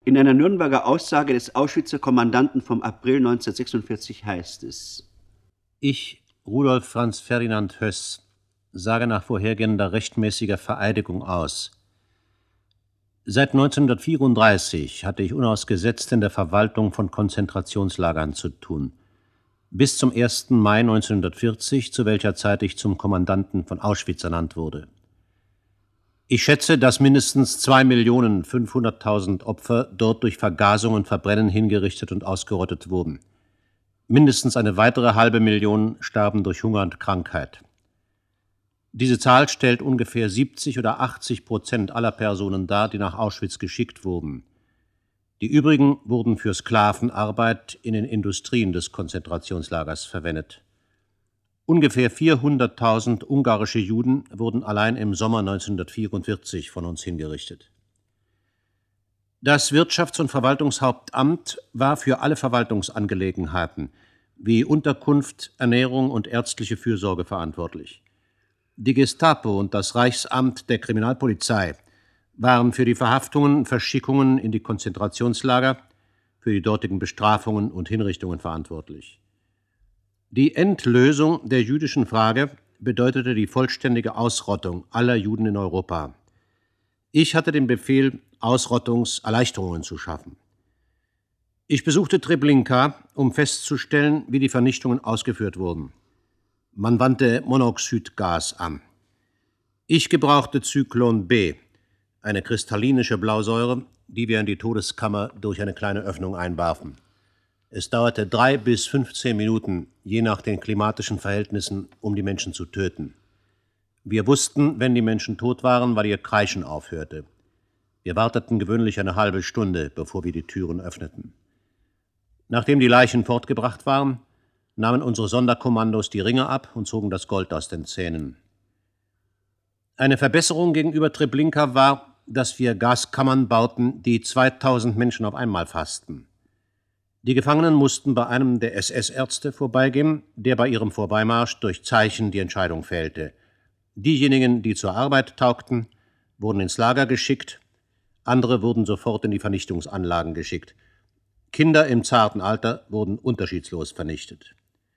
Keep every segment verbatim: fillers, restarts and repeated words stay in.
In einer Nürnberger Aussage des Auschwitzer Kommandanten vom April neunzehnhundertsechsundvierzig heißt es: Ich, Rudolf Franz Ferdinand Höss, sage nach vorhergehender rechtmäßiger Vereidigung aus: Seit neunzehnhundertvierunddreißig hatte ich unausgesetzt in der Verwaltung von Konzentrationslagern zu tun. Bis zum ersten Mai neunzehnhundertvierzig, zu welcher Zeit ich zum Kommandanten von Auschwitz ernannt wurde. Ich schätze, dass mindestens zwei Millionen fünfhunderttausend Opfer dort durch Vergasung und Verbrennen hingerichtet und ausgerottet wurden. Mindestens eine weitere halbe Million starben durch Hunger und Krankheit. Diese Zahl stellt ungefähr siebzig oder achtzig Prozent aller Personen dar, die nach Auschwitz geschickt wurden. Die übrigen wurden für Sklavenarbeit in den Industrien des Konzentrationslagers verwendet. Ungefähr vierhunderttausend ungarische Juden wurden allein im Sommer neunzehnhundertvierundvierzig von uns hingerichtet. Das Wirtschafts- und Verwaltungshauptamt war für alle Verwaltungsangelegenheiten wie Unterkunft, Ernährung und ärztliche Fürsorge verantwortlich. Die Gestapo und das Reichsamt der Kriminalpolizei waren für die Verhaftungen und Verschickungen in die Konzentrationslager, für die dortigen Bestrafungen und Hinrichtungen verantwortlich. Die Endlösung der jüdischen Frage bedeutete die vollständige Ausrottung aller Juden in Europa. Ich hatte den Befehl, Ausrottungserleichterungen zu schaffen. Ich besuchte Treblinka, um festzustellen, wie die Vernichtungen ausgeführt wurden. Man wandte Monoxidgas an. Ich gebrauchte Zyklon B, eine kristallinische Blausäure, die wir in die Todeskammer durch eine kleine Öffnung einwarfen. Es dauerte drei bis fünfzehn Minuten, je nach den klimatischen Verhältnissen, um die Menschen zu töten. Wir wussten, wenn die Menschen tot waren, weil ihr Kreischen aufhörte. Wir warteten gewöhnlich eine halbe Stunde, bevor wir die Türen öffneten. Nachdem die Leichen fortgebracht waren, nahmen unsere Sonderkommandos die Ringe ab und zogen das Gold aus den Zähnen. Eine Verbesserung gegenüber Treblinka war, dass wir Gaskammern bauten, die zweitausend Menschen auf einmal fassten. Die Gefangenen mussten bei einem der S S-Ärzte vorbeigehen, der bei ihrem Vorbeimarsch durch Zeichen die Entscheidung fällte. Diejenigen, die zur Arbeit taugten, wurden ins Lager geschickt, andere wurden sofort in die Vernichtungsanlagen geschickt. Kinder im zarten Alter wurden unterschiedslos vernichtet.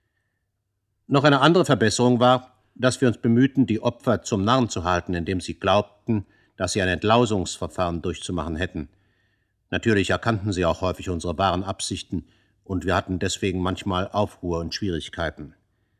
Noch eine andere Verbesserung war, dass wir uns bemühten, die Opfer zum Narren zu halten, indem sie glaubten, dass sie ein Entlausungsverfahren durchzumachen hätten. Natürlich erkannten sie auch häufig unsere wahren Absichten, und wir hatten deswegen manchmal Aufruhr und Schwierigkeiten.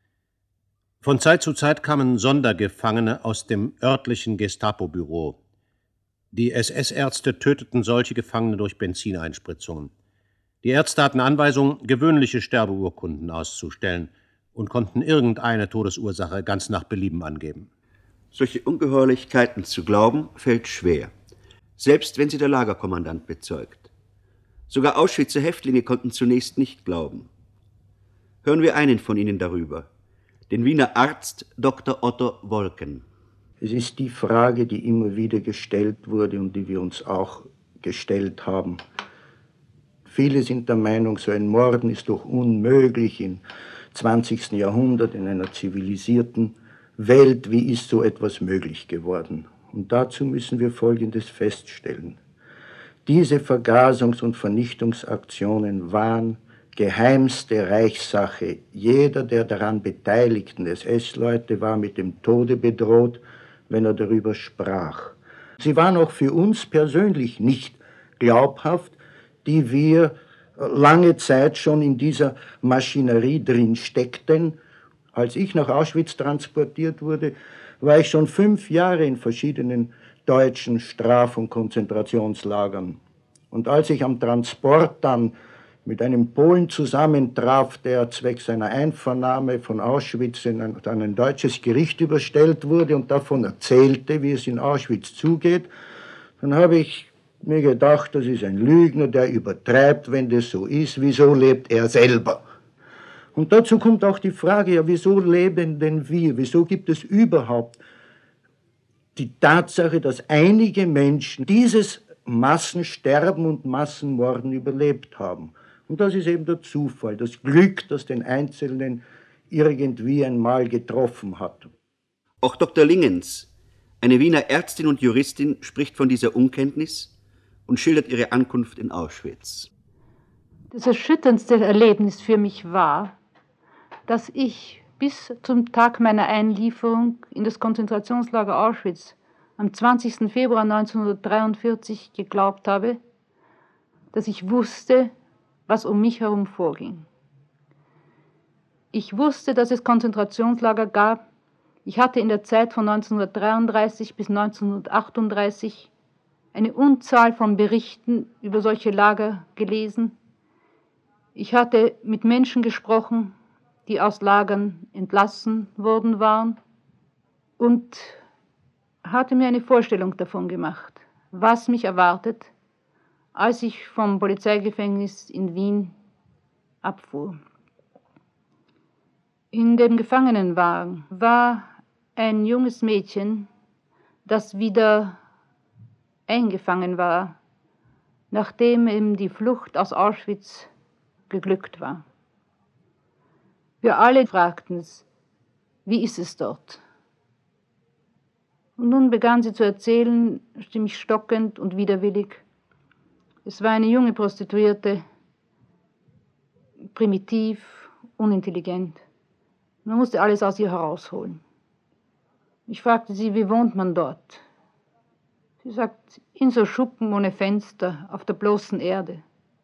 Von Zeit zu Zeit kamen Sondergefangene aus dem örtlichen Gestapo-Büro. Die S S-Ärzte töteten solche Gefangene durch Benzineinspritzungen. Die Ärzte hatten Anweisung, gewöhnliche Sterbeurkunden auszustellen und konnten irgendeine Todesursache ganz nach Belieben angeben. Solche Ungeheuerlichkeiten zu glauben, fällt schwer, selbst wenn sie der Lagerkommandant bezeugt. Sogar Auschwitzer Häftlinge konnten zunächst nicht glauben. Hören wir einen von ihnen darüber, den Wiener Arzt Doktor Otto Wolken. Es ist die Frage, die immer wieder gestellt wurde und die wir uns auch gestellt haben. Viele sind der Meinung, so ein Morden ist doch unmöglich im zwanzigsten Jahrhundert, in einer zivilisierten Welt. Wie ist so etwas möglich geworden? Und dazu müssen wir Folgendes feststellen. Diese Vergasungs- und Vernichtungsaktionen waren geheimste Reichssache. Jeder der daran beteiligten S S-Leute war mit dem Tode bedroht, wenn er darüber sprach. Sie waren auch für uns persönlich nicht glaubhaft, die wir lange Zeit schon in dieser Maschinerie drin steckten. Als ich nach Auschwitz transportiert wurde, war ich schon fünf Jahre in verschiedenen deutschen Straf- und Konzentrationslagern. Und als ich am Transport dann mit einem Polen zusammentraf, der zwecks seiner Einvernahme von Auschwitz in ein, an ein deutsches Gericht überstellt wurde und davon erzählte, wie es in Auschwitz zugeht, dann habe ich mir gedacht, das ist ein Lügner, der übertreibt, wenn das so ist. Wieso lebt er selber? Und dazu kommt auch die Frage, ja, wieso leben denn wir? Wieso gibt es überhaupt die Tatsache, dass einige Menschen dieses Massensterben und Massenmorden überlebt haben? Und das ist eben der Zufall, das Glück, das den Einzelnen irgendwie einmal getroffen hat. Auch Doktor Lingens, eine Wiener Ärztin und Juristin, spricht von dieser Unkenntnis und schildert ihre Ankunft in Auschwitz. Das erschütterndste Erlebnis für mich war, dass ich bis zum Tag meiner Einlieferung in das Konzentrationslager Auschwitz am zwanzigsten Februar neunzehnhundertdreiundvierzig geglaubt habe, dass ich wusste, was um mich herum vorging. Ich wusste, dass es Konzentrationslager gab. Ich hatte in der Zeit von neunzehnhundertdreiunddreißig bis neunzehnhundertachtunddreißig eine Unzahl von Berichten über solche Lager gelesen. Ich hatte mit Menschen gesprochen, die aus Lagern entlassen worden waren, und hatte mir eine Vorstellung davon gemacht, was mich erwartet, als ich vom Polizeigefängnis in Wien abfuhr. In dem Gefangenenwagen war ein junges Mädchen, das wieder eingefangen war, nachdem ihm die Flucht aus Auschwitz geglückt war. Wir alle fragten es, wie ist es dort? Und nun begann sie zu erzählen, ziemlich stockend und widerwillig. Es war eine junge Prostituierte, primitiv, unintelligent. Man musste alles aus ihr herausholen. Ich fragte sie, wie wohnt man dort? Sie sagt, in so Schuppen ohne Fenster, auf der bloßen Erde.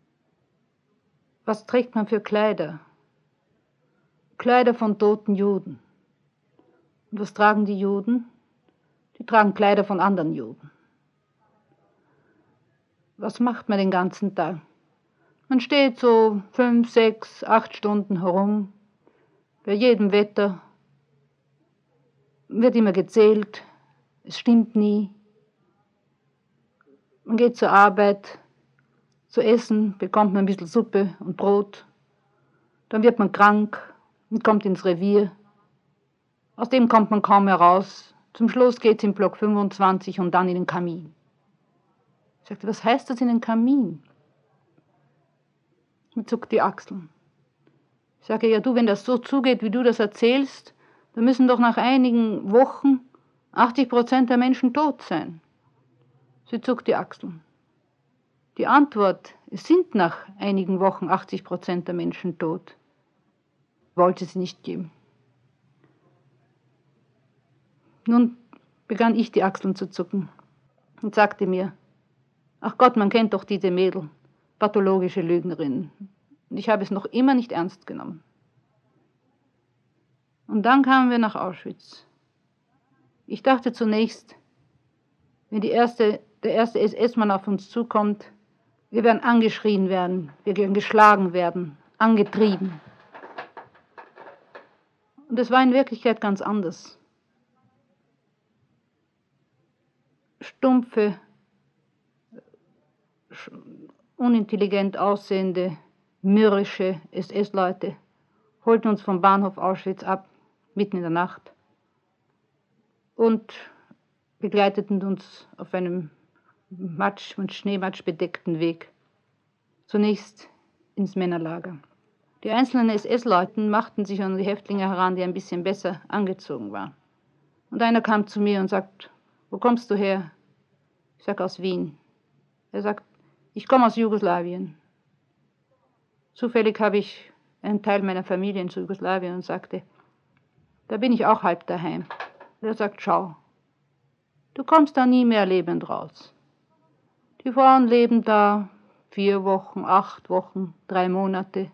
Was trägt man für Kleider? Kleider von toten Juden. Und was tragen die Juden? Die tragen Kleider von anderen Juden. Was macht man den ganzen Tag? Man steht so fünf, sechs, acht Stunden herum. Bei jedem Wetter wird immer gezählt. Es stimmt nie. Man geht zur Arbeit. Zu essen bekommt man ein bisschen Suppe und Brot. Dann wird man krank und kommt ins Revier. Aus dem kommt man kaum heraus. Zum Schluss geht es in Block fünfundzwanzig und dann in den Kamin. Ich sagte, was heißt das in den Kamin? Und zuckt die Achseln. Ich sage, ja du, wenn das so zugeht, wie du das erzählst, dann müssen doch nach einigen Wochen achtzig Prozent der Menschen tot sein. Sie zuckt die Achseln. Die Antwort, es sind nach einigen Wochen achtzig Prozent der Menschen tot, wollte sie nicht geben. Nun begann ich die Achseln zu zucken und sagte mir, ach Gott, man kennt doch diese Mädel, pathologische Lügnerin. Und ich habe es noch immer nicht ernst genommen. Und dann kamen wir nach Auschwitz. Ich dachte zunächst, wenn die erste, der erste S S-Mann auf uns zukommt, wir werden angeschrien werden, wir werden geschlagen werden, angetrieben. Und es war in Wirklichkeit ganz anders. Stumpfe, unintelligent aussehende, mürrische S S-Leute holten uns vom Bahnhof Auschwitz ab, mitten in der Nacht, und begleiteten uns auf einem Matsch- und Schneematsch bedeckten Weg, zunächst ins Männerlager. Die einzelnen S S-Leute machten sich an die Häftlinge heran, die ein bisschen besser angezogen waren. Und einer kam zu mir und sagt, wo kommst du her? Ich sage, aus Wien. Er sagt, ich komme aus Jugoslawien. Zufällig habe ich einen Teil meiner Familie in Jugoslawien und sagte, da bin ich auch halb daheim. Er sagt, schau, du kommst da nie mehr lebend raus. Die Frauen leben da vier Wochen, acht Wochen, drei Monate.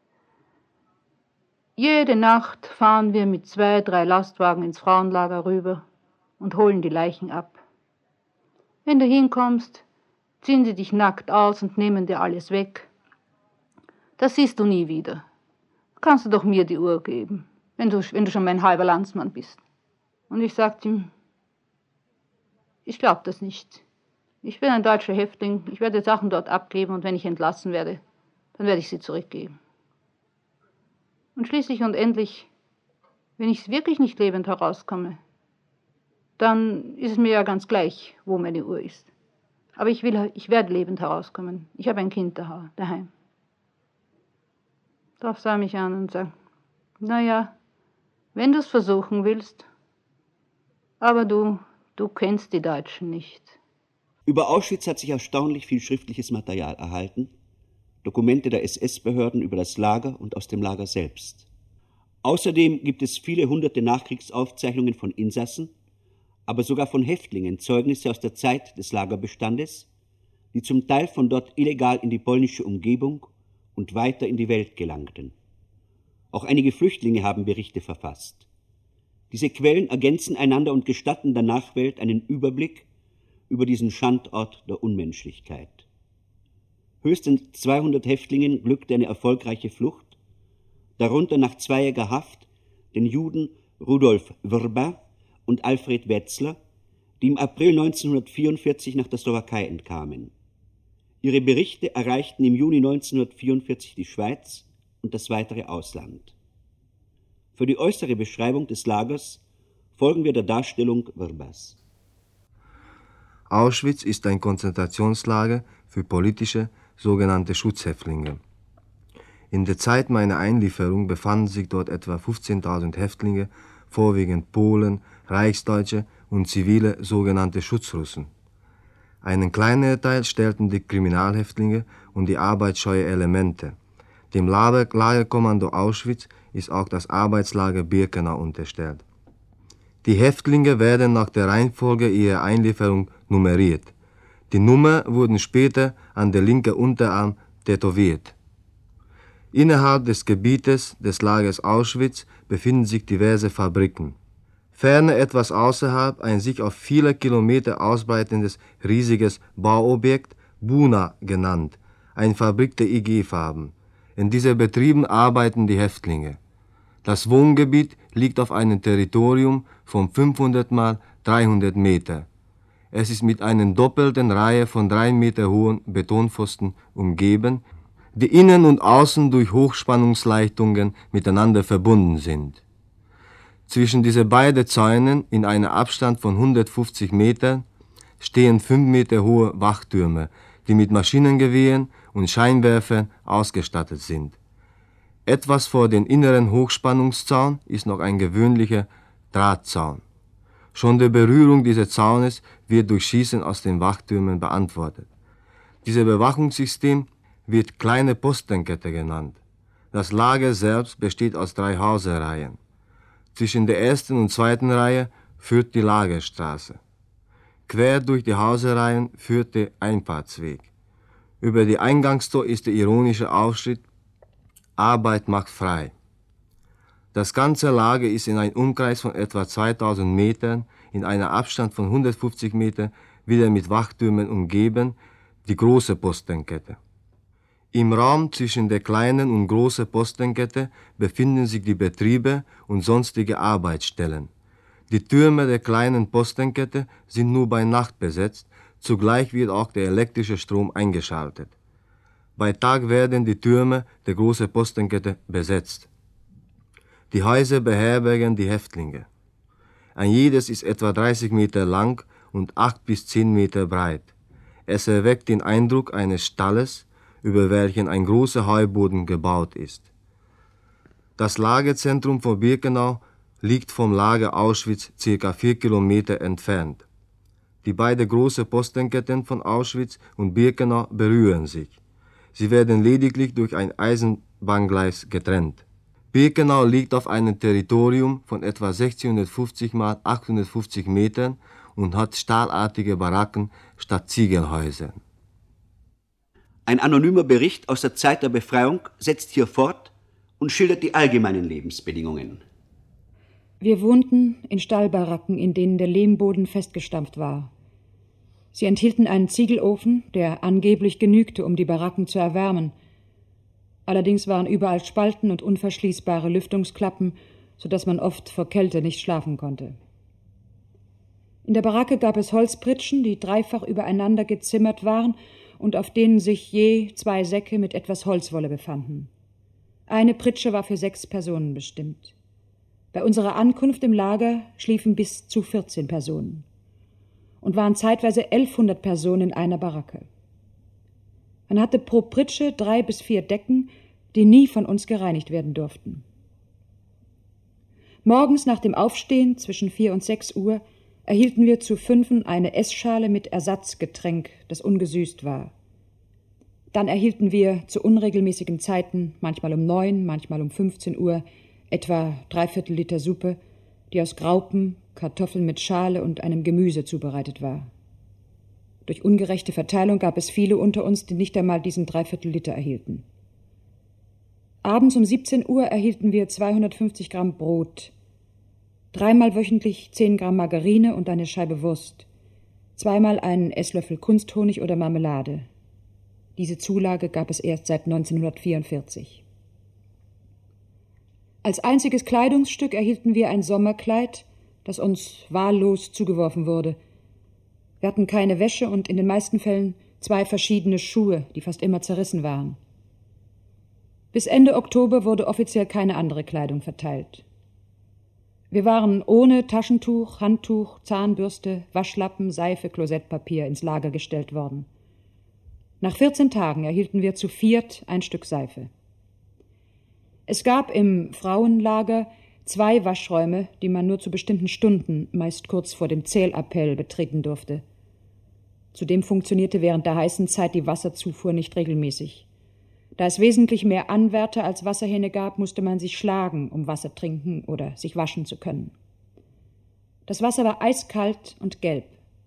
Jede Nacht fahren wir mit zwei, drei Lastwagen ins Frauenlager rüber und holen die Leichen ab. Wenn du hinkommst, ziehen sie dich nackt aus und nehmen dir alles weg. Das siehst du nie wieder. Kannst du doch mir die Uhr geben, wenn du, wenn du schon mein halber Landsmann bist. Und ich sagte ihm, ich glaube das nicht. Ich bin ein deutscher Häftling, ich werde Sachen dort abgeben und wenn ich entlassen werde, dann werde ich sie zurückgeben. Und schließlich und endlich, wenn ich wirklich nicht lebend herauskomme, dann ist es mir ja ganz gleich, wo meine Uhr ist. Aber ich will, ich werde lebend herauskommen. Ich habe ein Kind daheim. Darauf sah er mich an und sagte, naja, wenn du es versuchen willst, aber du, du kennst die Deutschen nicht. Über Auschwitz hat sich erstaunlich viel schriftliches Material erhalten, Dokumente der S S-Behörden über das Lager und aus dem Lager selbst. Außerdem gibt es viele hunderte Nachkriegsaufzeichnungen von Insassen, aber sogar von Häftlingen Zeugnisse aus der Zeit des Lagerbestandes, die zum Teil von dort illegal in die polnische Umgebung und weiter in die Welt gelangten. Auch einige Flüchtlinge haben Berichte verfasst. Diese Quellen ergänzen einander und gestatten der Nachwelt einen Überblick über diesen Schandort der Unmenschlichkeit. Höchstens zweihundert Häftlingen glückte eine erfolgreiche Flucht, darunter nach zweijähriger Haft den Juden Rudolf Vrba und Alfred Wetzler, die im April neunzehnhundertvierundvierzig nach der Slowakei entkamen. Ihre Berichte erreichten im Juni neunzehnhundertvierundvierzig die Schweiz und das weitere Ausland. Für die äußere Beschreibung des Lagers folgen wir der Darstellung Vrbas. Auschwitz ist ein Konzentrationslager für politische, sogenannte Schutzhäftlinge. In der Zeit meiner Einlieferung befanden sich dort etwa fünfzehntausend Häftlinge, vorwiegend Polen, Reichsdeutsche und zivile sogenannte Schutzrussen. Einen kleineren Teil stellten die Kriminalhäftlinge und die arbeitsscheue Elemente. Dem Lagerkommando Auschwitz ist auch das Arbeitslager Birkenau unterstellt. Die Häftlinge werden nach der Reihenfolge ihrer Einlieferung nummeriert. Die Nummer wurden später an der linken Unterarm tätowiert. Innerhalb des Gebietes des Lagers Auschwitz befinden sich diverse Fabriken. Ferner etwas außerhalb ein sich auf viele Kilometer ausbreitendes riesiges Bauobjekt, Buna genannt, eine Fabrik der I G-Farben. In diesen Betrieben arbeiten die Häftlinge. Das Wohngebiet liegt auf einem Territorium von fünfhundert mal dreihundert Meter. Es ist mit einer doppelten Reihe von drei Meter hohen Betonpfosten umgeben, die innen und außen durch Hochspannungsleitungen miteinander verbunden sind. Zwischen diese beiden Zäunen in einem Abstand von hundertfünfzig Metern stehen fünf Meter hohe Wachtürme, die mit Maschinengewehren und Scheinwerfern ausgestattet sind. Etwas vor dem inneren Hochspannungszaun ist noch ein gewöhnlicher Drahtzaun. Schon die Berührung dieses Zaunes wird durch Schießen aus den Wachtürmen beantwortet. Dieses Bewachungssystem wird kleine Postenkette genannt. Das Lager selbst besteht aus drei Hausreihen. Zwischen der ersten und zweiten Reihe führt die Lagerstraße. Quer durch die Hausreihen führt der Einfahrtsweg. Über die Eingangstür ist der ironische Aufschrift Arbeit macht frei. Das ganze Lager ist in einem Umkreis von etwa zweitausend Metern, in einem Abstand von hundertfünfzig Metern, wieder mit Wachtürmen umgeben, die große Postenkette. Im Raum zwischen der kleinen und großen Postenkette befinden sich die Betriebe und sonstige Arbeitsstellen. Die Türme der kleinen Postenkette sind nur bei Nacht besetzt, zugleich wird auch der elektrische Strom eingeschaltet. Bei Tag werden die Türme der großen Postenkette besetzt. Die Häuser beherbergen die Häftlinge. Ein jedes ist etwa dreißig Meter lang und acht bis zehn Meter breit. Es erweckt den Eindruck eines Stalles, über welchen ein großer Heuboden gebaut ist. Das Lagerzentrum von Birkenau liegt vom Lager Auschwitz ca. vier Kilometer entfernt. Die beiden großen Postenketten von Auschwitz und Birkenau berühren sich. Sie werden lediglich durch ein Eisenbahngleis getrennt. Birkenau liegt auf einem Territorium von etwa sechzehnhundertfünfzig mal achthundertfünfzig Metern und hat stahlartige Baracken statt Ziegelhäusern. Ein anonymer Bericht aus der Zeit der Befreiung setzt hier fort und schildert die allgemeinen Lebensbedingungen. Wir wohnten in Stallbaracken, in denen der Lehmboden festgestampft war. Sie enthielten einen Ziegelofen, der angeblich genügte, um die Baracken zu erwärmen. Allerdings waren überall Spalten und unverschließbare Lüftungsklappen, so dass man oft vor Kälte nicht schlafen konnte. In der Baracke gab es Holzpritschen, die dreifach übereinander gezimmert waren und auf denen sich je zwei Säcke mit etwas Holzwolle befanden. Eine Pritsche war für sechs Personen bestimmt. Bei unserer Ankunft im Lager schliefen bis zu vierzehn Personen und waren zeitweise elfhundert Personen in einer Baracke. Man hatte pro Pritsche drei bis vier Decken, die nie von uns gereinigt werden durften. Morgens nach dem Aufstehen zwischen vier und sechs Uhr erhielten wir zu fünfen eine Essschale mit Ersatzgetränk, das ungesüßt war. Dann erhielten wir zu unregelmäßigen Zeiten, manchmal um neun, manchmal um fünfzehn Uhr, etwa dreiviertel Liter Suppe, die aus Graupen, Kartoffeln mit Schale und einem Gemüse zubereitet war. Durch ungerechte Verteilung gab es viele unter uns, die nicht einmal diesen Dreiviertel Liter erhielten. Abends um siebzehn Uhr erhielten wir zweihundertfünfzig Gramm Brot, dreimal wöchentlich zehn Gramm Margarine und eine Scheibe Wurst, zweimal einen Esslöffel Kunsthonig oder Marmelade. Diese Zulage gab es erst seit neunzehnhundertvierundvierzig. Als einziges Kleidungsstück erhielten wir ein Sommerkleid, das uns wahllos zugeworfen wurde. Wir hatten keine Wäsche und in den meisten Fällen zwei verschiedene Schuhe, die fast immer zerrissen waren. Bis Ende Oktober wurde offiziell keine andere Kleidung verteilt. Wir waren ohne Taschentuch, Handtuch, Zahnbürste, Waschlappen, Seife, Klosettpapier ins Lager gestellt worden. Nach vierzehn Tagen erhielten wir zu viert ein Stück Seife. Es gab im Frauenlager zwei Waschräume, die man nur zu bestimmten Stunden, meist kurz vor dem Zählappell, betreten durfte. Zudem funktionierte während der heißen Zeit die Wasserzufuhr nicht regelmäßig. Da es wesentlich mehr Anwärter als Wasserhähne gab, musste man sich schlagen, um Wasser trinken oder sich waschen zu können. Das Wasser war eiskalt und gelb.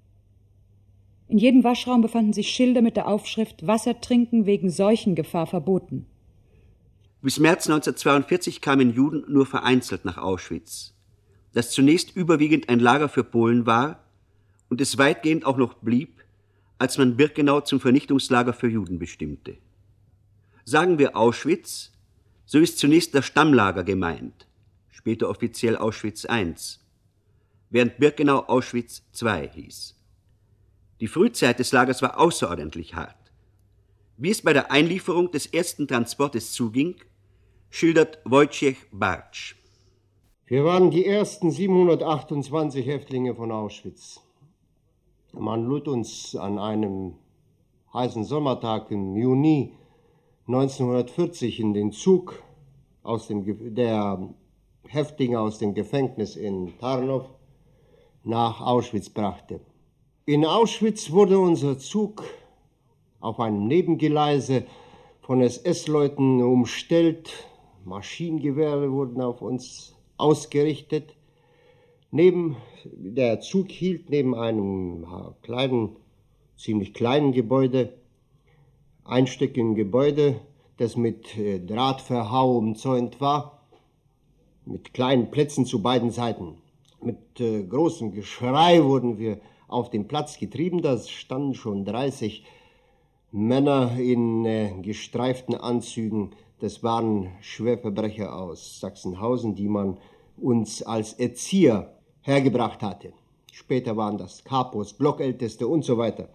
In jedem Waschraum befanden sich Schilder mit der Aufschrift »Wasser trinken wegen Seuchengefahr verboten«. Bis März neunzehnhundertzweiundvierzig kamen Juden nur vereinzelt nach Auschwitz, das zunächst überwiegend ein Lager für Polen war und es weitgehend auch noch blieb, als man Birkenau zum Vernichtungslager für Juden bestimmte. Sagen wir Auschwitz, so ist zunächst das Stammlager gemeint, später offiziell Auschwitz eins, während Birkenau Auschwitz zwei hieß. Die Frühzeit des Lagers war außerordentlich hart. Wie es bei der Einlieferung des ersten Transportes zuging, schildert Wojciech Bartsch. Wir waren die ersten siebenhundertachtundzwanzig Häftlinge von Auschwitz. Man lud uns an einem heißen Sommertag im Juni neunzehnhundertvierzig in den Zug aus dem, der Häftlinge aus dem Gefängnis in Tarnow nach Auschwitz brachte. In Auschwitz wurde unser Zug auf einem Nebengeleise von S S-Leuten umstellt. Maschinengewehre wurden auf uns ausgerichtet. Neben, der Zug hielt neben einem kleinen, ziemlich kleinen Gebäude, einstöckigen Gebäude, das mit Drahtverhau umzäunt war, mit kleinen Plätzen zu beiden Seiten. Mit äh, großem Geschrei wurden wir auf den Platz getrieben. Da standen schon dreißig Männer in äh, gestreiften Anzügen. Das waren Schwerverbrecher aus Sachsenhausen, die man uns als Erzieher hergebracht hatte. Später waren das Kapos, Blockälteste und so weiter.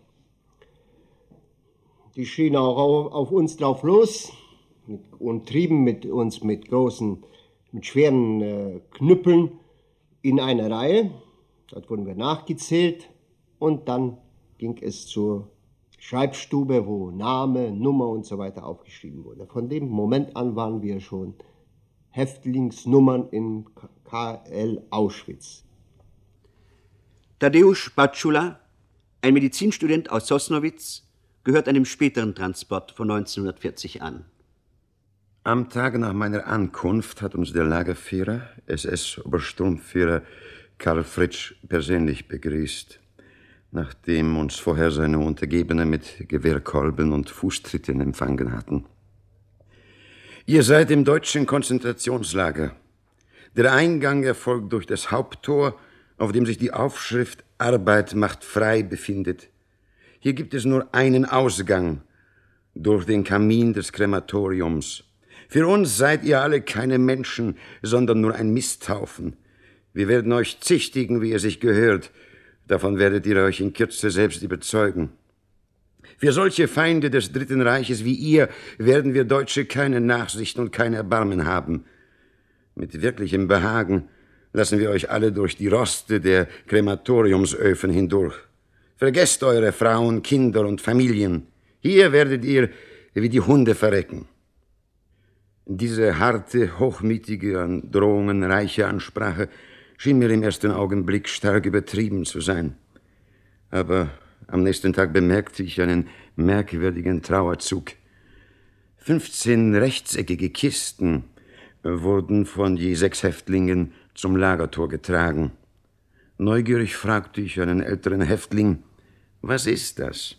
Die schrien auch auf, auf uns drauf los mit, und trieben mit uns mit großen, mit schweren äh, Knüppeln in eine Reihe. Dort wurden wir nachgezählt und dann ging es zur Schreibstube, wo Name, Nummer und so weiter aufgeschrieben wurde. Von dem Moment an waren wir schon Häftlingsnummern in K L Auschwitz. Tadeusz Patschula, ein Medizinstudent aus Sosnowitz, gehört einem späteren Transport von neunzehnhundertvierzig an. Am Tag nach meiner Ankunft hat uns der Lagerführer, S S-Obersturmführer Karl Fritsch, persönlich begrüßt, nachdem uns vorher seine Untergebenen mit Gewehrkolben und Fußtritten empfangen hatten. Ihr seid im deutschen Konzentrationslager. Der Eingang erfolgt durch das Haupttor, auf dem sich die Aufschrift Arbeit macht frei befindet. Hier gibt es nur einen Ausgang, durch den Kamin des Krematoriums. Für uns seid ihr alle keine Menschen, sondern nur ein Misthaufen. Wir werden euch züchtigen, wie es sich gehört. Davon werdet ihr euch in Kürze selbst überzeugen. Für solche Feinde des Dritten Reiches wie ihr werden wir Deutsche keine Nachsicht und kein Erbarmen haben. Mit wirklichem Behagen lassen wir euch alle durch die Roste der Krematoriumsöfen hindurch. Vergesst eure Frauen, Kinder und Familien. Hier werdet ihr wie die Hunde verrecken. Diese harte, hochmütige, an Drohungen reiche Ansprache schien mir im ersten Augenblick stark übertrieben zu sein. Aber am nächsten Tag bemerkte ich einen merkwürdigen Trauerzug. Fünfzehn rechtseckige Kisten wurden von je sechs Häftlingen zum Lagertor getragen. Neugierig fragte ich einen älteren Häftling, was ist das?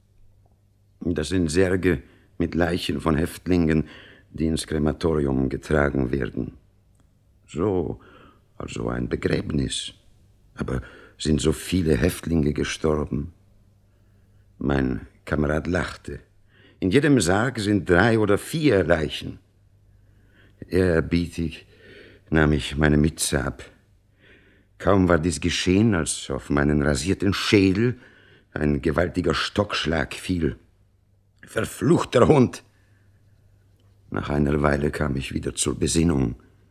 Das sind Särge mit Leichen von Häftlingen, die ins Krematorium getragen werden. So, also ein Begräbnis. Aber sind so viele Häftlinge gestorben? Mein Kamerad lachte. In jedem Sarg sind drei oder vier Leichen. Ehrerbietig nahm ich meine Mütze ab. Kaum war dies geschehen, als auf meinen rasierten Schädel ein gewaltiger Stockschlag fiel. Verfluchter Hund! Nach einer Weile kam ich wieder zur Besinnung.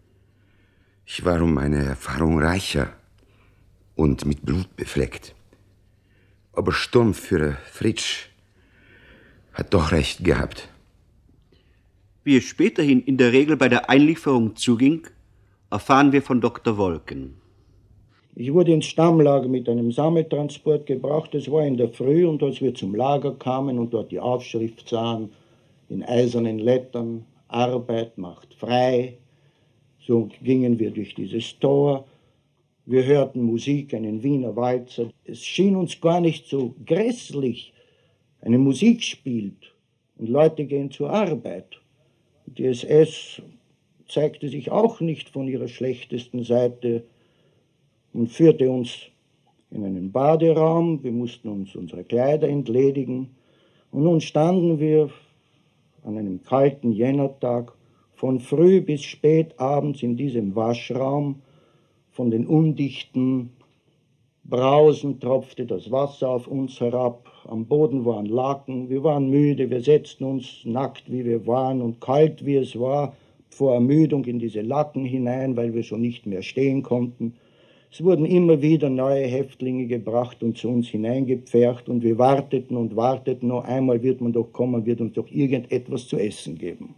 Ich war um meine Erfahrung reicher und mit Blut befleckt. Aber Sturmführer Fritsch hat doch recht gehabt. Wie es späterhin in der Regel bei der Einlieferung zuging, erfahren wir von Doktor Wolken. Ich wurde ins Stammlager mit einem Sammeltransport gebracht. Es war in der Früh, und als wir zum Lager kamen und dort die Aufschrift sahen, in eisernen Lettern, Arbeit macht frei, so gingen wir durch dieses Tor. Wir hörten Musik, einen Wiener Walzer. Es schien uns gar nicht so grässlich. Eine Musik spielt und Leute gehen zur Arbeit. Die S S zeigte sich auch nicht von ihrer schlechtesten Seite und führte uns in einen Baderaum. Wir mussten uns unsere Kleider entledigen. Und nun standen wir an einem kalten Jännertag von früh bis spät abends in diesem Waschraum. Von den undichten Brausen tropfte das Wasser auf uns herab. Am Boden waren Laken. Wir waren müde. Wir setzten uns, nackt wie wir waren und kalt wie es war, vor Ermüdung in diese Laken hinein, weil wir schon nicht mehr stehen konnten. Es wurden immer wieder neue Häftlinge gebracht und zu uns hineingepfercht, und wir warteten und warteten. Noch einmal wird man doch kommen, wird uns doch irgendetwas zu essen geben.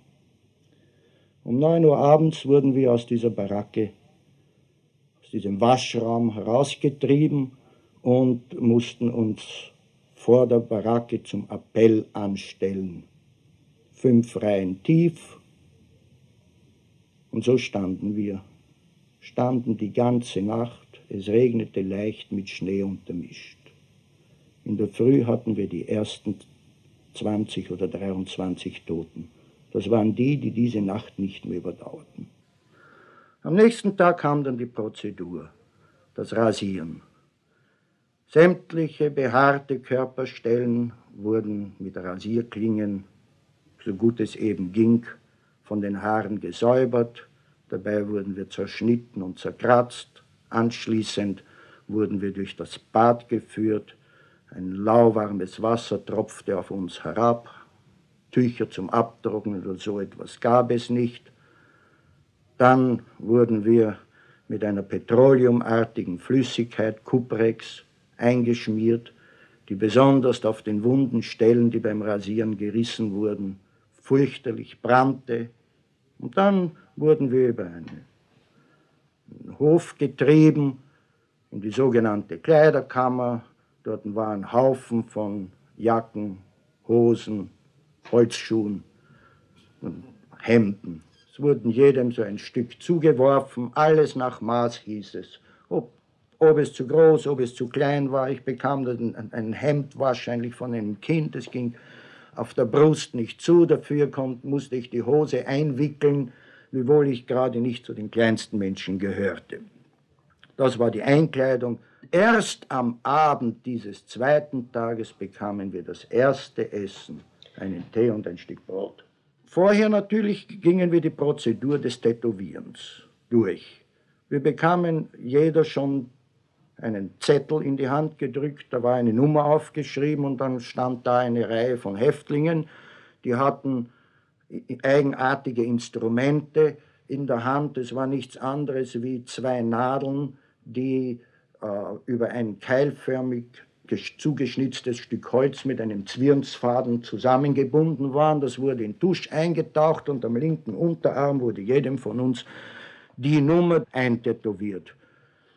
Um neun Uhr abends wurden wir aus dieser Baracke, aus diesem Waschraum herausgetrieben und mussten uns vor der Baracke zum Appell anstellen. Fünf Reihen tief. Und so standen wir, standen die ganze Nacht. Es regnete leicht mit Schnee untermischt. In der Früh hatten wir die ersten zwanzig oder dreiundzwanzig Toten. Das waren die, die diese Nacht nicht mehr überdauerten. Am nächsten Tag kam dann die Prozedur, das Rasieren. Sämtliche behaarte Körperstellen wurden mit Rasierklingen, so gut es eben ging, von den Haaren gesäubert. Dabei wurden wir zerschnitten und zerkratzt. Anschließend wurden wir durch das Bad geführt. Ein lauwarmes Wasser tropfte auf uns herab. Tücher zum Abtrocknen oder so etwas gab es nicht. Dann wurden wir mit einer petroleumartigen Flüssigkeit, Cuprex, eingeschmiert, die besonders auf den wunden Stellen, die beim Rasieren gerissen wurden, fürchterlich brannte. Und dann wurden wir über einen Hof getrieben, in die sogenannte Kleiderkammer. Dort waren Haufen von Jacken, Hosen, Holzschuhen und Hemden. Es wurden jedem so ein Stück zugeworfen, alles nach Maß hieß es. Ob, ob es zu groß, ob es zu klein war. Ich bekam dann ein, ein Hemd wahrscheinlich von einem Kind, es ging auf der Brust nicht zu, dafür kommt, musste ich die Hose einwickeln, wiewohl ich gerade nicht zu den kleinsten Menschen gehörte. Das war die Einkleidung. Erst am Abend dieses zweiten Tages bekamen wir das erste Essen, einen Tee und ein Stück Brot. Vorher natürlich gingen wir die Prozedur des Tätowierens durch. Wir bekamen jeder schon einen Zettel in die Hand gedrückt, da war eine Nummer aufgeschrieben und dann stand da eine Reihe von Häftlingen, die hatten eigenartige Instrumente in der Hand. Es war nichts anderes wie zwei Nadeln, die äh, über ein keilförmig zugeschnitztes Stück Holz mit einem Zwirnsfaden zusammengebunden waren. Das wurde in Tusch eingetaucht und am linken Unterarm wurde jedem von uns die Nummer eintätowiert.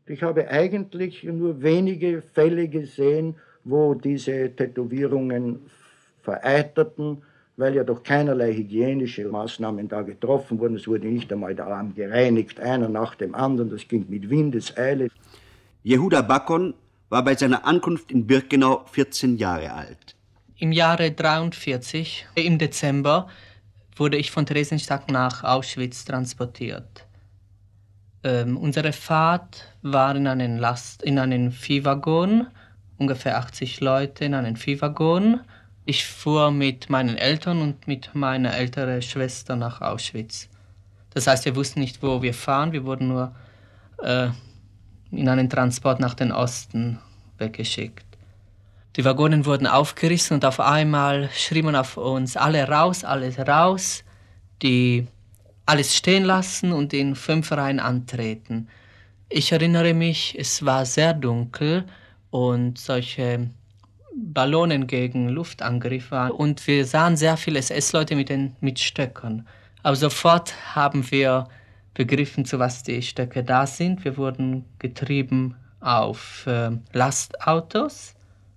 Ich habe eigentlich nur wenige Fälle gesehen, wo diese Tätowierungen vereiterten, weil ja doch keinerlei hygienische Maßnahmen da getroffen wurden. Es wurde nicht einmal der Arm gereinigt, einer nach dem anderen. Das ging mit Windeseile. Jehuda Bakon war bei seiner Ankunft in Birkenau vierzehn Jahre alt. Im Jahre dreiundvierzig, im Dezember, wurde ich von Theresienstadt nach Auschwitz transportiert. Ähm, unsere Fahrt war in einen, Last, in einen Viehwaggon, ungefähr achtzig Leute in einen Viehwaggon. Ich fuhr mit meinen Eltern und mit meiner älteren Schwester nach Auschwitz. Das heißt, wir wussten nicht, wo wir fahren, wir wurden nur äh, in einen Transport nach den Osten weggeschickt. Die Waggonen wurden aufgerissen und auf einmal schrie man auf uns, alle raus, alles raus, die alles stehen lassen und in fünf Reihen antreten. Ich erinnere mich, es war sehr dunkel und solche Ballonen gegen Luftangriff waren und wir sahen sehr viele S S-Leute mit, den, mit Stöckern. Aber sofort haben wir begriffen, zu was die Stöcke da sind. Wir wurden getrieben auf äh, Lastautos.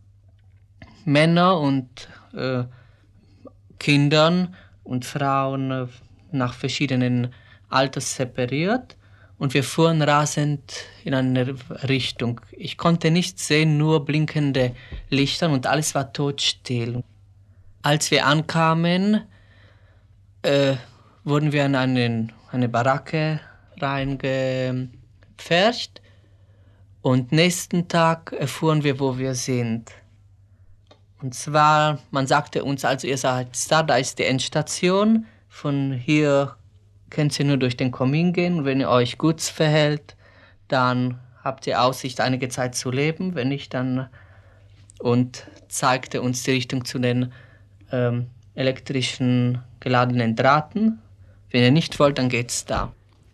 Männer und äh, Kindern und Frauen äh, nach verschiedenen Alters separiert und wir fuhren rasend in eine Richtung. Ich konnte nichts sehen, nur blinkende Lichter und alles war totstill. Als wir ankamen, äh, wurden wir in einen, eine Baracke reingepfercht und nächsten Tag erfuhren wir, wo wir sind. Und zwar, man sagte uns, also ihr seid da, da ist die Endstation, von hier könnt ihr nur durch den Kamin gehen und wenn ihr euch gut verhält, dann habt ihr Aussicht, einige Zeit zu leben, wenn nicht, dann... Und zeigte uns die Richtung zu den ähm, elektrischen geladenen Drahten. Wenn ihr nicht wollt, dann geht's da.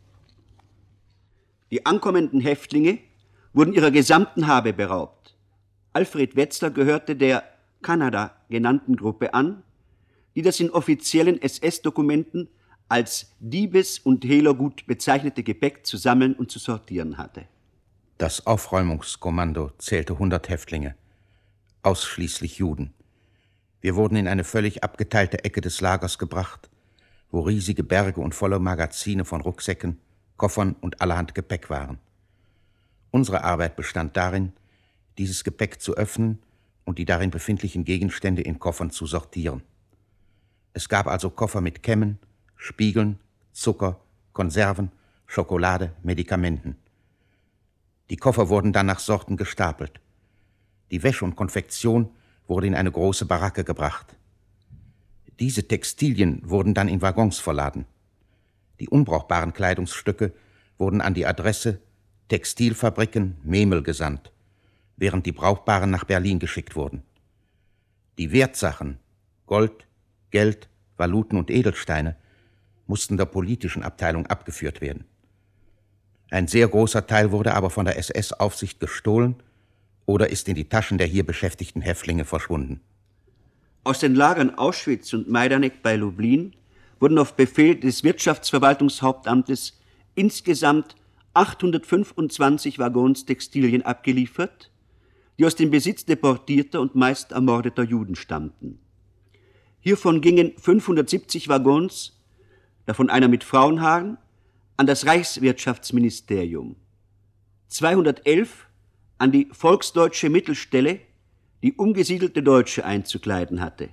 Die ankommenden Häftlinge wurden ihrer gesamten Habe beraubt. Alfred Wetzler gehörte der Kanada genannten Gruppe an, die das in offiziellen S S-Dokumenten als Diebes- und Hehlergut bezeichnete Gepäck zu sammeln und zu sortieren hatte. Das Aufräumungskommando zählte hundert Häftlinge, ausschließlich Juden. Wir wurden in eine völlig abgeteilte Ecke des Lagers gebracht, wo riesige Berge und volle Magazine von Rucksäcken, Koffern und allerhand Gepäck waren. Unsere Arbeit bestand darin, dieses Gepäck zu öffnen und die darin befindlichen Gegenstände in Koffern zu sortieren. Es gab also Koffer mit Kämmen, Spiegeln, Zucker, Konserven, Schokolade, Medikamenten. Die Koffer wurden dann nach Sorten gestapelt. Die Wäsche und Konfektion wurde in eine große Baracke gebracht. Diese Textilien wurden dann in Waggons verladen. Die unbrauchbaren Kleidungsstücke wurden an die Adresse Textilfabriken Memel gesandt, während die brauchbaren nach Berlin geschickt wurden. Die Wertsachen, Gold, Geld, Valuten und Edelsteine, mussten der politischen Abteilung abgeführt werden. Ein sehr großer Teil wurde aber von der S S-Aufsicht gestohlen oder ist in die Taschen der hier beschäftigten Häftlinge verschwunden. Aus den Lagern Auschwitz und Majdanek bei Lublin wurden auf Befehl des Wirtschaftsverwaltungshauptamtes insgesamt achthundertfünfundzwanzig Waggons Textilien abgeliefert, die aus dem Besitz deportierter und meist ermordeter Juden stammten. Hiervon gingen fünfhundertsiebzig Waggons, davon einer mit Frauenhaaren, an das Reichswirtschaftsministerium, zweihundertelf an die Volksdeutsche Mittelstelle, die umgesiedelte Deutsche einzukleiden hatte.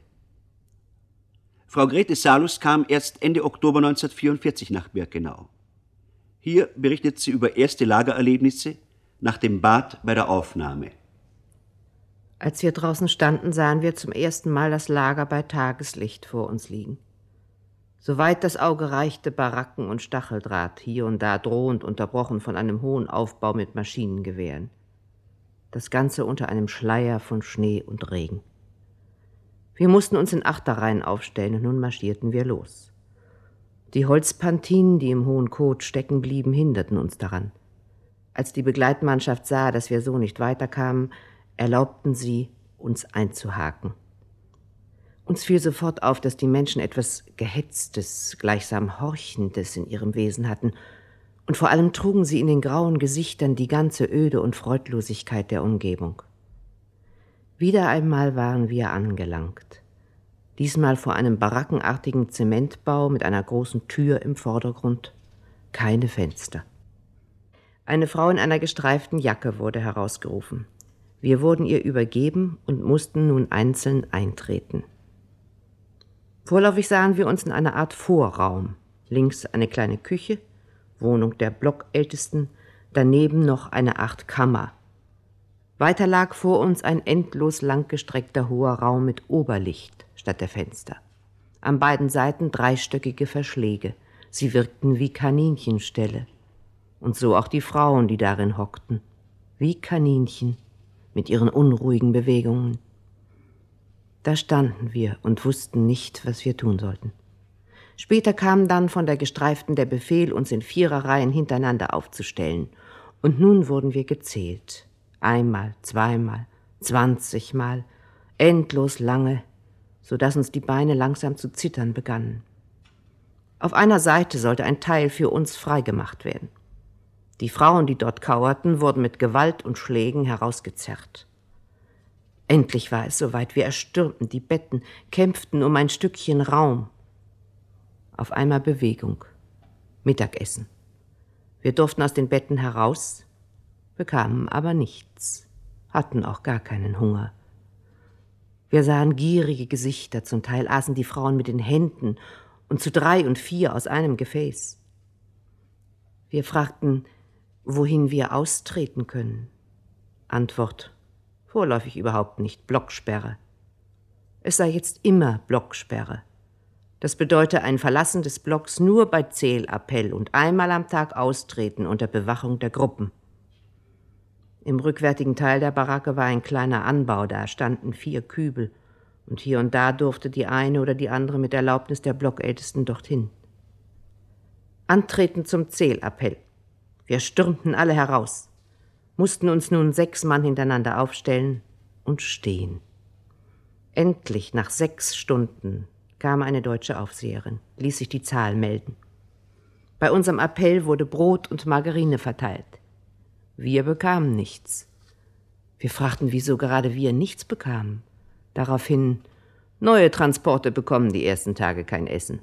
Frau Grete Salus kam erst Ende Oktober neunzehnhundertvierundvierzig nach Birkenau. Hier berichtet sie über erste Lagererlebnisse nach dem Bad bei der Aufnahme. Als wir draußen standen, sahen wir zum ersten Mal das Lager bei Tageslicht vor uns liegen. Soweit das Auge reichte, Baracken und Stacheldraht, hier und da drohend unterbrochen von einem hohen Aufbau mit Maschinengewehren. Das Ganze unter einem Schleier von Schnee und Regen. Wir mussten uns in Achterreihen aufstellen und nun marschierten wir los. Die Holzpantinen, die im hohen Kot stecken blieben, hinderten uns daran. Als die Begleitmannschaft sah, dass wir so nicht weiterkamen, erlaubten sie, uns einzuhaken. Uns fiel sofort auf, dass die Menschen etwas Gehetztes, gleichsam Horchendes in ihrem Wesen hatten, Und vor allem trugen sie in den grauen Gesichtern die ganze Öde und Freudlosigkeit der Umgebung. Wieder einmal waren wir angelangt. Diesmal vor einem barackenartigen Zementbau mit einer großen Tür im Vordergrund. Keine Fenster. Eine Frau in einer gestreiften Jacke wurde herausgerufen. Wir wurden ihr übergeben und mussten nun einzeln eintreten. Vorläufig sahen wir uns in einer Art Vorraum. Links eine kleine Küche, Wohnung der Blockältesten, daneben noch eine Art Kammer. Weiter lag vor uns ein endlos langgestreckter hoher Raum mit Oberlicht statt der Fenster. An beiden Seiten dreistöckige Verschläge. Sie wirkten wie Kaninchenställe. Und so auch die Frauen, die darin hockten. Wie Kaninchen mit ihren unruhigen Bewegungen. Da standen wir und wussten nicht, was wir tun sollten. Später kam dann von der Gestreiften der Befehl, uns in Viererreihen hintereinander aufzustellen. Und nun wurden wir gezählt. Einmal, zweimal, zwanzigmal, endlos lange, so dass uns die Beine langsam zu zittern begannen. Auf einer Seite sollte ein Teil für uns freigemacht werden. Die Frauen, die dort kauerten, wurden mit Gewalt und Schlägen herausgezerrt. Endlich war es soweit, wir erstürmten die Betten, kämpften um ein Stückchen Raum. Auf einmal Bewegung, Mittagessen. Wir durften aus den Betten heraus, bekamen aber nichts, hatten auch gar keinen Hunger. Wir sahen gierige Gesichter, zum Teil aßen die Frauen mit den Händen und zu drei und vier aus einem Gefäß. Wir fragten, wohin wir austreten können. Antwort, vorläufig überhaupt nicht, Blocksperre. Es sei jetzt immer Blocksperre. Das bedeute ein Verlassen des Blocks nur bei Zählappell und einmal am Tag austreten unter Bewachung der Gruppen. Im rückwärtigen Teil der Baracke war ein kleiner Anbau, da standen vier Kübel, und hier und da durfte die eine oder die andere mit Erlaubnis der Blockältesten dorthin. Antreten zum Zählappell. Wir stürmten alle heraus, mussten uns nun sechs Mann hintereinander aufstellen und stehen. Endlich, nach sechs Stunden, kam eine deutsche Aufseherin, ließ sich die Zahl melden. Bei unserem Appell wurde Brot und Margarine verteilt. Wir bekamen nichts. Wir fragten, wieso gerade wir nichts bekamen. Daraufhin, neue Transporte bekommen die ersten Tage kein Essen.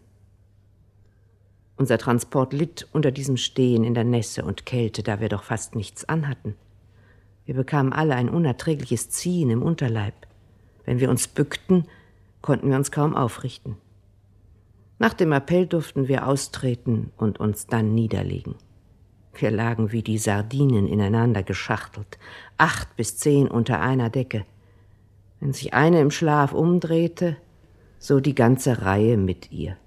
Unser Transport litt unter diesem Stehen in der Nässe und Kälte, da wir doch fast nichts anhatten. Wir bekamen alle ein unerträgliches Ziehen im Unterleib. Wenn wir uns bückten, konnten wir uns kaum aufrichten. Nach dem Appell durften wir austreten und uns dann niederlegen. Wir lagen wie die Sardinen ineinander geschachtelt, acht bis zehn unter einer Decke. Wenn sich eine im Schlaf umdrehte, so die ganze Reihe mit ihr.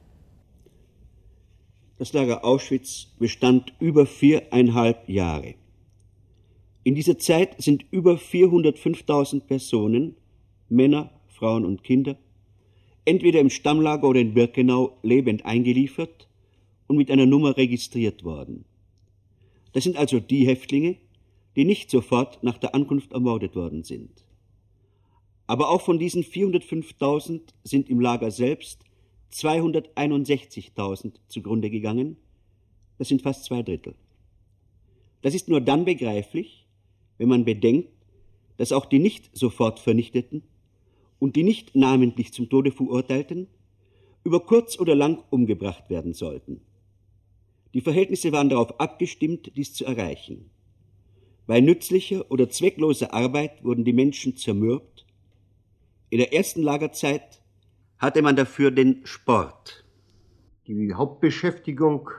Das Lager Auschwitz bestand über viereinhalb Jahre. In dieser Zeit sind über vierhundertfünftausend Personen, Männer, Frauen und Kinder, entweder im Stammlager oder in Birkenau lebend eingeliefert und mit einer Nummer registriert worden. Das sind also die Häftlinge, die nicht sofort nach der Ankunft ermordet worden sind. Aber auch von diesen vierhundertfünftausend sind im Lager selbst zweihunderteinundsechzigtausend zugrunde gegangen. Das sind fast zwei Drittel. Das ist nur dann begreiflich, wenn man bedenkt, dass auch die nicht sofort Vernichteten und die nicht namentlich zum Tode Verurteilten über kurz oder lang umgebracht werden sollten. Die Verhältnisse waren darauf abgestimmt, dies zu erreichen. Bei nützlicher oder zweckloser Arbeit wurden die Menschen zermürbt. In der ersten Lagerzeit hatte man dafür den Sport. Die Hauptbeschäftigung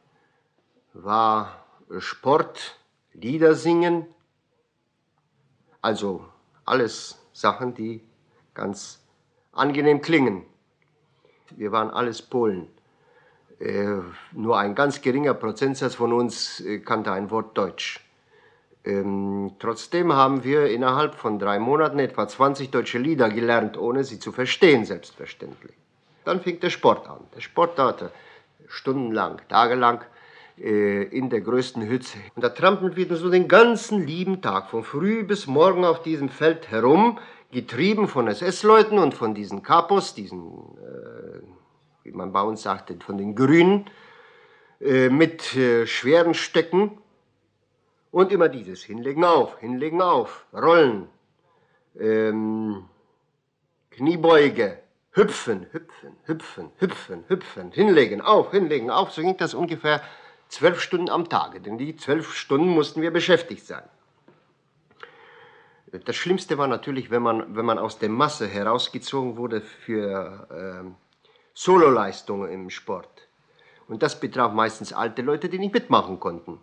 war Sport, Lieder singen, also alles Sachen, die ganz angenehm klingen. Wir waren alles Polen. Äh, nur ein ganz geringer Prozentsatz von uns äh, kannte ein Wort Deutsch. Ähm, trotzdem haben wir innerhalb von drei Monaten etwa zwanzig deutsche Lieder gelernt, ohne sie zu verstehen, selbstverständlich. Dann fing der Sport an. Der Sport dauerte stundenlang, tagelang äh, in der größten Hütte. Und da trampeln wir so den ganzen lieben Tag, von früh bis morgen auf diesem Feld herum, getrieben von S S-Leuten und von diesen Kapos, diesen, äh, wie man bei uns sagte, von den Grünen. äh, mit äh, schweren Stöcken und immer dieses Hinlegen auf, Hinlegen auf, Rollen, ähm, Kniebeuge, hüpfen, hüpfen, hüpfen, hüpfen, hüpfen, hinlegen, auf, hinlegen, auf. So ging das ungefähr zwölf Stunden am Tage, denn die zwölf Stunden mussten wir beschäftigt sein. Das Schlimmste war natürlich, wenn man, wenn man aus der Masse herausgezogen wurde für ähm, Sololeistungen im Sport. Und das betraf meistens alte Leute, die nicht mitmachen konnten.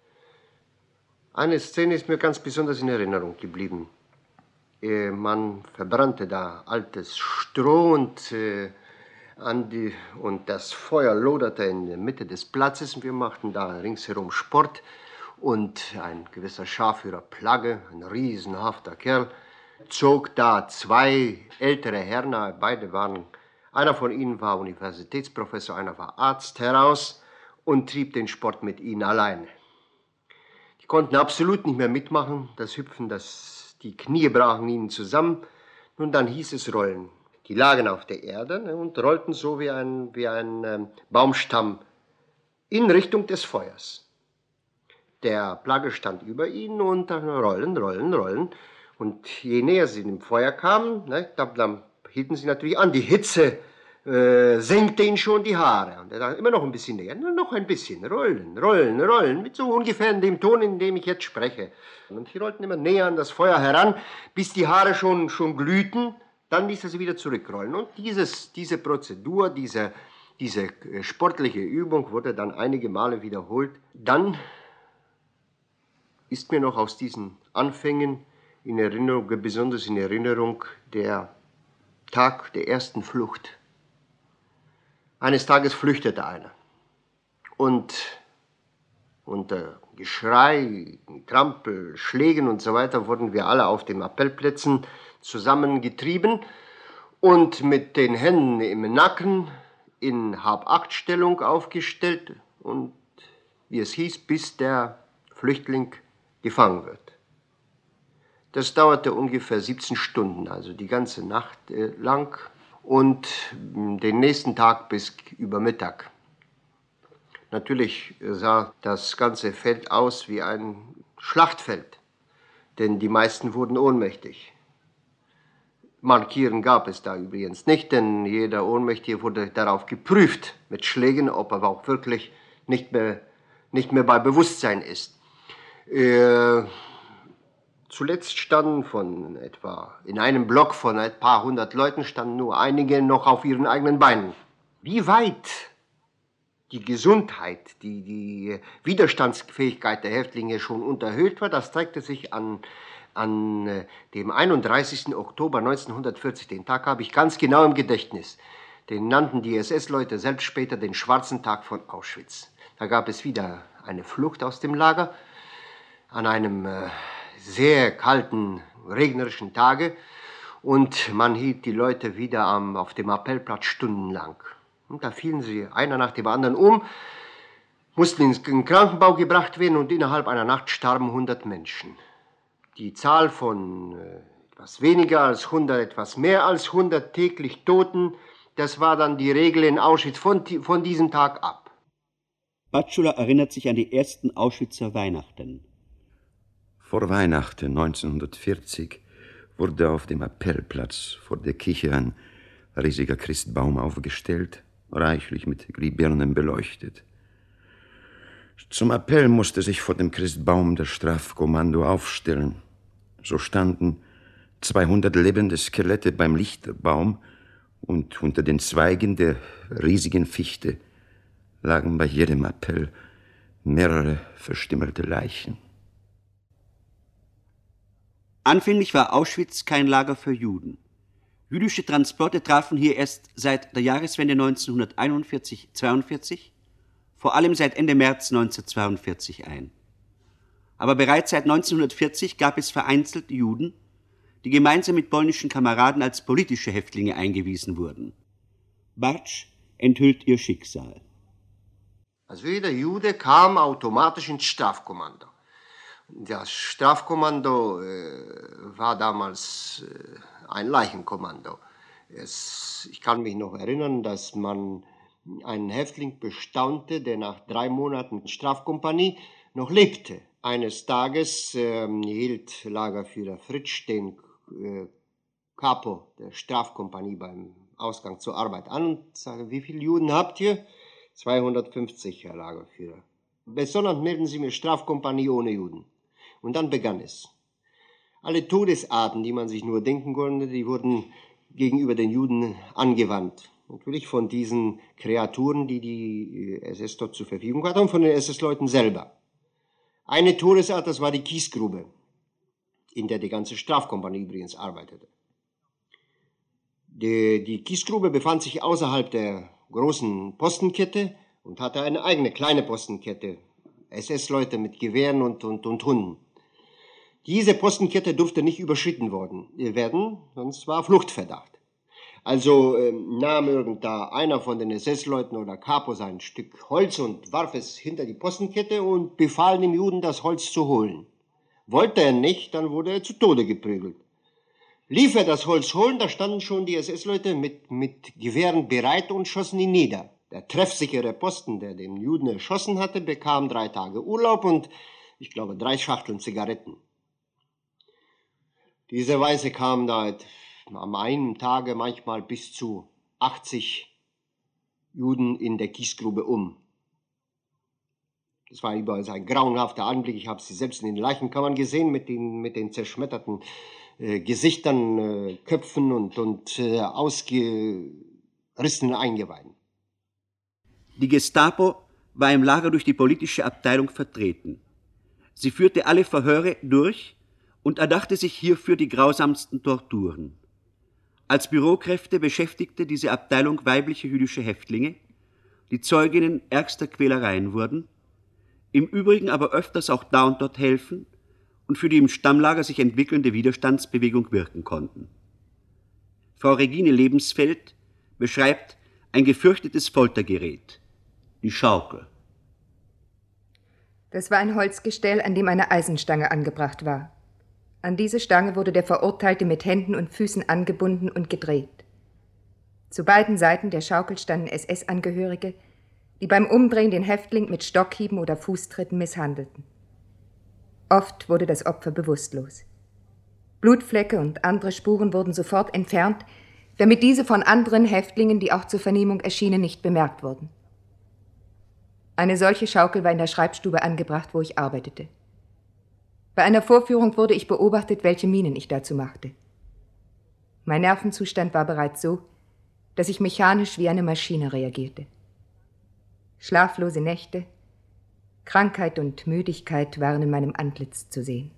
Eine Szene ist mir ganz besonders in Erinnerung geblieben. Äh, man verbrannte da altes Stroh und, äh, an die, und das Feuer loderte in der Mitte des Platzes. Und wir machten da ringsherum Sport. Und ein gewisser Scharführer Plagge, ein riesenhafter Kerl, zog da zwei ältere Herren, beide waren, einer von ihnen war Universitätsprofessor, einer war Arzt, heraus und trieb den Sport mit ihnen alleine. Die konnten absolut nicht mehr mitmachen, das Hüpfen, das, die Knie brachen ihnen zusammen. Nun, dann hieß es rollen. Die lagen auf der Erde und rollten so wie ein, wie ein ähm, Baumstamm in Richtung des Feuers. Der Plagge stand über ihnen und dann rollen, rollen, rollen. Und je näher sie dem Feuer kamen, ne, dann, dann hielten sie natürlich an. Die Hitze äh, senkte ihnen schon die Haare. Und er dachte, immer noch ein bisschen näher, noch ein bisschen, rollen, rollen, rollen, mit so ungefähr in dem Ton, in dem ich jetzt spreche. Und sie rollten immer näher an das Feuer heran, bis die Haare schon, schon glühten. Dann ließ er sie wieder zurückrollen. Und dieses, diese Prozedur, diese, diese sportliche Übung wurde dann einige Male wiederholt. Dann ist mir noch aus diesen Anfängen in Erinnerung, besonders in Erinnerung, der Tag der ersten Flucht. Eines Tages flüchtete einer. Und unter Geschrei, Trampel, Schlägen und so weiter wurden wir alle auf den Appellplätzen zusammengetrieben und mit den Händen im Nacken in Hab-Acht-Stellung aufgestellt und, wie es hieß, bis der Flüchtling gefangen wird. Das dauerte ungefähr siebzehn Stunden, also die ganze Nacht äh, lang und den nächsten Tag bis über Mittag. Natürlich sah das ganze Feld aus wie ein Schlachtfeld, denn die meisten wurden ohnmächtig. Markieren gab es da übrigens nicht, denn jeder Ohnmächtige wurde darauf geprüft mit Schlägen, ob er auch wirklich nicht mehr, nicht mehr bei Bewusstsein ist. Äh, zuletzt standen von etwa, in einem Block von ein paar hundert Leuten standen nur einige noch auf ihren eigenen Beinen. Wie weit die Gesundheit, die, die Widerstandsfähigkeit der Häftlinge schon unterhöhlt war, das zeigte sich an, an dem einunddreißigsten Oktober neunzehnhundertvierzig. Den Tag habe ich ganz genau im Gedächtnis. Den nannten die S S-Leute selbst später den schwarzen Tag von Auschwitz. Da gab es wieder eine Flucht aus dem Lager an einem äh, sehr kalten, regnerischen Tage und man hielt die Leute wieder am, auf dem Appellplatz stundenlang. Und da fielen sie einer nach dem anderen um, mussten ins Krankenbau gebracht werden und innerhalb einer Nacht starben hundert Menschen. Die Zahl von äh, etwas weniger als hundert, etwas mehr als hundert täglich Toten, das war dann die Regel in Auschwitz von, von diesem Tag ab. Batschula erinnert sich an die ersten Auschwitzer Weihnachten. Vor Weihnachten neunzehnhundertvierzig wurde auf dem Appellplatz vor der Kirche ein riesiger Christbaum aufgestellt, reichlich mit Glühbirnen beleuchtet. Zum Appell musste sich vor dem Christbaum das Strafkommando aufstellen. So standen zweihundert lebende Skelette beim Lichterbaum und unter den Zweigen der riesigen Fichte lagen bei jedem Appell mehrere verstümmelte Leichen. Anfänglich war Auschwitz kein Lager für Juden. Jüdische Transporte trafen hier erst seit der Jahreswende neunzehnhunderteinundvierzig zweiundvierzig, vor allem seit Ende März neunzehnhundertzweiundvierzig ein. Aber bereits seit neunzehnhundertvierzig gab es vereinzelt Juden, die gemeinsam mit polnischen Kameraden als politische Häftlinge eingewiesen wurden. Bartsch enthüllt ihr Schicksal. Also jeder Jude kam automatisch ins Strafkommando. Das Strafkommando äh, war damals äh, ein Leichenkommando. Es, ich kann mich noch erinnern, dass man einen Häftling bestaunte, der nach drei Monaten Strafkompanie noch lebte. Eines Tages äh, hielt Lagerführer Fritsch den äh, Capo der Strafkompanie beim Ausgang zur Arbeit an und sagte, wie viele Juden habt ihr? zweihundertfünfzig, Herr Lagerführer. Besonders melden Sie mir Strafkompanie ohne Juden. Und dann begann es. Alle Todesarten, die man sich nur denken konnte, die wurden gegenüber den Juden angewandt. Natürlich von diesen Kreaturen, die die S S dort zur Verfügung hatten, und von den S S-Leuten selber. Eine Todesart, das war die Kiesgrube, in der die ganze Strafkompanie übrigens arbeitete. Die, die Kiesgrube befand sich außerhalb der großen Postenkette und hatte eine eigene kleine Postenkette. S S-Leute mit Gewehren und, und, und Hunden. Diese Postenkette durfte nicht überschritten worden werden, sonst war Fluchtverdacht. Also äh, nahm irgend da einer von den S S-Leuten oder Capos ein Stück Holz und warf es hinter die Postenkette und befahl dem Juden, das Holz zu holen. Wollte er nicht, dann wurde er zu Tode geprügelt. Lief er das Holz holen, da standen schon die S S-Leute mit, mit Gewehren bereit und schossen ihn nieder. Der treffsichere Posten, der den Juden erschossen hatte, bekam drei Tage Urlaub und, ich glaube, drei Schachteln Zigaretten. Diese Weise kamen da am einen Tage manchmal bis zu achtzig Juden in der Kiesgrube um. Das war überall ein grauenhafter Anblick. Ich habe sie selbst in den Leichenkammern gesehen mit den, mit den zerschmetterten äh, Gesichtern, äh, Köpfen und, und äh, ausgerissenen Eingeweiden. Die Gestapo war im Lager durch die politische Abteilung vertreten. Sie führte alle Verhöre durch und erdachte sich hierfür die grausamsten Torturen. Als Bürokräfte beschäftigte diese Abteilung weibliche jüdische Häftlinge, die Zeuginnen ärgster Quälereien wurden, im Übrigen aber öfters auch da und dort helfen und für die im Stammlager sich entwickelnde Widerstandsbewegung wirken konnten. Frau Regine Lebensfeld beschreibt ein gefürchtetes Foltergerät, die Schaukel. Das war ein Holzgestell, an dem eine Eisenstange angebracht war. An diese Stange wurde der Verurteilte mit Händen und Füßen angebunden und gedreht. Zu beiden Seiten der Schaukel standen S S-Angehörige, die beim Umdrehen den Häftling mit Stockhieben oder Fußtritten misshandelten. Oft wurde das Opfer bewusstlos. Blutflecke und andere Spuren wurden sofort entfernt, damit diese von anderen Häftlingen, die auch zur Vernehmung erschienen, nicht bemerkt wurden. Eine solche Schaukel war in der Schreibstube angebracht, wo ich arbeitete. Bei einer Vorführung wurde ich beobachtet, welche Mienen ich dazu machte. Mein Nervenzustand war bereits so, dass ich mechanisch wie eine Maschine reagierte. Schlaflose Nächte, Krankheit und Müdigkeit waren in meinem Antlitz zu sehen.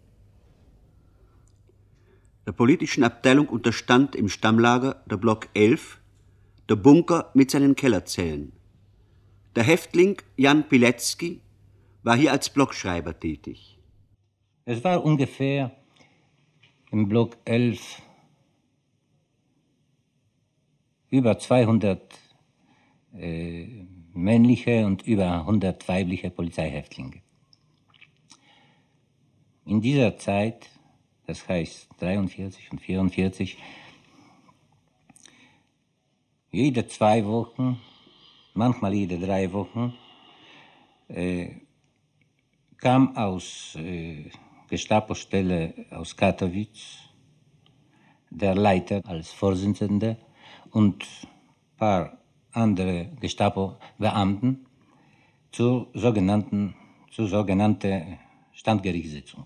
Der politischen Abteilung unterstand im Stammlager der Block elf, der Bunker mit seinen Kellerzellen. Der Häftling Jan Pilecki war hier als Blockschreiber tätig. Es war ungefähr im Block elf über zweihundert äh, männliche und über hundert weibliche Polizeihäftlinge. In dieser Zeit, das heißt dreiundvierzig und vierundvierzig, jede zwei Wochen, manchmal jede drei Wochen, äh, kam aus äh, Gestapo-Stelle aus Katowice der Leiter als Vorsitzender und ein paar andere Gestapo-Beamten zur sogenannten, zur sogenannten Standgerichtssitzung.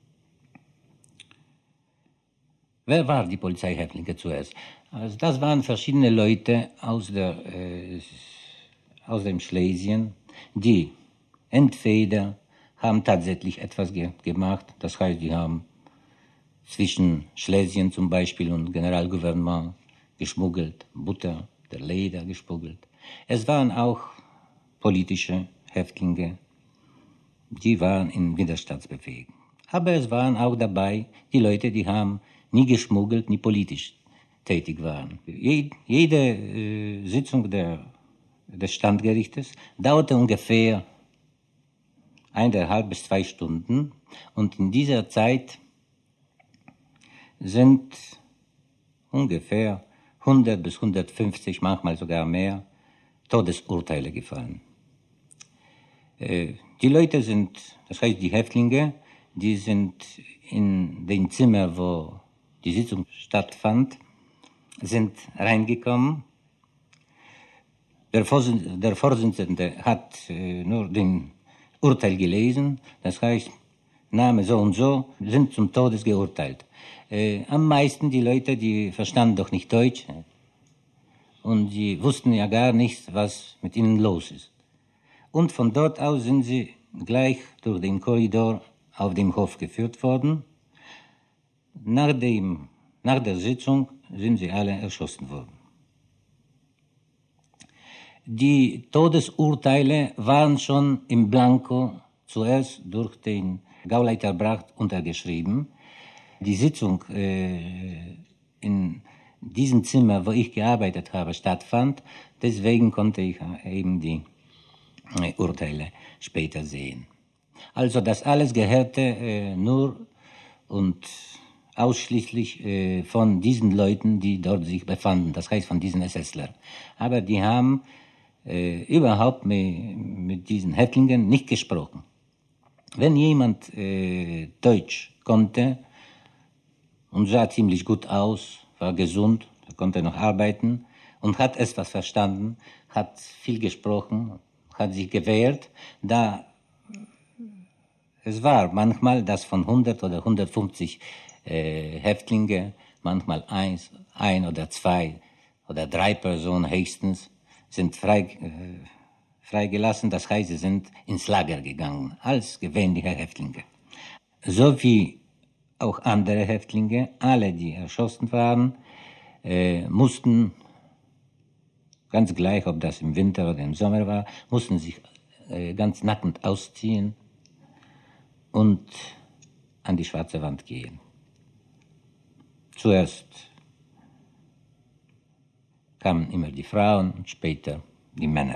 Wer war die Polizeihäftlinge zuerst? Also das waren verschiedene Leute aus, der, äh, aus dem Schlesien, die entweder haben tatsächlich etwas ge gemacht. Das heißt, die haben zwischen Schlesien zum Beispiel und Generalgouvernement geschmuggelt, Butter, der Leder geschmuggelt. Es waren auch politische Häftlinge, die waren in Widerstandsbewegung. Aber es waren auch dabei die Leute, die haben nie geschmuggelt, nie politisch tätig waren. Jede äh, Sitzung der, des Standgerichtes dauerte ungefähr eineinhalb bis zwei Stunden. Und in dieser Zeit sind ungefähr hundert bis hundertfünfzig, manchmal sogar mehr, Todesurteile gefallen. Äh, die Leute sind, das heißt die Häftlinge, die sind in den Zimmer, wo die Sitzung stattfand, sind reingekommen. Der Vorsitzende, der Vorsitzende hat äh, nur den Urteil gelesen, das heißt, Name so und so, sind zum Todes geurteilt. Äh, am meisten die Leute, die verstanden doch nicht Deutsch und die wussten ja gar nichts, was mit ihnen los ist. Und von dort aus sind sie gleich durch den Korridor auf dem Hof geführt worden. Nach, dem, nach der Sitzung sind sie alle erschossen worden. Die Todesurteile waren schon im Blanko zuerst durch den Gauleiter Bracht untergeschrieben. Die Sitzung äh, in diesem Zimmer, wo ich gearbeitet habe, stattfand. Deswegen konnte ich eben die äh, Urteile später sehen. Also das alles gehörte äh, nur und ausschließlich äh, von diesen Leuten, die dort sich befanden, das heißt von diesen SSler. Aber die haben äh, überhaupt mit, mit diesen Häftlingen nicht gesprochen. Wenn jemand äh, Deutsch konnte und sah ziemlich gut aus, war gesund, er konnte noch arbeiten und hat etwas verstanden, hat viel gesprochen, hat sich gewehrt, da es war manchmal, dass von hundert oder hundertfünfzig äh, Häftlinge, manchmal eins, ein oder zwei oder drei Personen höchstens, sind frei, äh, freigelassen, das heißt, sie sind ins Lager gegangen, als gewöhnliche Häftlinge. So wie auch andere Häftlinge, alle, die erschossen waren, äh, mussten, ganz gleich, ob das im Winter oder im Sommer war, mussten sich äh, ganz nackend ausziehen und an die schwarze Wand gehen. Zuerst kamen immer die Frauen und später die Männer.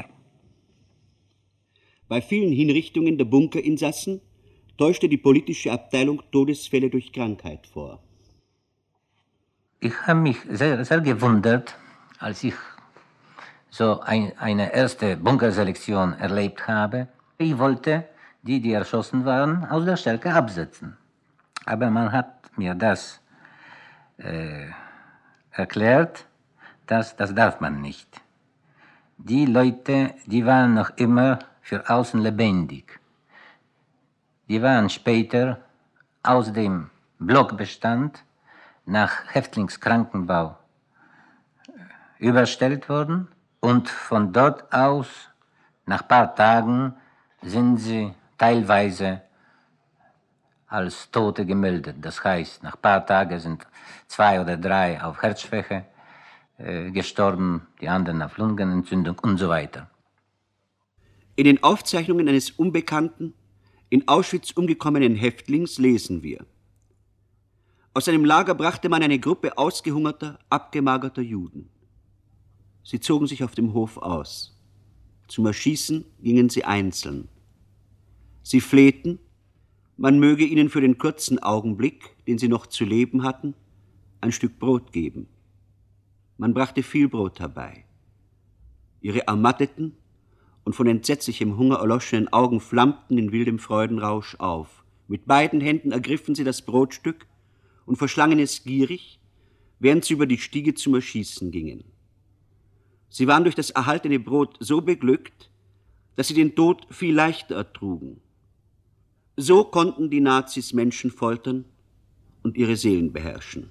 Bei vielen Hinrichtungen der Bunkerinsassen täuschte die politische Abteilung Todesfälle durch Krankheit vor. Ich habe mich sehr, sehr gewundert, als ich so ein, eine erste Bunkerselektion erlebt habe. Ich wollte die, die erschossen waren, aus der Stärke absetzen. Aber man hat mir das äh, erklärt, dass das darf man nicht. Die Leute, die waren noch immer für außen lebendig. Die waren später aus dem Blockbestand nach Häftlingskrankenbau überstellt worden und von dort aus, nach ein paar Tagen, sind sie teilweise als Tote gemeldet. Das heißt, nach ein paar Tagen sind zwei oder drei auf Herzschwäche äh, gestorben, die anderen auf Lungenentzündung und so weiter. In den Aufzeichnungen eines unbekannten, in Auschwitz umgekommenen Häftlings lesen wir: Aus einem Lager brachte man eine Gruppe ausgehungerter, abgemagerter Juden. Sie zogen sich auf dem Hof aus. Zum Erschießen gingen sie einzeln. Sie flehten, man möge ihnen für den kurzen Augenblick, den sie noch zu leben hatten, ein Stück Brot geben. Man brachte viel Brot herbei. Ihre ermatteten und von entsetzlichem Hunger erloschenen Augen flammten in wildem Freudenrausch auf. Mit beiden Händen ergriffen sie das Brotstück und verschlangen es gierig, während sie über die Stiege zum Erschießen gingen. Sie waren durch das erhaltene Brot so beglückt, dass sie den Tod viel leichter ertrugen. So konnten die Nazis Menschen foltern und ihre Seelen beherrschen.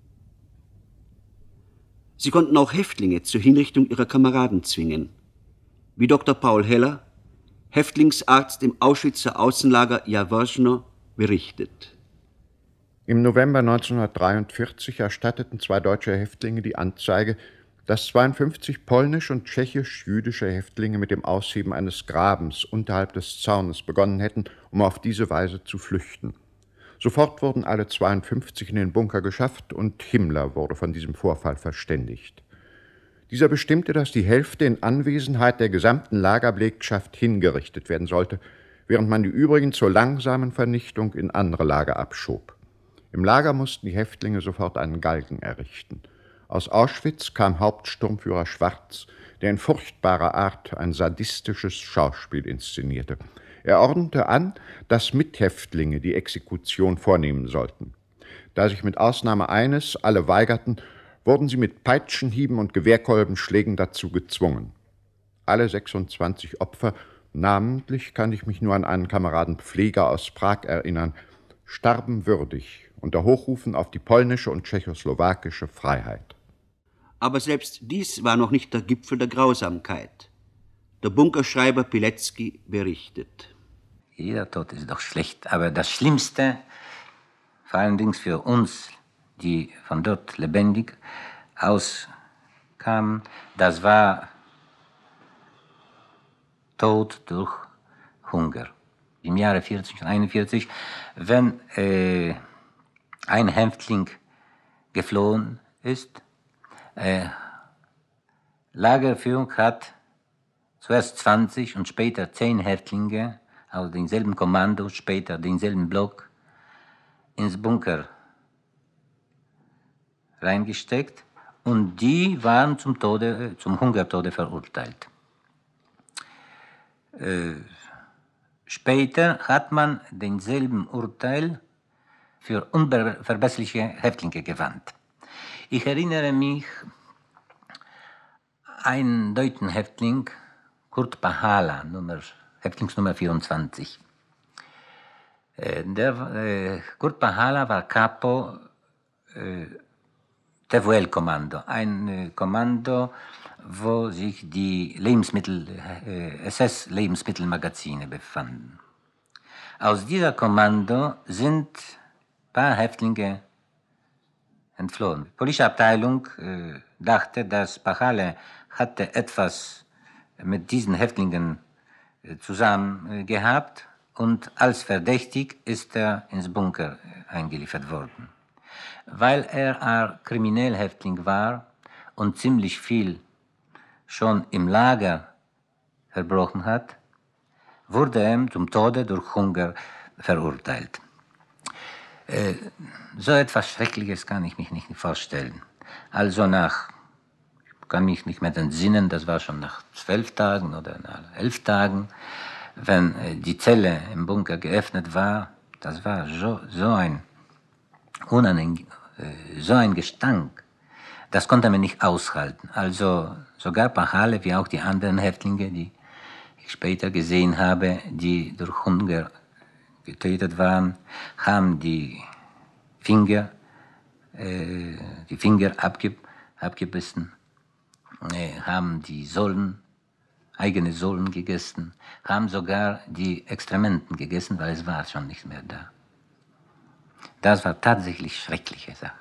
Sie konnten auch Häftlinge zur Hinrichtung ihrer Kameraden zwingen, wie Doktor Paul Heller, Häftlingsarzt im Auschwitzer Außenlager Jaworzno, berichtet. Im November neunzehnhundertdreiundvierzig erstatteten zwei deutsche Häftlinge die Anzeige, dass zweiundfünfzig polnisch- und tschechisch-jüdische Häftlinge mit dem Ausheben eines Grabens unterhalb des Zaunes begonnen hätten, um auf diese Weise zu flüchten. Sofort wurden alle zweiundfünfzig in den Bunker geschafft und Himmler wurde von diesem Vorfall verständigt. Dieser bestimmte, dass die Hälfte in Anwesenheit der gesamten Lagerbelegschaft hingerichtet werden sollte, während man die übrigen zur langsamen Vernichtung in andere Lager abschob. Im Lager mussten die Häftlinge sofort einen Galgen errichten. Aus Auschwitz kam Hauptsturmführer Schwarz, der in furchtbarer Art ein sadistisches Schauspiel inszenierte. Er ordnete an, dass Mithäftlinge die Exekution vornehmen sollten. Da sich mit Ausnahme eines alle weigerten, wurden sie mit Peitschenhieben und Gewehrkolbenschlägen dazu gezwungen. Alle sechsundzwanzig Opfer, namentlich kann ich mich nur an einen Kameraden Pfleger aus Prag erinnern, starben würdig unter Hochrufen auf die polnische und tschechoslowakische Freiheit. Aber selbst dies war noch nicht der Gipfel der Grausamkeit. Der Bunkerschreiber Pilecki berichtet: Jeder Tod ist doch schlecht, aber das Schlimmste, vor allen Dingen für uns, die von dort lebendig auskamen, das war Tod durch Hunger. Im Jahre vierzig und einundvierzig, wenn äh, ein Häftling geflohen ist, äh, Lagerführung hat zuerst zwanzig und später zehn Häftlinge aus demselben Kommando, später denselben Block, ins Bunker reingesteckt und die waren zum Tode, zum Hungertode verurteilt. Äh, später hat man denselben Urteil für unverbesserliche Häftlinge gewandt. Ich erinnere mich einen deutschen Häftling, Kurt Pahala, Nummer, Häftlingsnummer vierundzwanzig. Äh, der, äh, Kurt Pahala war Capo äh, T V L-Kommando, ein äh, Kommando, wo sich die Lebensmittel, äh, S S-Lebensmittelmagazine befanden. Aus dieser Kommando sind ein paar Häftlinge entflohen. Die Polizeiabteilung äh, dachte, dass Pachale hatte etwas mit diesen Häftlingen äh, zusammen äh, gehabt und als verdächtig ist er ins Bunker eingeliefert worden. Weil er ein Kriminellhäftling war und ziemlich viel schon im Lager verbrochen hat, wurde er zum Tode durch Hunger verurteilt. Äh, so etwas Schreckliches kann ich mich nicht vorstellen. Also nach, ich kann mich nicht mehr entsinnen, das war schon nach zwölf Tagen oder nach elf Tagen, wenn äh, die Zelle im Bunker geöffnet war, das war so, so ein unangenehm, äh, so ein Gestank, das konnte man nicht aushalten. Also sogar Pachale, wie auch die anderen Häftlinge, die ich später gesehen habe, die durch Hunger getötet waren, haben die Finger, äh, die Finger abge, abgebissen, äh, haben die Sohlen, eigene Sohlen gegessen, haben sogar die Extrementen gegessen, weil es war schon nicht mehr da. Das war tatsächlich schreckliche Sache.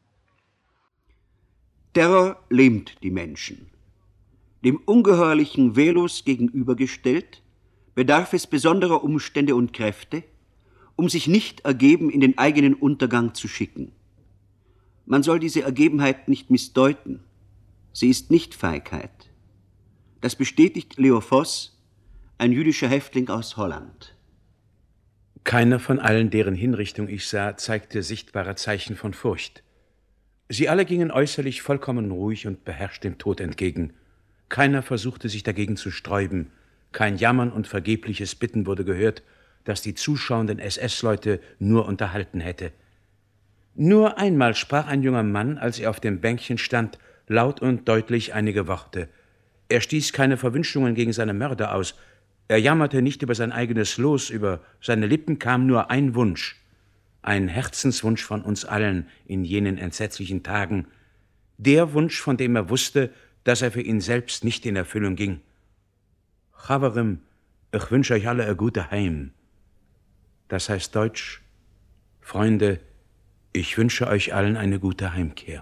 Terror lähmt die Menschen. Dem ungeheuerlichen Velus gegenübergestellt, bedarf es besonderer Umstände und Kräfte, um sich nicht ergeben in den eigenen Untergang zu schicken. Man soll diese Ergebenheit nicht missdeuten. Sie ist nicht Feigheit. Das bestätigt Leo Voss, ein jüdischer Häftling aus Holland. Keiner von allen, deren Hinrichtung ich sah, zeigte sichtbare Zeichen von Furcht. Sie alle gingen äußerlich vollkommen ruhig und beherrscht dem Tod entgegen. Keiner versuchte sich dagegen zu sträuben. Kein Jammern und vergebliches Bitten wurde gehört, das die zuschauenden S S-Leute nur unterhalten hätte. Nur einmal sprach ein junger Mann, als er auf dem Bänkchen stand, laut und deutlich einige Worte. Er stieß keine Verwünschungen gegen seine Mörder aus. Er jammerte nicht über sein eigenes Los, über seine Lippen kam nur ein Wunsch. Ein Herzenswunsch von uns allen in jenen entsetzlichen Tagen. Der Wunsch, von dem er wusste, dass er für ihn selbst nicht in Erfüllung ging. Chavarim, ich wünsche euch alle ein gute Heim. Das heißt Deutsch, Freunde, ich wünsche euch allen eine gute Heimkehr.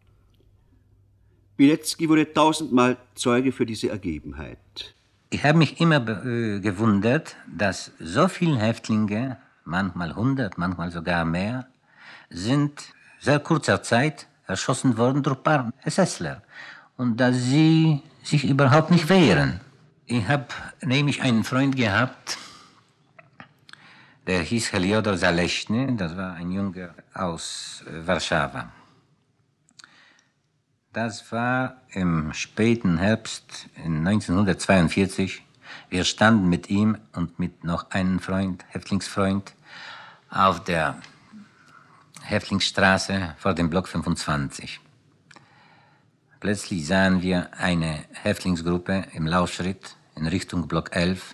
Pilecki wurde tausendmal Zeuge für diese Ergebenheit. Ich habe mich immer äh, gewundert, dass so viele Häftlinge, manchmal hundert, manchmal sogar mehr, sind sehr kurzer Zeit erschossen worden durch ein paar SSler. Und dass sie sich überhaupt nicht wehren. Ich habe nämlich einen Freund gehabt, der hieß Heliodor Zaleschny, das war ein Junge aus äh, Warschau. Das war im späten Herbst neunzehnhundertzweiundvierzig. Wir standen mit ihm und mit noch einem Freund, Häftlingsfreund, auf der Häftlingsstraße vor dem Block fünfundzwanzig. Plötzlich sahen wir eine Häftlingsgruppe im Laufschritt in Richtung Block elf.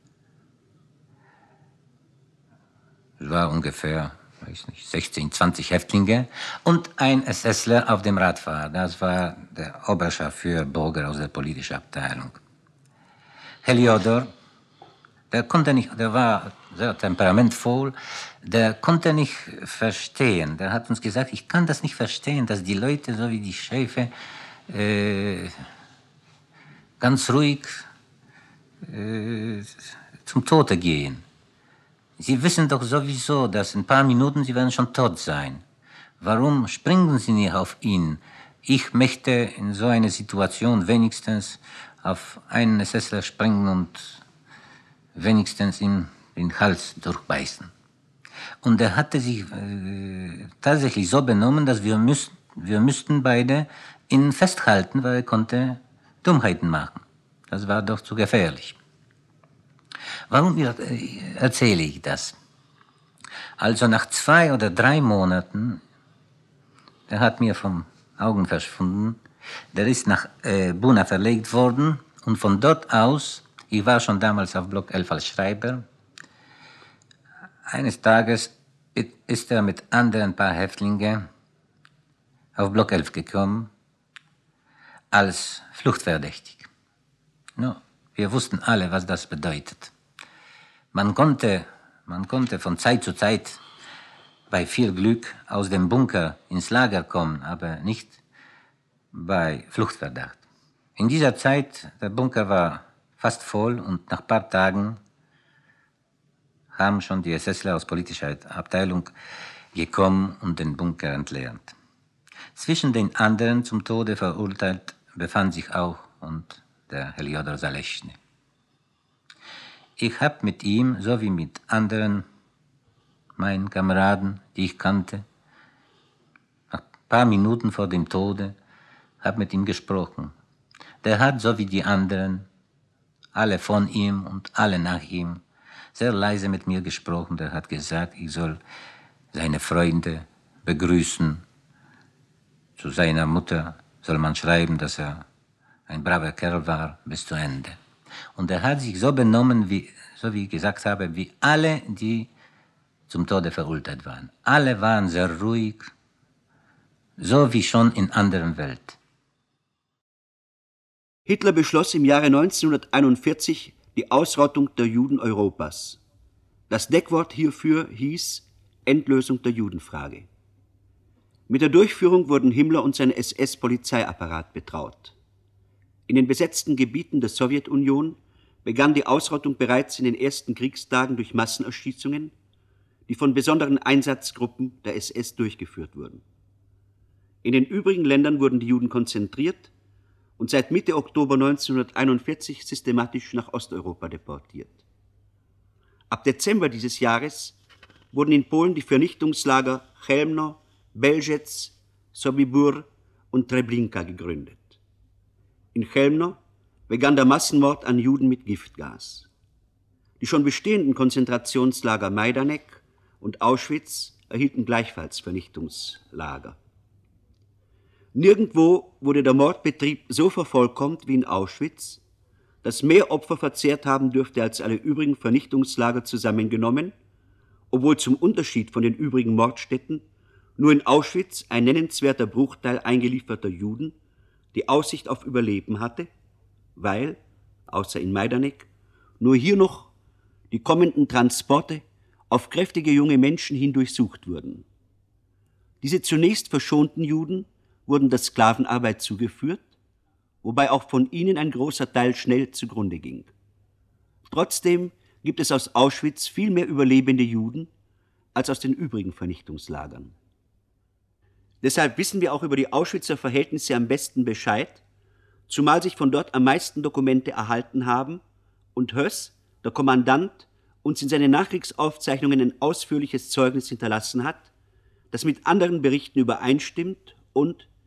Es war ungefähr, weiß nicht, sechzehn, zwanzig Häftlinge und ein SSler auf dem Radfahrer. Das war der Oberchauffeur Burger aus der politischen Abteilung. Heliodor, der konnte nicht, der war sehr temperamentvoll, der konnte nicht verstehen. Der hat uns gesagt, ich kann das nicht verstehen, dass die Leute, so wie die Schäfe, äh, ganz ruhig äh, zum Tode gehen. Sie wissen doch sowieso, dass in ein paar Minuten sie werden schon tot sein. Warum springen Sie nicht auf ihn? Ich möchte in so einer Situation wenigstens auf einen Sessel springen und wenigstens ihm den Hals durchbeißen. Und er hatte sich äh, tatsächlich so benommen, dass wir, müß, wir müssten beide ihn festhalten, weil er konnte Dummheiten machen. Das war doch zu gefährlich. Warum erzähle ich das? Also nach zwei oder drei Monaten, der hat mir vom Augen verschwunden, der ist nach äh, Buna verlegt worden und von dort aus, ich war schon damals auf Block elf als Schreiber, eines Tages ist er mit anderen paar Häftlingen auf Block elf gekommen, als fluchtverdächtig. No, wir wussten alle, was das bedeutet. Man konnte, man konnte von Zeit zu Zeit bei viel Glück aus dem Bunker ins Lager kommen, aber nicht bei Fluchtverdacht. In dieser Zeit, der Bunker war fast voll und nach ein paar Tagen haben schon die SSler aus politischer Abteilung gekommen und den Bunker entleert. Zwischen den anderen zum Tode verurteilt befand sich auch und der Heliodor Zaleschny. Ich habe mit ihm, so wie mit anderen meinen Kameraden, die ich kannte, nach ein paar Minuten vor dem Tode, habe mit ihm gesprochen. Der hat, so wie die anderen, alle von ihm und alle nach ihm, sehr leise mit mir gesprochen. Der hat gesagt, ich soll seine Freunde begrüßen. Zu seiner Mutter soll man schreiben, dass er ein braver Kerl war bis zu Ende. Und er hat sich so benommen, wie, so wie ich gesagt habe, wie alle, die zum Tode verurteilt waren. Alle waren sehr ruhig, so wie schon in anderen Welt. Hitler beschloss im Jahre neunzehnhunderteinundvierzig die Ausrottung der Juden Europas. Das Deckwort hierfür hieß Endlösung der Judenfrage. Mit der Durchführung wurden Himmler und sein S S-Polizeiapparat betraut. In den besetzten Gebieten der Sowjetunion begann die Ausrottung bereits in den ersten Kriegstagen durch Massenerschießungen, die von besonderen Einsatzgruppen der S S durchgeführt wurden. In den übrigen Ländern wurden die Juden konzentriert und seit Mitte Oktober neunzehnhunderteinundvierzig systematisch nach Osteuropa deportiert. Ab Dezember dieses Jahres wurden in Polen die Vernichtungslager Chełmno, Belzec, Sobibór und Treblinka gegründet. In Chełmno begann der Massenmord an Juden mit Giftgas. Die schon bestehenden Konzentrationslager Majdanek und Auschwitz erhielten gleichfalls Vernichtungslager. Nirgendwo wurde der Mordbetrieb so vervollkommt wie in Auschwitz, das mehr Opfer verzehrt haben dürfte als alle übrigen Vernichtungslager zusammengenommen, obwohl zum Unterschied von den übrigen Mordstätten nur in Auschwitz ein nennenswerter Bruchteil eingelieferter Juden die Aussicht auf Überleben hatte, weil, außer in Majdanek, nur hier noch die kommenden Transporte auf kräftige junge Menschen hin durchsucht wurden. Diese zunächst verschonten Juden wurden der Sklavenarbeit zugeführt, wobei auch von ihnen ein großer Teil schnell zugrunde ging. Trotzdem gibt es aus Auschwitz viel mehr überlebende Juden als aus den übrigen Vernichtungslagern. Deshalb wissen wir auch über die Auschwitzer Verhältnisse am besten Bescheid, zumal sich von dort am meisten Dokumente erhalten haben und Höss, der Kommandant, uns in seinen Nachkriegsaufzeichnungen ein ausführliches Zeugnis hinterlassen hat, das mit anderen Berichten übereinstimmt und,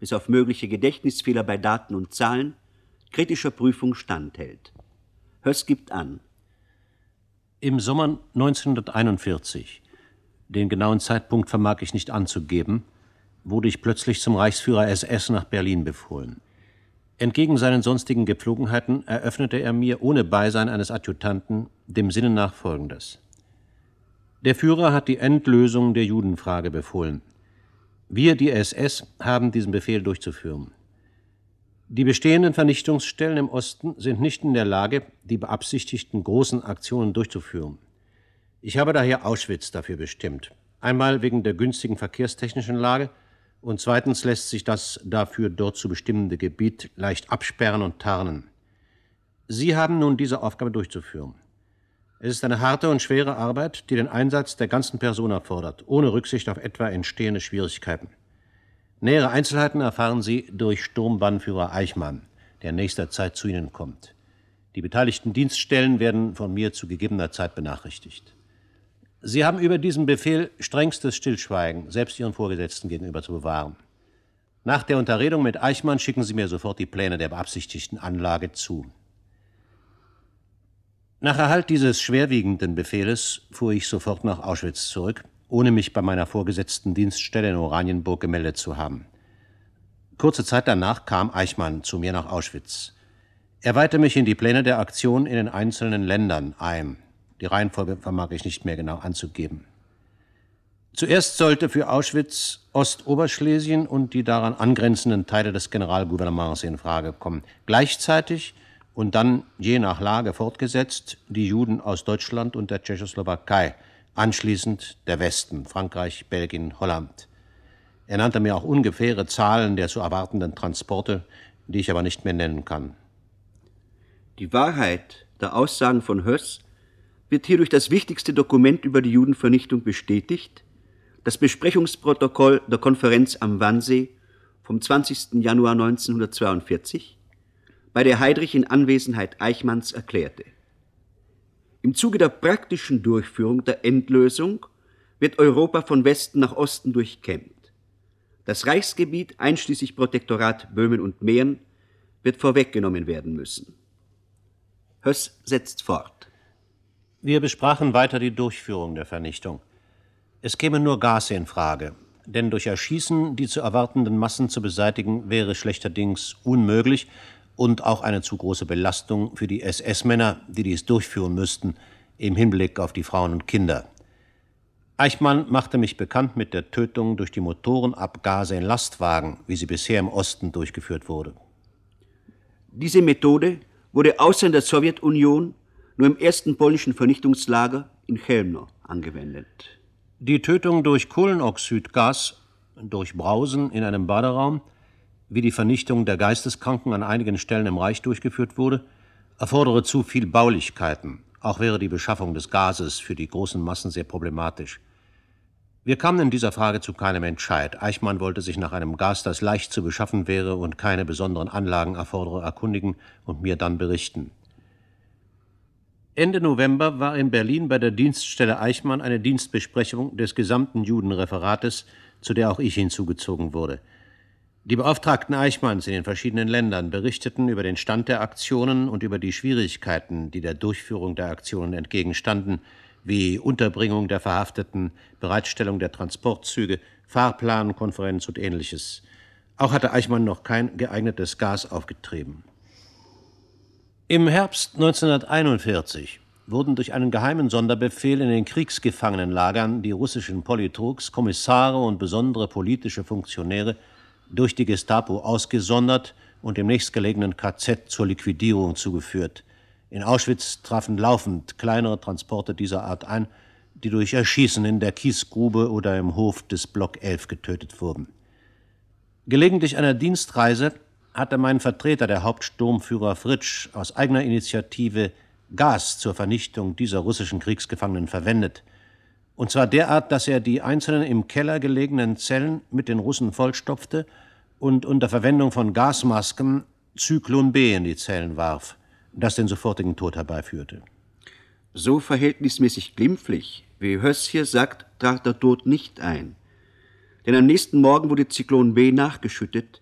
bis auf mögliche Gedächtnisfehler bei Daten und Zahlen, kritischer Prüfung standhält. Höss gibt an: Im Sommer neunzehnhunderteinundvierzig, den genauen Zeitpunkt vermag ich nicht anzugeben, wurde ich plötzlich zum Reichsführer S S nach Berlin befohlen. Entgegen seinen sonstigen Gepflogenheiten eröffnete er mir ohne Beisein eines Adjutanten dem Sinne nach Folgendes: Der Führer hat die Endlösung der Judenfrage befohlen. Wir, die S S, haben diesen Befehl durchzuführen. Die bestehenden Vernichtungsstellen im Osten sind nicht in der Lage, die beabsichtigten großen Aktionen durchzuführen. Ich habe daher Auschwitz dafür bestimmt. Einmal wegen der günstigen verkehrstechnischen Lage und zweitens lässt sich das dafür dort zu bestimmende Gebiet leicht absperren und tarnen. Sie haben nun diese Aufgabe durchzuführen. Es ist eine harte und schwere Arbeit, die den Einsatz der ganzen Person erfordert, ohne Rücksicht auf etwa entstehende Schwierigkeiten. Nähere Einzelheiten erfahren Sie durch Sturmbannführer Eichmann, der in nächster Zeit zu Ihnen kommt. Die beteiligten Dienststellen werden von mir zu gegebener Zeit benachrichtigt. Sie haben über diesen Befehl strengstes Stillschweigen, selbst Ihren Vorgesetzten gegenüber, zu bewahren. Nach der Unterredung mit Eichmann schicken Sie mir sofort die Pläne der beabsichtigten Anlage zu. Nach Erhalt dieses schwerwiegenden Befehles fuhr ich sofort nach Auschwitz zurück, ohne mich bei meiner vorgesetzten Dienststelle in Oranienburg gemeldet zu haben. Kurze Zeit danach kam Eichmann zu mir nach Auschwitz. Er weihte mich in die Pläne der Aktion in den einzelnen Ländern ein. Die Reihenfolge vermag ich nicht mehr genau anzugeben. Zuerst sollte für Auschwitz Ostoberschlesien und die daran angrenzenden Teile des Generalgouvernements in Frage kommen. Gleichzeitig und dann je nach Lage fortgesetzt die Juden aus Deutschland und der Tschechoslowakei, anschließend der Westen, Frankreich, Belgien, Holland. Er nannte mir auch ungefähre Zahlen der zu erwartenden Transporte, die ich aber nicht mehr nennen kann. Die Wahrheit der Aussagen von Höss wird hier durch das wichtigste Dokument über die Judenvernichtung bestätigt, das Besprechungsprotokoll der Konferenz am Wannsee vom zwanzigsten Januar neunzehnhundertzweiundvierzig, bei der Heydrich in Anwesenheit Eichmanns erklärte: Im Zuge der praktischen Durchführung der Endlösung wird Europa von Westen nach Osten durchkämmt. Das Reichsgebiet einschließlich Protektorat Böhmen und Mähren wird vorweggenommen werden müssen. Höss setzt fort: Wir besprachen weiter die Durchführung der Vernichtung. Es käme nur Gase in Frage, denn durch Erschießen die zu erwartenden Massen zu beseitigen, wäre schlechterdings unmöglich und auch eine zu große Belastung für die S S-Männer, die dies durchführen müssten, im Hinblick auf die Frauen und Kinder. Eichmann machte mich bekannt mit der Tötung durch die Motorenabgase in Lastwagen, wie sie bisher im Osten durchgeführt wurde. Diese Methode wurde außer in der Sowjetunion nur im ersten polnischen Vernichtungslager in Chełmno angewendet. Die Tötung durch Kohlenoxidgas, durch Brausen in einem Baderaum, wie die Vernichtung der Geisteskranken an einigen Stellen im Reich durchgeführt wurde, erfordere zu viel Baulichkeiten. Auch wäre die Beschaffung des Gases für die großen Massen sehr problematisch. Wir kamen in dieser Frage zu keinem Entscheid. Eichmann wollte sich nach einem Gas, das leicht zu beschaffen wäre und keine besonderen Anlagen erfordere, erkundigen und mir dann berichten. Ende November war in Berlin bei der Dienststelle Eichmann eine Dienstbesprechung des gesamten Judenreferates, zu der auch ich hinzugezogen wurde. Die Beauftragten Eichmanns in den verschiedenen Ländern berichteten über den Stand der Aktionen und über die Schwierigkeiten, die der Durchführung der Aktionen entgegenstanden, wie Unterbringung der Verhafteten, Bereitstellung der Transportzüge, Fahrplan, Konferenz und Ähnliches. Auch hatte Eichmann noch kein geeignetes Gas aufgetrieben. Im Herbst neunzehnhunderteinundvierzig wurden durch einen geheimen Sonderbefehl in den Kriegsgefangenenlagern die russischen Politruks, Kommissare und besondere politische Funktionäre durch die Gestapo ausgesondert und dem nächstgelegenen K Z zur Liquidierung zugeführt. In Auschwitz trafen laufend kleinere Transporte dieser Art ein, die durch Erschießen in der Kiesgrube oder im Hof des Block elf getötet wurden. Gelegentlich einer Dienstreise hatte mein Vertreter, der Hauptsturmführer Fritsch, aus eigener Initiative Gas zur Vernichtung dieser russischen Kriegsgefangenen verwendet. Und zwar derart, dass er die einzelnen im Keller gelegenen Zellen mit den Russen vollstopfte und unter Verwendung von Gasmasken Zyklon B in die Zellen warf, das den sofortigen Tod herbeiführte. So verhältnismäßig glimpflich, wie Höss hier sagt, trat der Tod nicht ein. Denn am nächsten Morgen wurde Zyklon B nachgeschüttet,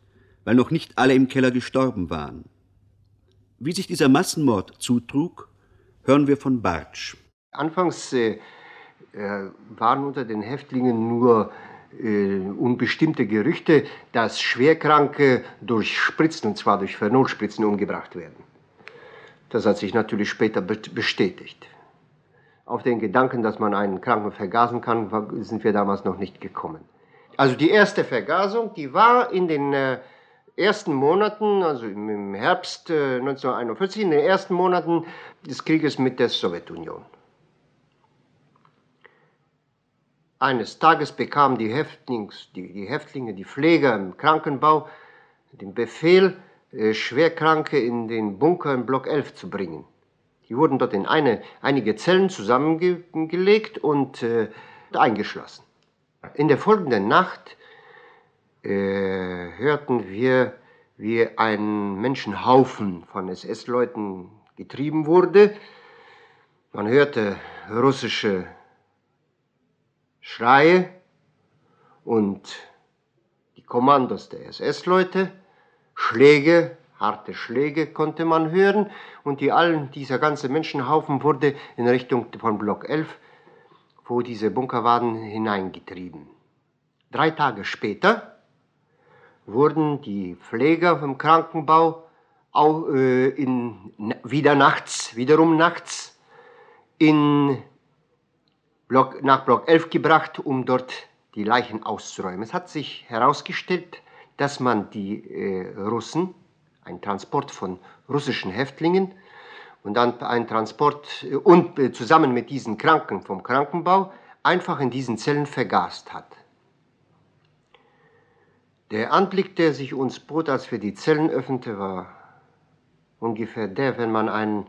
weil noch nicht alle im Keller gestorben waren. Wie sich dieser Massenmord zutrug, hören wir von Bartsch. Anfangs äh, waren unter den Häftlingen nur äh, unbestimmte Gerüchte, dass Schwerkranke durch Spritzen, und zwar durch Phenolspritzen, umgebracht werden. Das hat sich natürlich später bestätigt. Auf den Gedanken, dass man einen Kranken vergasen kann, sind wir damals noch nicht gekommen. Also die erste Vergasung, die war in den äh, ersten Monaten, also im, im Herbst äh, neunzehnhunderteinundvierzig, in den ersten Monaten des Krieges mit der Sowjetunion. Eines Tages bekamen die, Häftlings, die, die Häftlinge, die Pfleger im Krankenbau den Befehl, äh, Schwerkranke in den Bunker im Block elf zu bringen. Die wurden dort in eine, einige Zellen zusammengelegt und äh, eingeschlossen. In der folgenden Nacht äh, hörten wir, wie ein Menschenhaufen von S S-Leuten getrieben wurde. Man hörte russische Schreie und die Kommandos der S S-Leute, Schläge, harte Schläge konnte man hören, und die allen, dieser ganze Menschenhaufen wurde in Richtung von Block elf, wo diese Bunker waren, hineingetrieben. Drei Tage später wurden die Pfleger vom Krankenbau auch, äh, in, wieder nachts, wiederum nachts, in Block, nach Block elf gebracht, um dort die Leichen auszuräumen. Es hat sich herausgestellt, dass man die äh, Russen, ein Transport von russischen Häftlingen und dann ein Transport äh, und äh, zusammen mit diesen Kranken vom Krankenbau einfach in diesen Zellen vergast hat. Der Anblick, der sich uns bot, als wir die Zellen öffnete, war ungefähr der, wenn man einen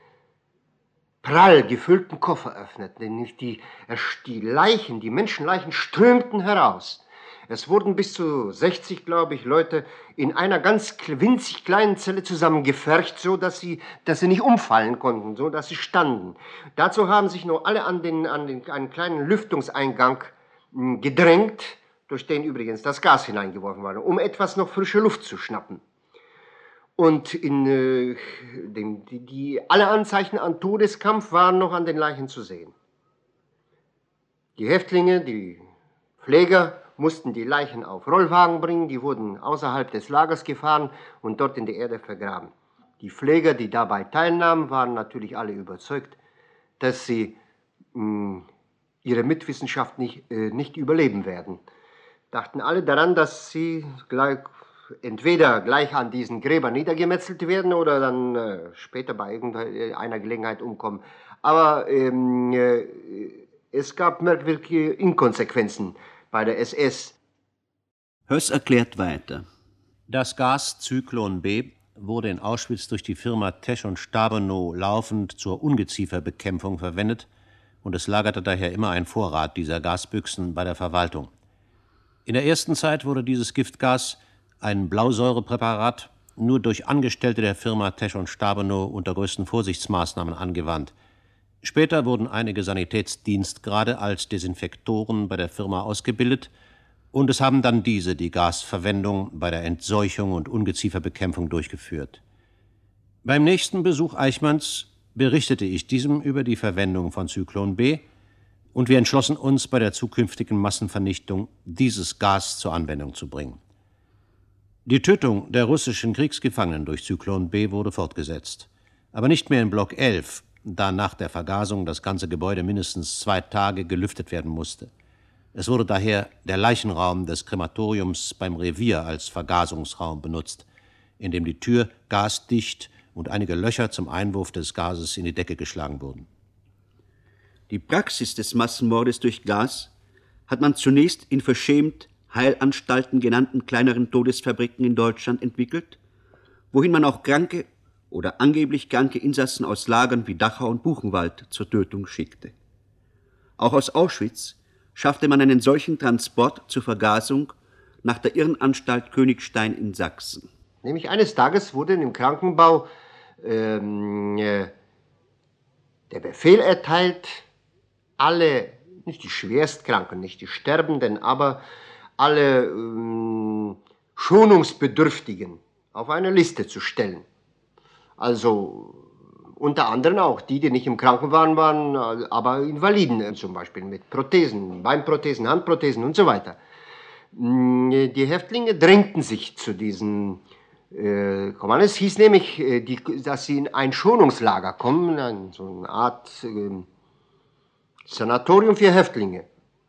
prall gefüllten Koffer öffnet, nämlich die, die Leichen, die Menschenleichen strömten heraus. Es wurden bis zu sechzig, glaube ich, Leute in einer ganz winzig kleinen Zelle zusammengefercht, so dass sie, dass sie nicht umfallen konnten, so dass sie standen. Dazu haben sich nur alle an, den, an den, einen kleinen Lüftungseingang mh, gedrängt, durch den übrigens das Gas hineingeworfen wurde, um etwas noch frische Luft zu schnappen. Und in, äh, dem, die, die, alle Anzeichen an Todeskampf waren noch an den Leichen zu sehen. Die Häftlinge, die Pfleger mussten die Leichen auf Rollwagen bringen, die wurden außerhalb des Lagers gefahren und dort in die Erde vergraben. Die Pfleger, die dabei teilnahmen, waren natürlich alle überzeugt, dass sie mh, ihre Mitwissenschaft nicht, äh, nicht überleben werden. Dachten alle daran, dass sie gleich, entweder gleich an diesen Gräbern niedergemetzelt werden oder dann äh, später bei irgendeiner Gelegenheit umkommen. Aber ähm, äh, es gab merkwürdige Inkonsequenzen bei der S S. Höss erklärt weiter. Das Gas Zyklon B wurde in Auschwitz durch die Firma Tesch und Stabenow laufend zur Ungezieferbekämpfung verwendet, und es lagerte daher immer ein Vorrat dieser Gasbüchsen bei der Verwaltung. In der ersten Zeit wurde dieses Giftgas, ein Blausäurepräparat, nur durch Angestellte der Firma Tesch und Stabenow unter größten Vorsichtsmaßnahmen angewandt. Später wurden einige Sanitätsdienstgrade als Desinfektoren bei der Firma ausgebildet, und es haben dann diese die Gasverwendung bei der Entseuchung und Ungezieferbekämpfung durchgeführt. Beim nächsten Besuch Eichmanns berichtete ich diesem über die Verwendung von Zyklon B, und wir entschlossen uns, bei der zukünftigen Massenvernichtung dieses Gas zur Anwendung zu bringen. Die Tötung der russischen Kriegsgefangenen durch Zyklon B wurde fortgesetzt, aber nicht mehr in Block elf, da nach der Vergasung das ganze Gebäude mindestens zwei Tage gelüftet werden musste. Es wurde daher der Leichenraum des Krematoriums beim Revier als Vergasungsraum benutzt, in dem die Tür gasdicht und einige Löcher zum Einwurf des Gases in die Decke geschlagen wurden. Die Praxis des Massenmordes durch Gas hat man zunächst in verschämt Heilanstalten genannten kleineren Todesfabriken in Deutschland entwickelt, wohin man auch kranke oder angeblich kranke Insassen aus Lagern wie Dachau und Buchenwald zur Tötung schickte. Auch aus Auschwitz schaffte man einen solchen Transport zur Vergasung nach der Irrenanstalt Königstein in Sachsen. Nämlich eines Tages wurde im Krankenbau ähm, äh, der Befehl erteilt, alle, nicht die Schwerstkranken, nicht die Sterbenden, aber alle ähm, Schonungsbedürftigen auf eine Liste zu stellen. Also unter anderem auch die, die nicht im Krankenwagen waren, aber Invaliden, zum Beispiel mit Prothesen, Beinprothesen, Handprothesen und so weiter. Die Häftlinge drängten sich zu diesen äh, Kommanden. Es hieß nämlich, äh, die, dass sie in ein Schonungslager kommen, ein, so eine Art äh, Sanatorium für Häftlinge.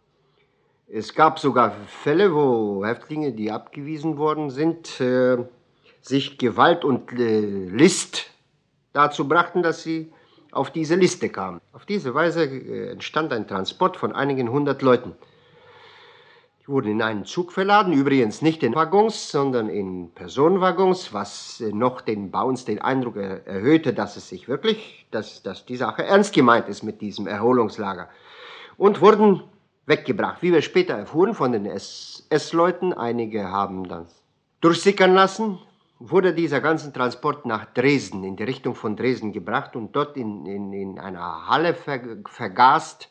Es gab sogar Fälle, wo Häftlinge, die abgewiesen worden sind, äh, sich Gewalt und äh, List dazu brachten, dass sie auf diese Liste kamen. Auf diese Weise äh, entstand ein Transport von einigen hundert Leuten. Die wurden in einen Zug verladen, übrigens nicht in Waggons, sondern in Personenwaggons, was äh, noch den, bei uns den Eindruck er, erhöhte, dass es sich wirklich, dass, dass die Sache ernst gemeint ist mit diesem Erholungslager. Und wurden weggebracht, wie wir später erfuhren von den S S-Leuten. Einige haben das durchsickern lassen. Wurde dieser ganze Transport nach Dresden, in die Richtung von Dresden gebracht und dort in, in, in einer Halle ver, vergast.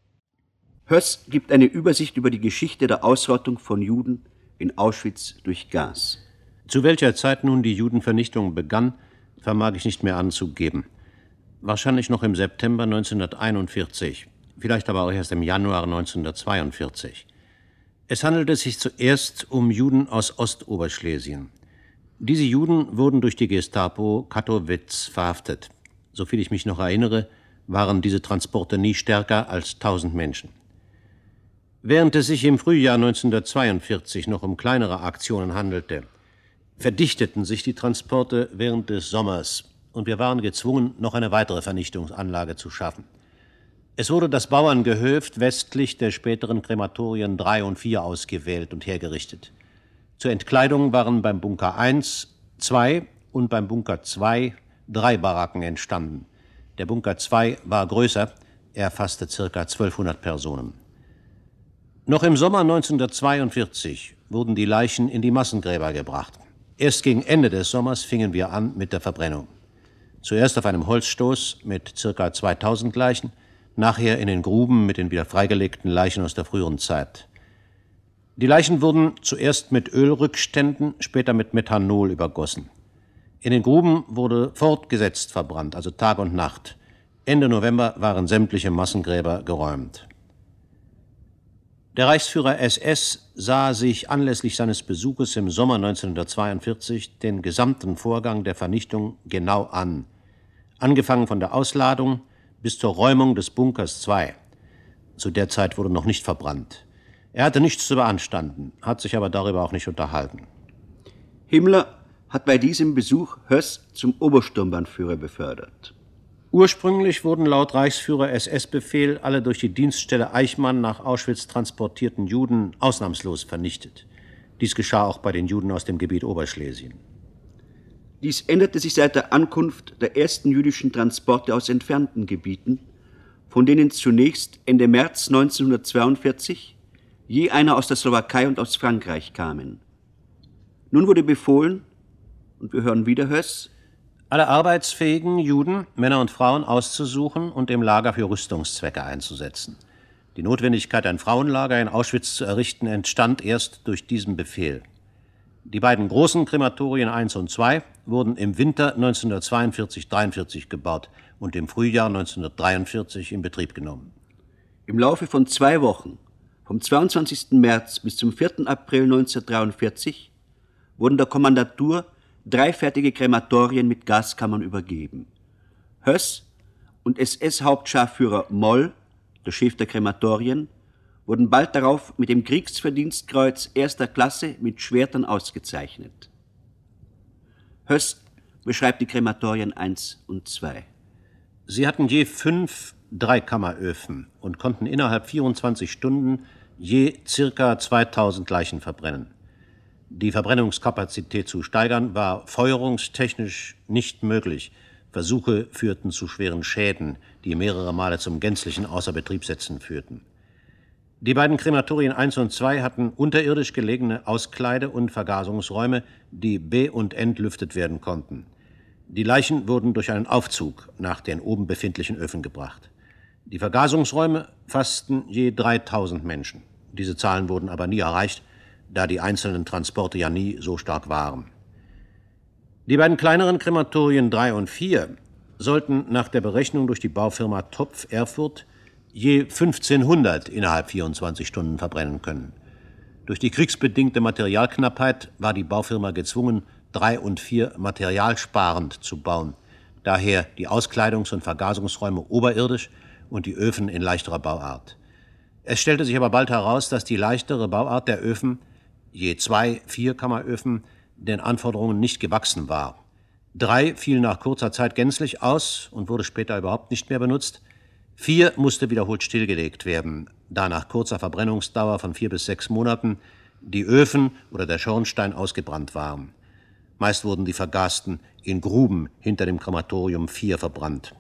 Höss gibt eine Übersicht über die Geschichte der Ausrottung von Juden in Auschwitz durch Gas. Zu welcher Zeit nun die Judenvernichtung begann, vermag ich nicht mehr anzugeben. Wahrscheinlich noch im September neunzehnhunderteinundvierzig, vielleicht aber auch erst im Januar neunzehnhundertzweiundvierzig. Es handelte sich zuerst um Juden aus Ostoberschlesien. Diese Juden wurden durch die Gestapo Kattowitz verhaftet. Soviel ich mich noch erinnere, waren diese Transporte nie stärker als tausend Menschen. Während es sich im Frühjahr neunzehnhundertzweiundvierzig noch um kleinere Aktionen handelte, verdichteten sich die Transporte während des Sommers und wir waren gezwungen, noch eine weitere Vernichtungsanlage zu schaffen. Es wurde das Bauerngehöft westlich der späteren Krematorien drei und vier ausgewählt und hergerichtet. Zur Entkleidung waren beim Bunker eins, zwei und beim Bunker zwei drei Baracken entstanden. Der Bunker zwei war größer, er fasste ca. zwölfhundert Personen. Noch im Sommer neunzehnhundertzweiundvierzig wurden die Leichen in die Massengräber gebracht. Erst gegen Ende des Sommers fingen wir an mit der Verbrennung. Zuerst auf einem Holzstoß mit ca. zweitausend Leichen, nachher in den Gruben mit den wieder freigelegten Leichen aus der früheren Zeit. Die Leichen wurden zuerst mit Ölrückständen, später mit Methanol übergossen. In den Gruben wurde fortgesetzt verbrannt, also Tag und Nacht. Ende November waren sämtliche Massengräber geräumt. Der Reichsführer S S sah sich anlässlich seines Besuches im Sommer neunzehnhundertzweiundvierzig den gesamten Vorgang der Vernichtung genau an, angefangen von der Ausladung bis zur Räumung des Bunkers zwei. Zu der Zeit wurde noch nicht verbrannt. Er hatte nichts zu beanstanden, hat sich aber darüber auch nicht unterhalten. Himmler hat bei diesem Besuch Höss zum Obersturmbannführer befördert. Ursprünglich wurden laut Reichsführer S S-Befehl alle durch die Dienststelle Eichmann nach Auschwitz transportierten Juden ausnahmslos vernichtet. Dies geschah auch bei den Juden aus dem Gebiet Oberschlesien. Dies änderte sich seit der Ankunft der ersten jüdischen Transporte aus entfernten Gebieten, von denen zunächst Ende März neunzehnhundertzweiundvierzig je einer aus der Slowakei und aus Frankreich kamen. Nun wurde befohlen, und wir hören wieder Höss, alle arbeitsfähigen Juden, Männer und Frauen auszusuchen und im Lager für Rüstungszwecke einzusetzen. Die Notwendigkeit, ein Frauenlager in Auschwitz zu errichten, entstand erst durch diesen Befehl. Die beiden großen Krematorien eins und zwei wurden im Winter neunzehnhundertzweiundvierzig dreiundvierzig gebaut und im Frühjahr neunzehnhundertdreiundvierzig in Betrieb genommen. Im Laufe von zwei Wochen, vom zweiundzwanzigsten März bis zum vierten April neunzehnhundertdreiundvierzig, wurden der Kommandatur drei fertige Krematorien mit Gaskammern übergeben. Höss und S S-Hauptscharführer Moll, der Chef der Krematorien, wurden bald darauf mit dem Kriegsverdienstkreuz erster Klasse mit Schwertern ausgezeichnet. Höss beschreibt die Krematorien eins und zwei. Sie hatten je fünf Dreikammeröfen und konnten innerhalb vierundzwanzig Stunden je circa zweitausend Leichen verbrennen. Die Verbrennungskapazität zu steigern war feuerungstechnisch nicht möglich. Versuche führten zu schweren Schäden, die mehrere Male zum gänzlichen Außerbetriebsetzen führten. Die beiden Krematorien eins und zwei hatten unterirdisch gelegene Auskleide- und Vergasungsräume, die be- und entlüftet werden konnten. Die Leichen wurden durch einen Aufzug nach den oben befindlichen Öfen gebracht. Die Vergasungsräume fassten je dreitausend Menschen. Diese Zahlen wurden aber nie erreicht, da die einzelnen Transporte ja nie so stark waren. Die beiden kleineren Krematorien drei und vier sollten nach der Berechnung durch die Baufirma Topf Erfurt je fünfzehnhundert innerhalb vierundzwanzig Stunden verbrennen können. Durch die kriegsbedingte Materialknappheit war die Baufirma gezwungen, drei und vier materialsparend zu bauen. Daher die Auskleidungs- und Vergasungsräume oberirdisch und die Öfen in leichterer Bauart. Es stellte sich aber bald heraus, dass die leichtere Bauart der Öfen, je zwei Vierkammeröfen, den Anforderungen nicht gewachsen war. Drei fiel nach kurzer Zeit gänzlich aus und wurde später überhaupt nicht mehr benutzt. Vier musste wiederholt stillgelegt werden, da nach kurzer Verbrennungsdauer von vier bis sechs Monaten die Öfen oder der Schornstein ausgebrannt waren. Meist wurden die Vergasten in Gruben hinter dem Krematorium vier verbrannt.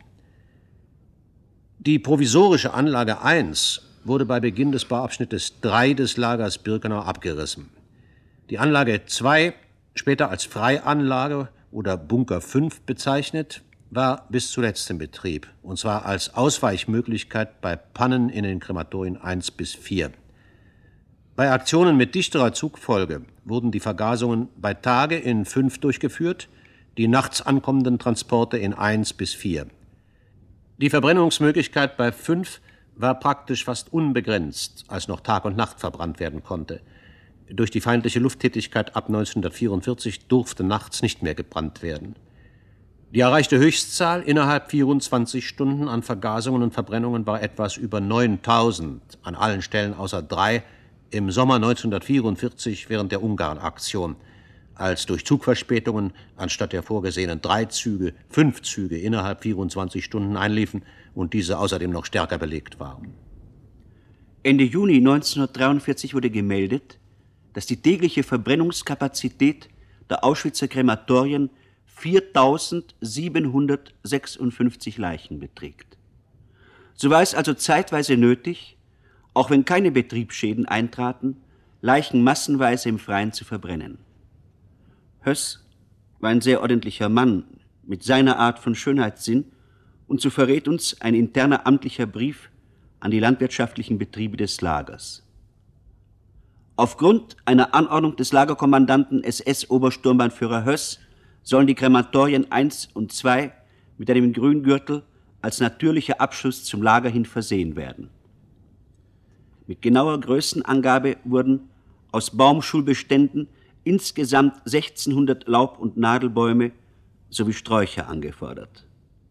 Die provisorische Anlage eins wurde bei Beginn des Bauabschnittes drei des Lagers Birkenau abgerissen. Die Anlage zwei, später als Freianlage oder Bunker fünf bezeichnet, war bis zuletzt in Betrieb, und zwar als Ausweichmöglichkeit bei Pannen in den Krematorien eins bis vier. Bei Aktionen mit dichterer Zugfolge wurden die Vergasungen bei Tage in fünf durchgeführt, die nachts ankommenden Transporte in eins bis vier. Die Verbrennungsmöglichkeit bei fünf war praktisch fast unbegrenzt, als noch Tag und Nacht verbrannt werden konnte. Durch die feindliche Lufttätigkeit ab neunzehnhundertvierundvierzig durfte nachts nicht mehr gebrannt werden. Die erreichte Höchstzahl innerhalb vierundzwanzig Stunden an Vergasungen und Verbrennungen war etwas über neuntausend, an allen Stellen außer drei, im Sommer neunzehnhundertvierundvierzig während der Ungarn-Aktion, als durch Zugverspätungen anstatt der vorgesehenen drei Züge fünf Züge innerhalb vierundzwanzig Stunden einliefen und diese außerdem noch stärker belegt waren. Ende Juni neunzehnhundertdreiundvierzig wurde gemeldet, dass die tägliche Verbrennungskapazität der Auschwitzer Krematorien viertausendsiebenhundertsechsundfünfzig Leichen beträgt. So war es also zeitweise nötig, auch wenn keine Betriebsschäden eintraten, Leichen massenweise im Freien zu verbrennen. Höss war ein sehr ordentlicher Mann mit seiner Art von Schönheitssinn, und so verrät uns ein interner amtlicher Brief an die landwirtschaftlichen Betriebe des Lagers. Aufgrund einer Anordnung des Lagerkommandanten S S-Obersturmbannführer Höss sollen die Krematorien eins und zwei mit einem Grüngürtel als natürlicher Abschluss zum Lager hin versehen werden. Mit genauer Größenangabe wurden aus Baumschulbeständen insgesamt sechzehnhundert Laub- und Nadelbäume sowie Sträucher angefordert.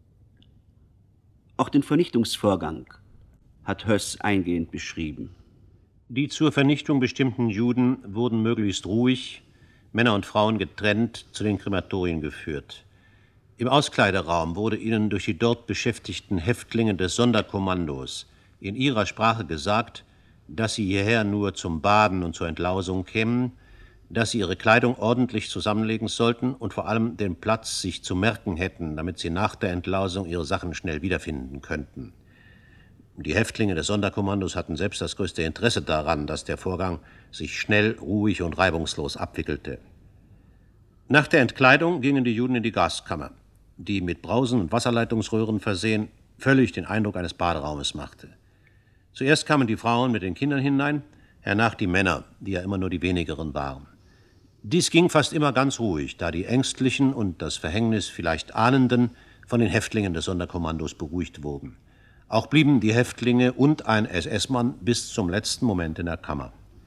Auch den Vernichtungsvorgang hat Höss eingehend beschrieben. Die zur Vernichtung bestimmten Juden wurden möglichst ruhig, Männer und Frauen getrennt, zu den Krematorien geführt. Im Auskleideraum wurde ihnen durch die dort beschäftigten Häftlinge des Sonderkommandos in ihrer Sprache gesagt, dass sie hierher nur zum Baden und zur Entlausung kämen, dass sie ihre Kleidung ordentlich zusammenlegen sollten und vor allem den Platz sich zu merken hätten, damit sie nach der Entlausung ihre Sachen schnell wiederfinden könnten. Die Häftlinge des Sonderkommandos hatten selbst das größte Interesse daran, dass der Vorgang sich schnell, ruhig und reibungslos abwickelte. Nach der Entkleidung gingen die Juden in die Gaskammer, die mit Brausen und Wasserleitungsröhren versehen völlig den Eindruck eines Baderaumes machte. Zuerst kamen die Frauen mit den Kindern hinein, hernach die Männer, die ja immer nur die wenigeren waren. Dies ging fast immer ganz ruhig, da die Ängstlichen und das Verhängnis vielleicht Ahnenden von den Häftlingen des Sonderkommandos beruhigt wurden. Auch blieben die Häftlinge und ein S S-Mann bis zum letzten Moment in der Kammer.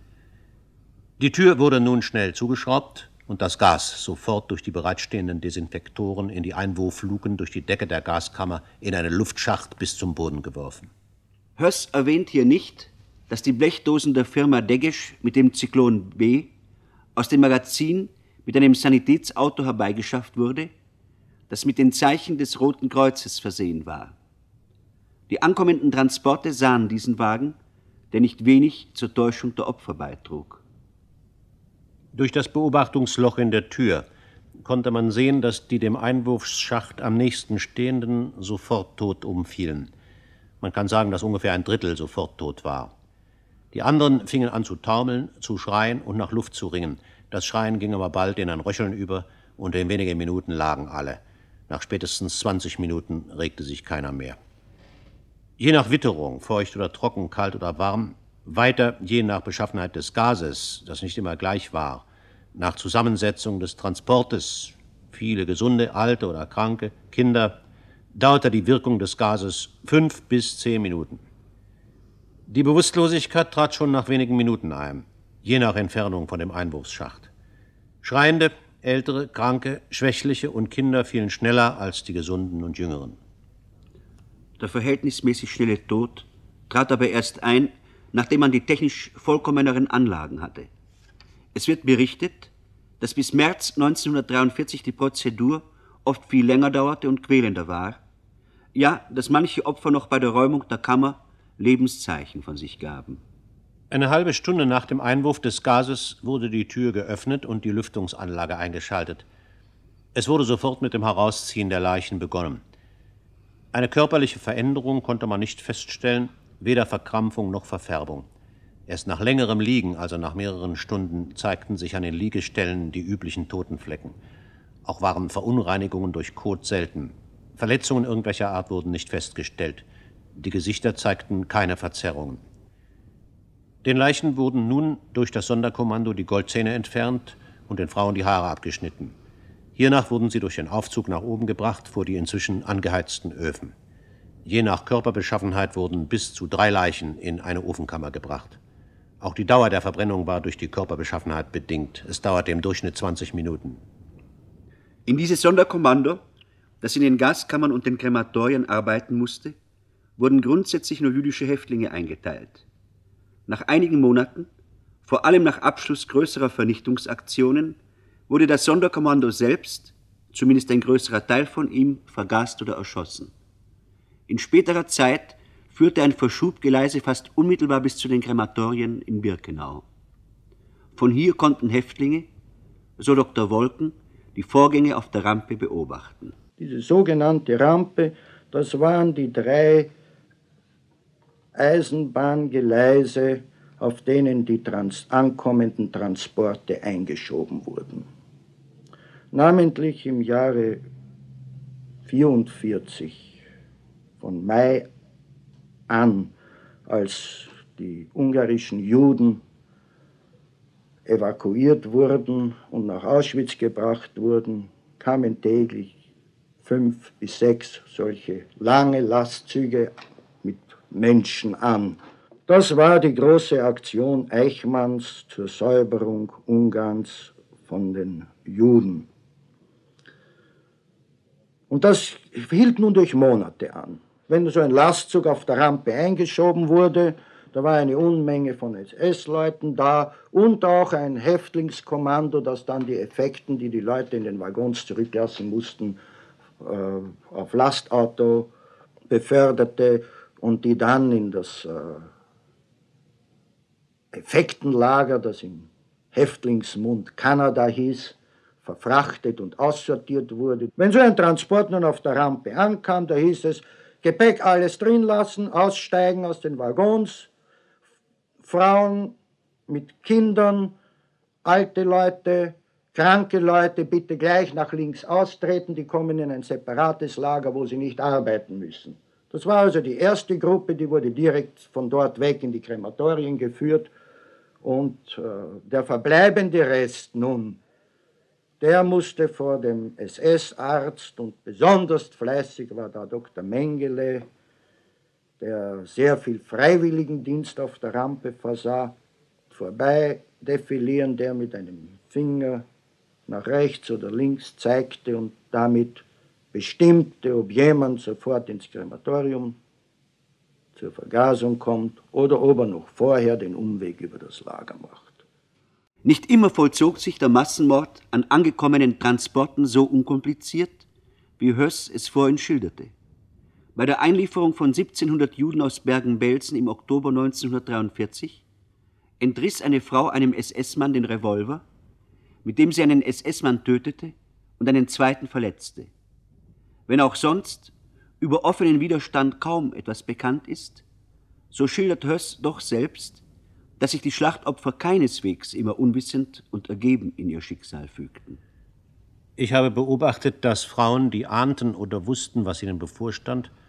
Die Tür wurde nun schnell zugeschraubt und das Gas sofort durch die bereitstehenden Desinfektoren in die Einwurfluken durch die Decke der Gaskammer in einen Luftschacht bis zum Boden geworfen. Höss erwähnt hier nicht, dass die Blechdosen der Firma Deggesch mit dem Zyklon B aus dem Magazin mit einem Sanitätsauto herbeigeschafft wurde, das mit den Zeichen des Roten Kreuzes versehen war. Die ankommenden Transporte sahen diesen Wagen, der nicht wenig zur Täuschung der Opfer beitrug. Durch das Beobachtungsloch in der Tür konnte man sehen, dass die dem Einwurfsschacht am nächsten Stehenden sofort tot umfielen. Man kann sagen, dass ungefähr ein Drittel sofort tot war. Die anderen fingen an zu taumeln, zu schreien und nach Luft zu ringen. Das Schreien ging aber bald in ein Röcheln über und in wenigen Minuten lagen alle. Nach spätestens zwanzig Minuten regte sich keiner mehr. Je nach Witterung, feucht oder trocken, kalt oder warm, Weiter je nach Beschaffenheit des Gases, das nicht immer gleich war, nach Zusammensetzung des Transportes, viele gesunde, alte oder kranke, Kinder, dauerte die Wirkung des Gases fünf bis zehn Minuten. Die Bewusstlosigkeit trat schon nach wenigen Minuten ein, je nach Entfernung von dem Einwurfsschacht. Schreiende, ältere, kranke, schwächliche und Kinder fielen schneller als die Gesunden und Jüngeren. Der verhältnismäßig schnelle Tod trat aber erst ein, nachdem man die technisch vollkommeneren Anlagen hatte. Es wird berichtet, dass bis März neunzehnhundertdreiundvierzig die Prozedur oft viel länger dauerte und quälender war, ja, dass manche Opfer noch bei der Räumung der Kammer Lebenszeichen von sich gaben. Eine halbe Stunde nach dem Einwurf des Gases wurde die Tür geöffnet und die Lüftungsanlage eingeschaltet. Es wurde sofort mit dem Herausziehen der Leichen begonnen. Eine körperliche Veränderung konnte man nicht feststellen, weder Verkrampfung noch Verfärbung. Erst nach längerem Liegen, also nach mehreren Stunden, zeigten sich an den Liegestellen die üblichen Totenflecken. Auch waren Verunreinigungen durch Kot selten. Verletzungen irgendwelcher Art wurden nicht festgestellt. Die Gesichter zeigten keine Verzerrungen. Den Leichen wurden nun durch das Sonderkommando die Goldzähne entfernt und den Frauen die Haare abgeschnitten. Hiernach wurden sie durch den Aufzug nach oben gebracht vor die inzwischen angeheizten Öfen. Je nach Körperbeschaffenheit wurden bis zu drei Leichen in eine Ofenkammer gebracht. Auch die Dauer der Verbrennung war durch die Körperbeschaffenheit bedingt. Es dauerte im Durchschnitt zwanzig Minuten. In dieses Sonderkommando, das in den Gaskammern und den Krematorien arbeiten musste, wurden grundsätzlich nur jüdische Häftlinge eingeteilt. Nach einigen Monaten, vor allem nach Abschluss größerer Vernichtungsaktionen, wurde das Sonderkommando selbst, zumindest ein größerer Teil von ihm, vergast oder erschossen. In späterer Zeit führte ein Verschubgeleise fast unmittelbar bis zu den Krematorien in Birkenau. Von hier konnten Häftlinge, so Doktor Wolken, die Vorgänge auf der Rampe beobachten. Diese sogenannte Rampe, das waren die drei Eisenbahngeleise, auf denen die trans- ankommenden Transporte eingeschoben wurden. Namentlich im Jahre vierundvierzig, von Mai an, als die ungarischen Juden evakuiert wurden und nach Auschwitz gebracht wurden, kamen täglich fünf bis sechs solche lange Lastzüge mit Menschen an. Das war die große Aktion Eichmanns zur Säuberung Ungarns von den Juden. Und das hielt nun durch Monate an. Wenn so ein Lastzug auf der Rampe eingeschoben wurde, da war eine Unmenge von S S-Leuten da und auch ein Häftlingskommando, das dann die Effekten, die die Leute in den Waggons zurücklassen mussten, äh, auf Lastauto beförderte und die dann in das äh, Effektenlager, das im Häftlingsmund Kanada hieß, verfrachtet und aussortiert wurde. Wenn so ein Transport nun auf der Rampe ankam, da hieß es, Gepäck alles drin lassen, aussteigen aus den Waggons, Frauen mit Kindern, alte Leute, kranke Leute bitte gleich nach links austreten, die kommen in ein separates Lager, wo sie nicht arbeiten müssen. Das war also die erste Gruppe, die wurde direkt von dort weg in die Krematorien geführt und äh, der verbleibende Rest nun, der musste vor dem S S-Arzt und besonders fleißig war da Doktor Mengele, der sehr viel Freiwilligendienst auf der Rampe versah, vorbei defilieren, der mit einem Finger nach rechts oder links zeigte und damit bestimmte, ob jemand sofort ins Krematorium zur Vergasung kommt oder ob er noch vorher den Umweg über das Lager macht. Nicht immer vollzog sich der Massenmord an angekommenen Transporten so unkompliziert, wie Höss es vorhin schilderte. Bei der Einlieferung von siebzehnhundert Juden aus Bergen-Belsen im Oktober neunzehnhundertdreiundvierzig entriss eine Frau einem S S-Mann den Revolver, mit dem sie einen S S-Mann tötete und einen zweiten verletzte. Wenn auch sonst über offenen Widerstand kaum etwas bekannt ist, so schildert Höss doch selbst, dass sich die Schlachtopfer keineswegs immer unwissend und ergeben in ihr Schicksal fügten. Ich habe beobachtet, dass Frauen, die ahnten oder wussten, was ihnen bevorstand,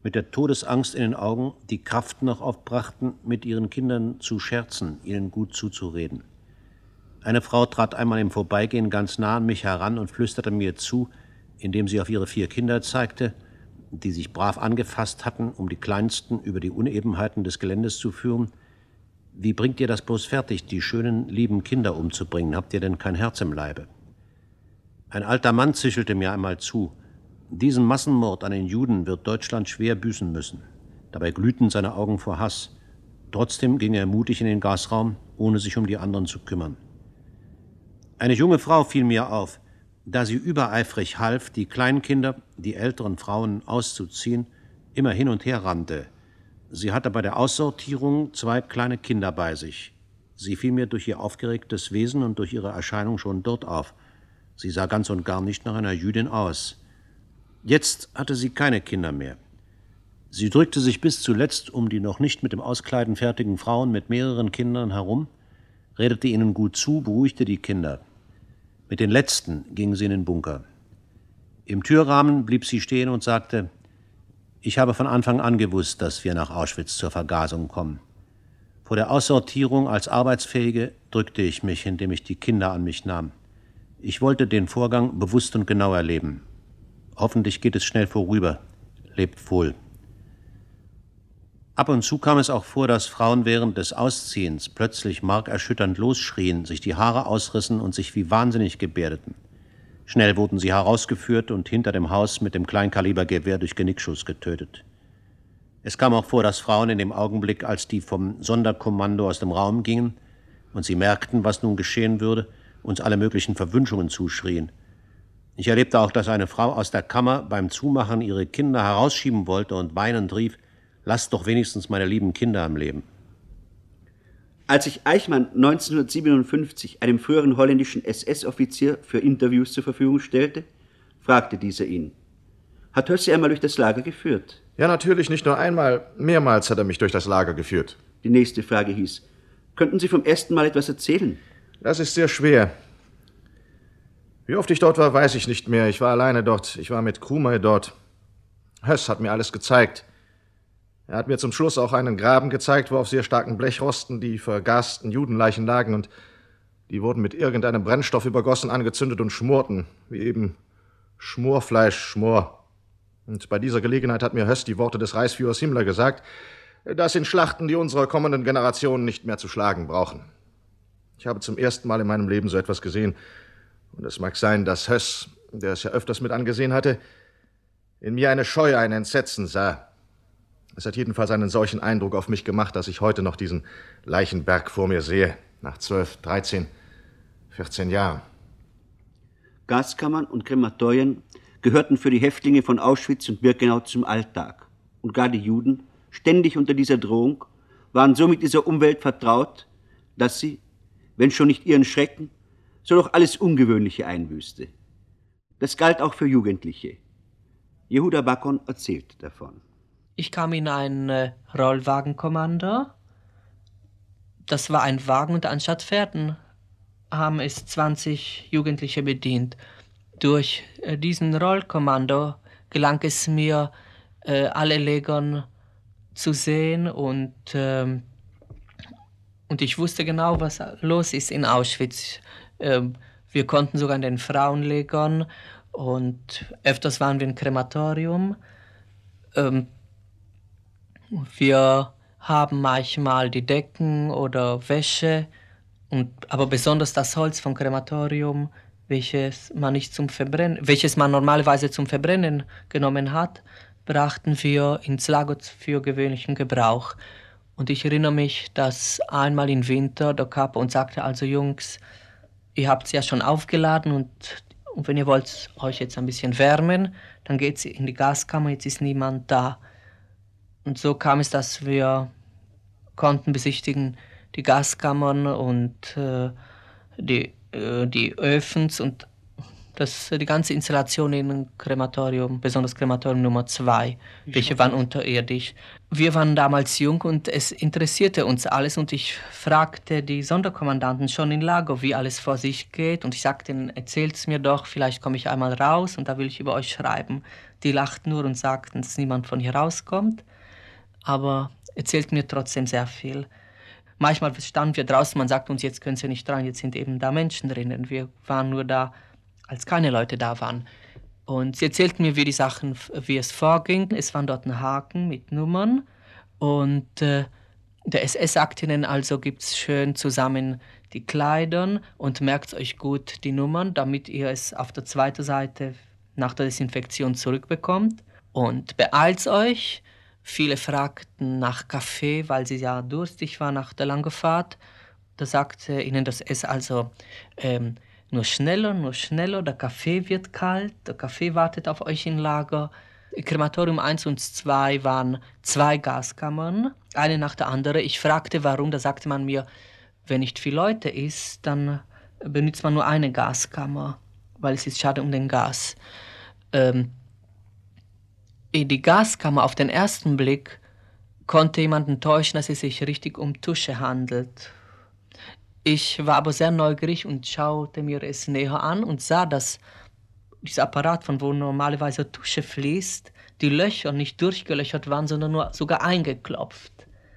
mit der Todesangst in den Augen, die Kraft noch aufbrachten, mit ihren Kindern zu scherzen, ihnen gut zuzureden. Eine Frau trat einmal im Vorbeigehen ganz nah an mich heran und flüsterte mir zu, indem sie auf ihre vier Kinder zeigte, die sich brav angefasst hatten, um die Kleinsten über die Unebenheiten des Geländes zu führen: Wie bringt ihr das bloß fertig, die schönen, lieben Kinder umzubringen? Habt ihr denn kein Herz im Leibe? Ein alter Mann zischelte mir einmal zu: Diesen Massenmord an den Juden wird Deutschland schwer büßen müssen. Dabei glühten seine Augen vor Hass. Trotzdem ging er mutig in den Gasraum, ohne sich um die anderen zu kümmern. Eine junge Frau fiel mir auf, da sie übereifrig half, die Kleinkinder, die älteren Frauen auszuziehen, immer hin und her rannte. Sie hatte bei der Aussortierung zwei kleine Kinder bei sich. Sie fiel mir durch ihr aufgeregtes Wesen und durch ihre Erscheinung schon dort auf. Sie sah ganz und gar nicht nach einer Jüdin aus. Jetzt hatte sie keine Kinder mehr. Sie drückte sich bis zuletzt um die noch nicht mit dem Auskleiden fertigen Frauen mit mehreren Kindern herum, redete ihnen gut zu, beruhigte die Kinder. Mit den letzten ging sie in den Bunker. Im Türrahmen blieb sie stehen und sagte: Ich habe von Anfang an gewusst, dass wir nach Auschwitz zur Vergasung kommen. Vor der Aussortierung als Arbeitsfähige drückte ich mich, indem ich die Kinder an mich nahm. Ich wollte den Vorgang bewusst und genau erleben. Hoffentlich geht es schnell vorüber. Lebt wohl. Ab und zu kam es auch vor, dass Frauen während des Ausziehens plötzlich markerschütternd losschrien, sich die Haare ausrissen und sich wie wahnsinnig gebärdeten. Schnell wurden sie herausgeführt und hinter dem Haus mit dem Kleinkalibergewehr durch Genickschuss getötet. Es kam auch vor, dass Frauen in dem Augenblick, als die vom Sonderkommando aus dem Raum gingen und sie merkten, was nun geschehen würde, uns alle möglichen Verwünschungen zuschrien. Ich erlebte auch, dass eine Frau aus der Kammer beim Zumachen ihre Kinder herausschieben wollte und weinend rief: Lasst doch wenigstens meine lieben Kinder am Leben. Als ich Eichmann neunzehnhundertsiebenundfünfzig einem früheren holländischen S S-Offizier für Interviews zur Verfügung stellte, fragte dieser ihn: Hat Höss Sie einmal durch das Lager geführt? Ja, natürlich, nicht nur einmal, mehrmals hat er mich durch das Lager geführt. Die nächste Frage hieß: Könnten Sie vom ersten Mal etwas erzählen? Das ist sehr schwer. Wie oft ich dort war, weiß ich nicht mehr. Ich war alleine dort. Ich war mit Krumer dort. Höss hat mir alles gezeigt. Er hat mir zum Schluss auch einen Graben gezeigt, wo auf sehr starken Blechrosten die vergasten Judenleichen lagen, und die wurden mit irgendeinem Brennstoff übergossen, angezündet und schmorten, wie eben Schmorfleisch, Schmor. Und bei dieser Gelegenheit hat mir Höss die Worte des Reichsführers Himmler gesagt: Das sind Schlachten, die unsere kommenden Generationen nicht mehr zu schlagen brauchen. Ich habe zum ersten Mal in meinem Leben so etwas gesehen, und es mag sein, dass Höss, der es ja öfters mit angesehen hatte, in mir eine Scheu, ein Entsetzen sah. Es hat jedenfalls einen solchen Eindruck auf mich gemacht, dass ich heute noch diesen Leichenberg vor mir sehe, nach zwölf, dreizehn, vierzehn Jahren. Gaskammern und Krematorien gehörten für die Häftlinge von Auschwitz und Birkenau zum Alltag. Und gar die Juden, ständig unter dieser Drohung, waren so mit dieser Umwelt vertraut, dass sie, wenn schon nicht ihren Schrecken, so doch alles Ungewöhnliche einbüßte. Das galt auch für Jugendliche. Jehuda Bakon erzählt davon. Ich kam in ein äh, Rollwagenkommando. Das war ein Wagen, und anstatt Pferden haben es zwanzig Jugendliche bedient. Durch äh, diesen Rollkommando gelang es mir, äh, alle Legern zu sehen, und, äh, und ich wusste genau, was los ist in Auschwitz. Äh, wir konnten sogar in den Frauenlegern, und öfters waren wir im Krematorium. Ähm, Wir haben manchmal die Decken oder Wäsche, und, aber besonders das Holz vom Krematorium, welches man, nicht zum Verbrennen, welches man normalerweise zum Verbrennen genommen hat, brachten wir ins Lager für gewöhnlichen Gebrauch. Und ich erinnere mich, dass einmal im Winter der Kapo uns sagte: Also Jungs, ihr habt es ja schon aufgeladen, und, und wenn ihr wollt euch jetzt ein bisschen wärmen, dann geht in die Gaskammer, jetzt ist niemand da. Und so kam es, dass wir konnten besichtigen die Gaskammern und äh, die, äh, die Öfens, und das, die ganze Installation im Krematorium, besonders Krematorium Nummer zwei, welche waren unterirdisch. Wir waren damals jung und es interessierte uns alles und ich fragte die Sonderkommandanten schon in Lager, wie alles vor sich geht und ich sagte ihnen, erzählt's mir doch, vielleicht komme ich einmal raus und da will ich über euch schreiben. Die lachten nur und sagten, dass niemand von hier rauskommt, aber erzählt mir trotzdem sehr viel. Manchmal standen wir draußen, man sagt uns, jetzt können Sie nicht rein, jetzt sind eben da Menschen drinnen. Wir waren nur da, als keine Leute da waren. Und sie erzählten mir, wie die Sachen, wie es vorging. Es waren dort ein Haken mit Nummern. Und äh, der S S sagt ihnen, also gibt es schön zusammen die Kleidern und merkt euch gut die Nummern, damit ihr es auf der zweiten Seite nach der Desinfektion zurückbekommt. Und beeilt euch. Viele fragten nach Kaffee, weil sie ja durstig waren nach der langen Fahrt. Da sagte ihnen das S also, ähm, nur schneller, nur schneller, der Kaffee wird kalt, der Kaffee wartet auf euch im Lager. Im Krematorium eins und zwei waren zwei Gaskammern, eine nach der anderen. Ich fragte, warum, da sagte man mir, wenn nicht viele Leute ist, dann benutzt man nur eine Gaskammer, weil es ist schade um den Gas. Ähm, Die Gaskammer auf den ersten Blick konnte jemanden täuschen, dass es sich richtig um Tusche handelt. Ich war aber sehr neugierig und schaute mir es näher an und sah, dass dieser Apparat, von wo normalerweise Tusche fließt, die Löcher nicht durchgelöchert waren, sondern nur sogar eingeklopft.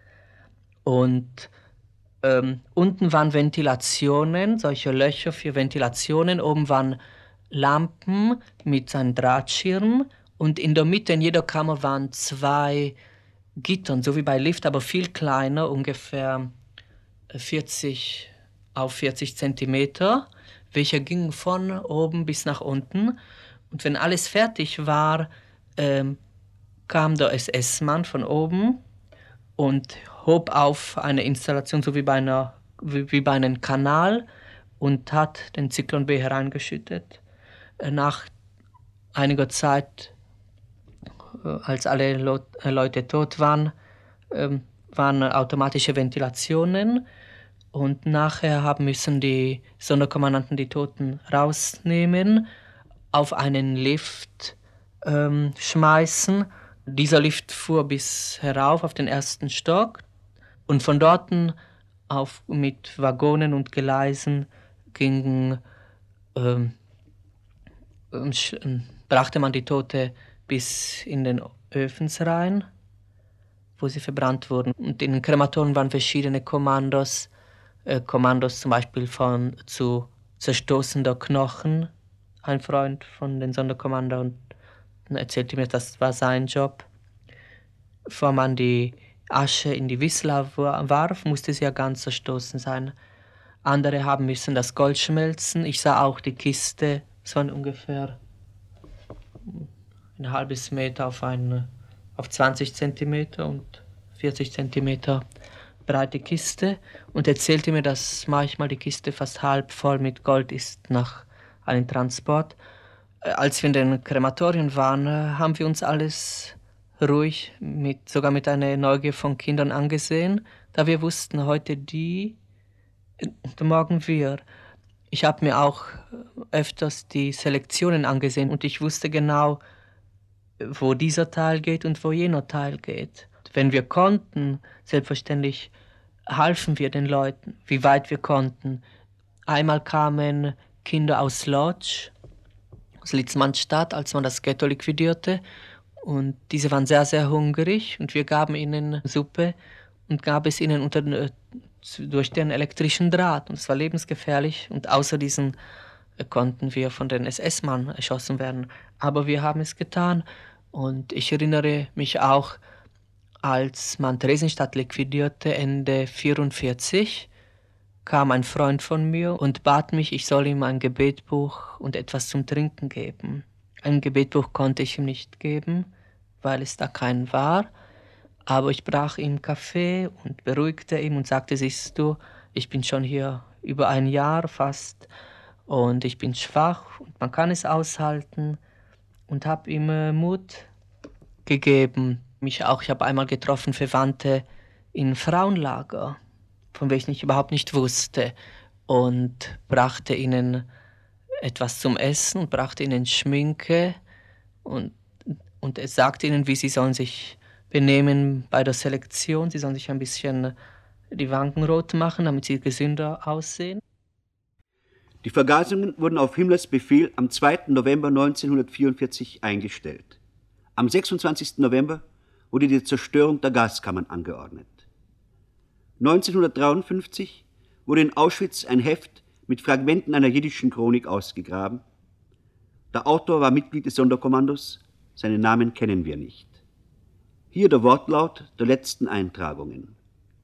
Und ähm, unten waren Ventilationen, solche Löcher für Ventilationen, oben waren Lampen mit einem Drahtschirm. Und in der Mitte in jeder Kammer waren zwei Gittern, so wie bei Lift, aber viel kleiner, ungefähr vierzig auf vierzig Zentimeter, welche gingen von oben bis nach unten. Und wenn alles fertig war, ähm, kam der S S-Mann von oben und hob auf eine Installation, so wie bei, einer, wie, wie bei einem Kanal, und hat den Zyklon B hereingeschüttet. Nach einiger Zeit, als alle Leute tot waren, waren automatische Ventilationen und nachher haben müssen die Sonderkommandanten die Toten rausnehmen, auf einen Lift ähm, schmeißen. Dieser Lift fuhr bis herauf auf den ersten Stock und von dort auf, mit Waggonen und Gleisen gingen, ähm, brachte man die Tote bis in den Öfen rein, wo sie verbrannt wurden. Und in den Krematorien waren verschiedene Kommandos, äh, Kommandos zum Beispiel von zu zerstoßender Knochen. Ein Freund von den Sonderkommandern erzählte mir, das war sein Job. Bevor man die Asche in die Wisla warf, musste sie ja ganz zerstoßen sein. Andere haben müssen das Gold schmelzen. Ich sah auch die Kiste, es waren ungefähr ein halbes Meter auf, eine, auf zwanzig Zentimeter und vierzig Zentimeter breite Kiste und erzählte mir, dass manchmal die Kiste fast halb voll mit Gold ist nach einem Transport. Als wir in den Krematorien waren, haben wir uns alles ruhig, mit, sogar mit einer Neugier von Kindern angesehen, da wir wussten, heute die, morgen wir. Ich habe mir auch öfters die Selektionen angesehen und ich wusste genau, wo dieser Teil geht und wo jener Teil geht. Wenn wir konnten, selbstverständlich halfen wir den Leuten, wie weit wir konnten. Einmal kamen Kinder aus Lodz, aus Litzmannstadt, als man das Ghetto liquidierte. Und diese waren sehr, sehr hungrig und wir gaben ihnen Suppe und gaben es ihnen unter, durch den elektrischen Draht. Und es war lebensgefährlich und außer diesen konnten wir von den S S-Mann erschossen werden. Aber wir haben es getan und ich erinnere mich auch, als man Theresienstadt liquidierte, Ende vierundvierzig, kam ein Freund von mir und bat mich, ich soll ihm ein Gebetbuch und etwas zum Trinken geben. Ein Gebetbuch konnte ich ihm nicht geben, weil es da kein war, aber ich brach ihm Kaffee und beruhigte ihn und sagte, siehst du, ich bin schon hier über ein Jahr fast, und ich bin schwach und man kann es aushalten und habe ihm äh, Mut gegeben. Mich auch, ich habe einmal getroffen Verwandte in Frauenlager, von welchen ich überhaupt nicht wusste, und brachte ihnen etwas zum Essen und brachte ihnen Schminke und, und er sagte ihnen, wie sie sollen sich benehmen bei der Selektion. Sie sollen sich ein bisschen die Wangen rot machen, damit sie gesünder aussehen. Die Vergasungen wurden auf Himmlers Befehl am zweiten November neunzehnhundertvierundvierzig eingestellt. Am sechsundzwanzigsten November wurde die Zerstörung der Gaskammern angeordnet. neunzehnhundertdreiundfünfzig wurde in Auschwitz ein Heft mit Fragmenten einer jiddischen Chronik ausgegraben. Der Autor war Mitglied des Sonderkommandos, seinen Namen kennen wir nicht. Hier der Wortlaut der letzten Eintragungen.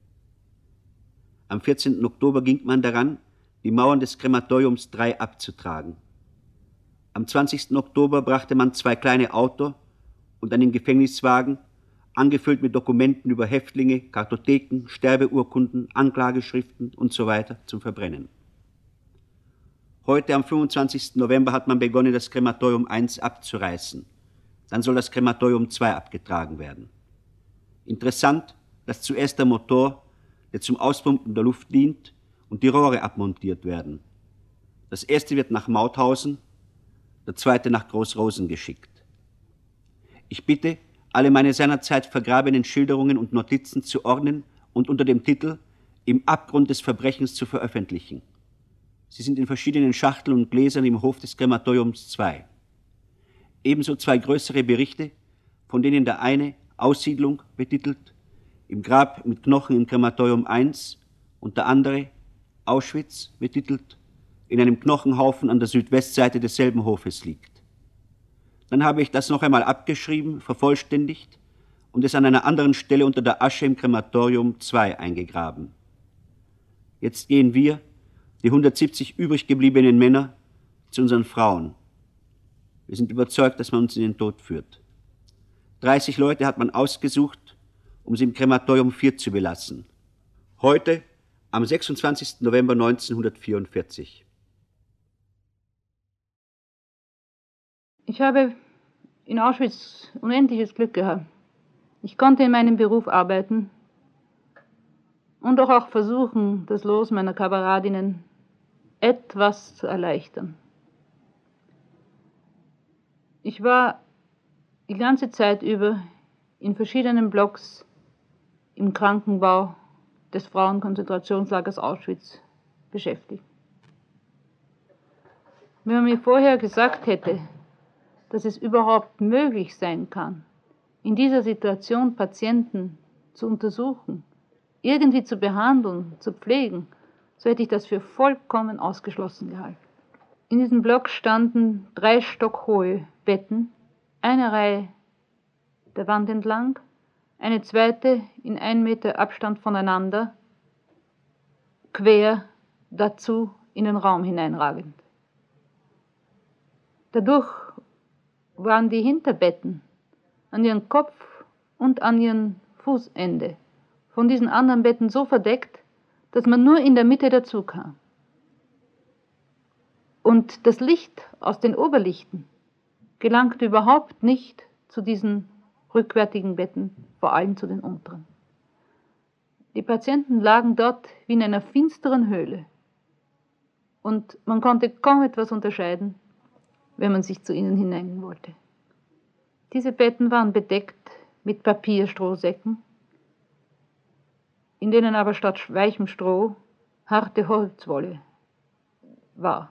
Am vierzehnten Oktober ging man daran, die Mauern des Krematoriums drei abzutragen. Am zwanzigsten Oktober brachte man zwei kleine Autos und einen Gefängniswagen, angefüllt mit Dokumenten über Häftlinge, Kartotheken, Sterbeurkunden, Anklageschriften usw. zum Verbrennen. Heute, am fünfundzwanzigsten November, hat man begonnen, das Krematorium eins abzureißen. Dann soll das Krematorium zwei abgetragen werden. Interessant, dass zuerst der Motor, der zum Auspumpen der Luft dient, und die Rohre abmontiert werden. Das erste wird nach Mauthausen, der zweite nach Großrosen geschickt. Ich bitte, alle meine seinerzeit vergrabenen Schilderungen und Notizen zu ordnen und unter dem Titel »Im Abgrund des Verbrechens« zu veröffentlichen. Sie sind in verschiedenen Schachteln und Gläsern im Hof des Krematoriums zwei. Ebenso zwei größere Berichte, von denen der eine »Aussiedlung« betitelt, im Grab mit Knochen im Krematorium eins und der andere »Auschwitz« betitelt, in einem Knochenhaufen an der Südwestseite desselben Hofes liegt. Dann habe ich das noch einmal abgeschrieben, vervollständigt und es an einer anderen Stelle unter der Asche im Krematorium zwei eingegraben. Jetzt gehen wir, die hundertsiebzig übrig gebliebenen Männer, zu unseren Frauen. Wir sind überzeugt, dass man uns in den Tod führt. dreißig Leute hat man ausgesucht, um sie im Krematorium vier zu belassen. Heute, am sechsundzwanzigsten November neunzehnhundertvierundvierzig. Ich habe in Auschwitz unendliches Glück gehabt. Ich konnte in meinem Beruf arbeiten und doch auch versuchen, das Los meiner Kameradinnen etwas zu erleichtern. Ich war die ganze Zeit über in verschiedenen Blocks im Krankenbau des Frauenkonzentrationslagers Auschwitz beschäftigt. Wenn man mir vorher gesagt hätte, dass es überhaupt möglich sein kann, in dieser Situation Patienten zu untersuchen, irgendwie zu behandeln, zu pflegen, so hätte ich das für vollkommen ausgeschlossen gehalten. In diesem Block standen drei stockhohe Betten, eine Reihe der Wand entlang, eine zweite in einen Meter Abstand voneinander, quer dazu in den Raum hineinragend. Dadurch waren die Hinterbetten an ihren Kopf und an ihren Fußende von diesen anderen Betten so verdeckt, dass man nur in der Mitte dazu kam. Und das Licht aus den Oberlichten gelangte überhaupt nicht zu diesen rückwärtigen Betten, vor allem zu den unteren. Die Patienten lagen dort wie in einer finsteren Höhle und man konnte kaum etwas unterscheiden, wenn man sich zu ihnen hineigen wollte. Diese Betten waren bedeckt mit Papierstrohsäcken, in denen aber statt weichem Stroh harte Holzwolle war.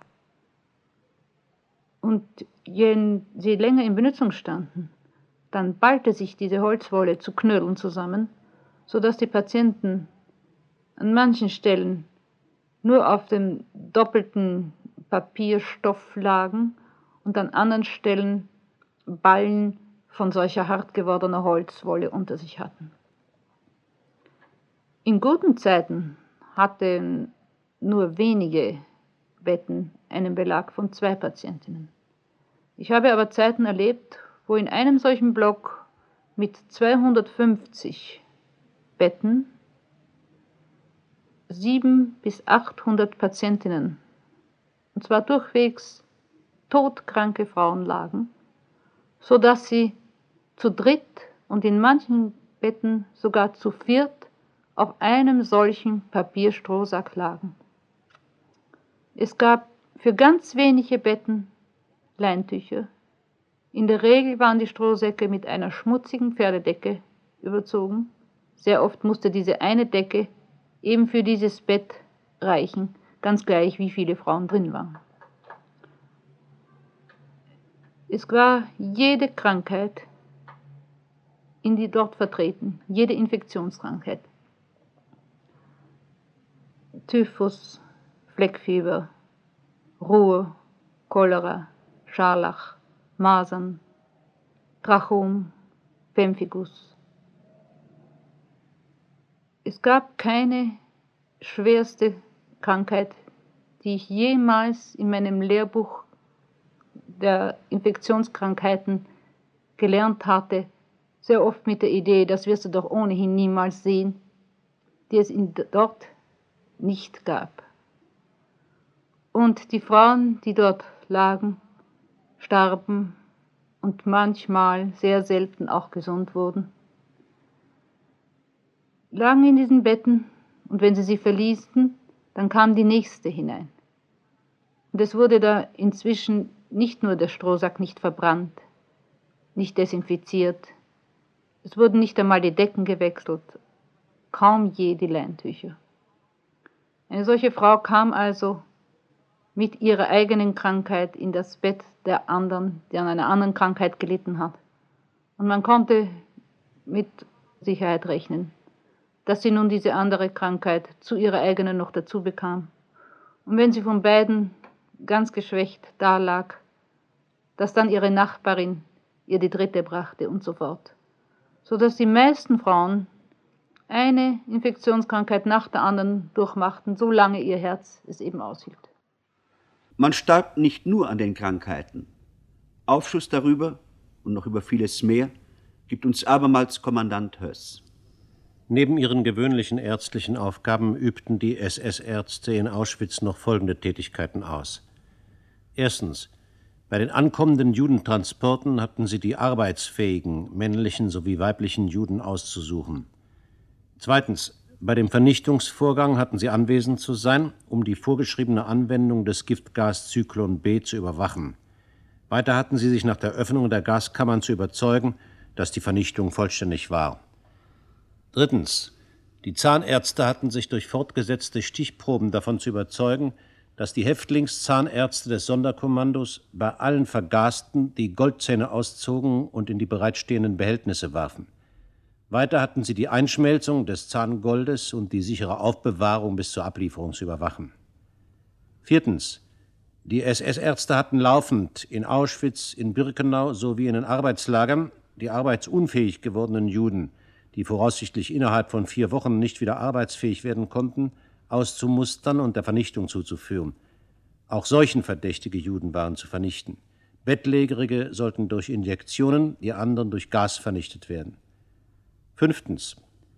Und je sie länger in Benutzung standen, dann ballte sich diese Holzwolle zu Knödeln zusammen, sodass die Patienten an manchen Stellen nur auf dem doppelten Papierstoff lagen und an anderen Stellen Ballen von solcher hart gewordener Holzwolle unter sich hatten. In guten Zeiten hatten nur wenige Betten einen Belag von zwei Patientinnen. Ich habe aber Zeiten erlebt, wo in einem solchen Block mit zweihundertfünfzig Betten siebenhundert bis achthundert Patientinnen, und zwar durchwegs todkranke Frauen lagen, so dass sie zu dritt und in manchen Betten sogar zu viert auf einem solchen Papierstrohsack lagen. Es gab Für ganz wenige Betten Leintücher. In der Regel waren die Strohsäcke mit einer schmutzigen Pferdedecke überzogen. Sehr oft musste diese eine Decke eben für dieses Bett reichen, ganz gleich wie viele Frauen drin waren. Es war jede Krankheit in die dort vertreten, jede Infektionskrankheit. Typhus, Fleckfieber, Ruhr, Cholera, Scharlach, Masern, Trachom, Pemphigus. Es gab keine schwerste Krankheit, die ich jemals in meinem Lehrbuch der Infektionskrankheiten gelernt hatte, sehr oft mit der Idee, das wirst du doch ohnehin niemals sehen, die es in, dort nicht gab. Und die Frauen, die dort lagen, starben und manchmal, sehr selten auch gesund wurden, lagen in diesen Betten und wenn sie sie verließen, dann kam die nächste hinein. Und es wurde da inzwischen nicht nur der Strohsack nicht verbrannt, nicht desinfiziert, es wurden nicht einmal die Decken gewechselt, kaum je die Leintücher. Eine solche Frau kam also mit ihrer eigenen Krankheit in das Bett der anderen, die an einer anderen Krankheit gelitten hat. Und man konnte mit Sicherheit rechnen, dass sie nun diese andere Krankheit zu ihrer eigenen noch dazu bekam. Und wenn sie von beiden ganz geschwächt dalag, dass dann ihre Nachbarin ihr die dritte brachte und so fort. Sodass die meisten Frauen eine Infektionskrankheit nach der anderen durchmachten, solange ihr Herz es eben aushielt. Man starb nicht nur an den Krankheiten. Aufschluss darüber und noch über vieles mehr gibt uns abermals Kommandant Höss. Neben ihren gewöhnlichen ärztlichen Aufgaben übten die S S-Ärzte in Auschwitz noch folgende Tätigkeiten aus. Erstens: Bei den ankommenden Judentransporten hatten sie die arbeitsfähigen männlichen sowie weiblichen Juden auszusuchen. Zweitens: Bei dem Vernichtungsvorgang hatten sie anwesend zu sein, um die vorgeschriebene Anwendung des Giftgas Zyklon B zu überwachen. Weiter hatten sie sich nach der Öffnung der Gaskammern zu überzeugen, dass die Vernichtung vollständig war. Drittens: Die Zahnärzte hatten sich durch fortgesetzte Stichproben davon zu überzeugen, dass die Häftlingszahnärzte des Sonderkommandos bei allen Vergasten die Goldzähne auszogen und in die bereitstehenden Behältnisse warfen. Weiter hatten sie die Einschmelzung des Zahngoldes und die sichere Aufbewahrung bis zur Ablieferung zu überwachen. Viertens: Die S S-Ärzte hatten laufend in Auschwitz, in Birkenau sowie in den Arbeitslagern die arbeitsunfähig gewordenen Juden, die voraussichtlich innerhalb von vier Wochen nicht wieder arbeitsfähig werden konnten, auszumustern und der Vernichtung zuzuführen. Auch seuchenverdächtige Juden waren zu vernichten. Bettlägerige sollten durch Injektionen, die anderen durch Gas vernichtet werden. Fünftens: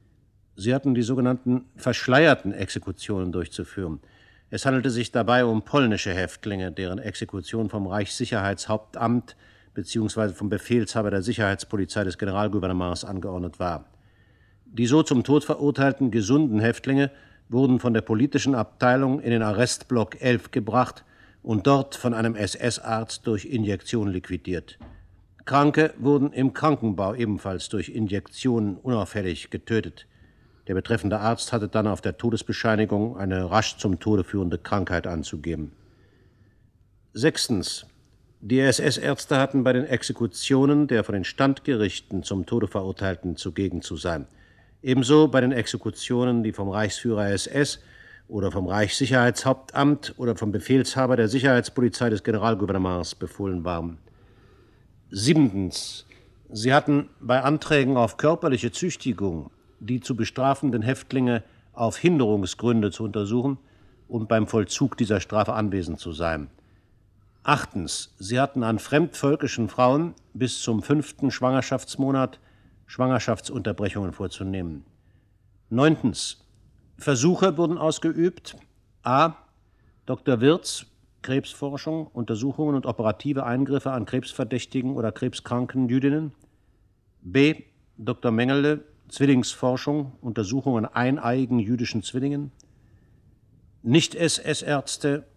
Sie hatten die sogenannten verschleierten Exekutionen durchzuführen. Es handelte sich dabei um polnische Häftlinge, deren Exekution vom Reichssicherheitshauptamt bzw. vom Befehlshaber der Sicherheitspolizei des Generalgouvernements angeordnet war. Die so zum Tod verurteilten gesunden Häftlinge wurden von der politischen Abteilung in den Arrestblock elf gebracht und dort von einem S S-Arzt durch Injektion liquidiert. Kranke wurden im Krankenbau ebenfalls durch Injektionen unauffällig getötet. Der betreffende Arzt hatte dann auf der Todesbescheinigung eine rasch zum Tode führende Krankheit anzugeben. Sechstens: Die S S-Ärzte hatten bei den Exekutionen der von den Standgerichten zum Tode Verurteilten zugegen zu sein. Ebenso bei den Exekutionen, die vom Reichsführer S S oder vom Reichssicherheitshauptamt oder vom Befehlshaber der Sicherheitspolizei des Generalgouvernements befohlen waren. Siebtens: Sie hatten bei Anträgen auf körperliche Züchtigung die zu bestrafenden Häftlinge auf Hinderungsgründe zu untersuchen und beim Vollzug dieser Strafe anwesend zu sein. Achtens: Sie hatten an fremdvölkischen Frauen bis zum fünften Schwangerschaftsmonat Schwangerschaftsunterbrechungen vorzunehmen. Neuntens: Versuche wurden ausgeübt: a. Doktor Wirz, Krebsforschung, Untersuchungen und operative Eingriffe an krebsverdächtigen oder krebskranken Jüdinnen. b. Doktor Mengele, Zwillingsforschung, Untersuchungen an eineiigen jüdischen Zwillingen. Nicht-S S-Ärzte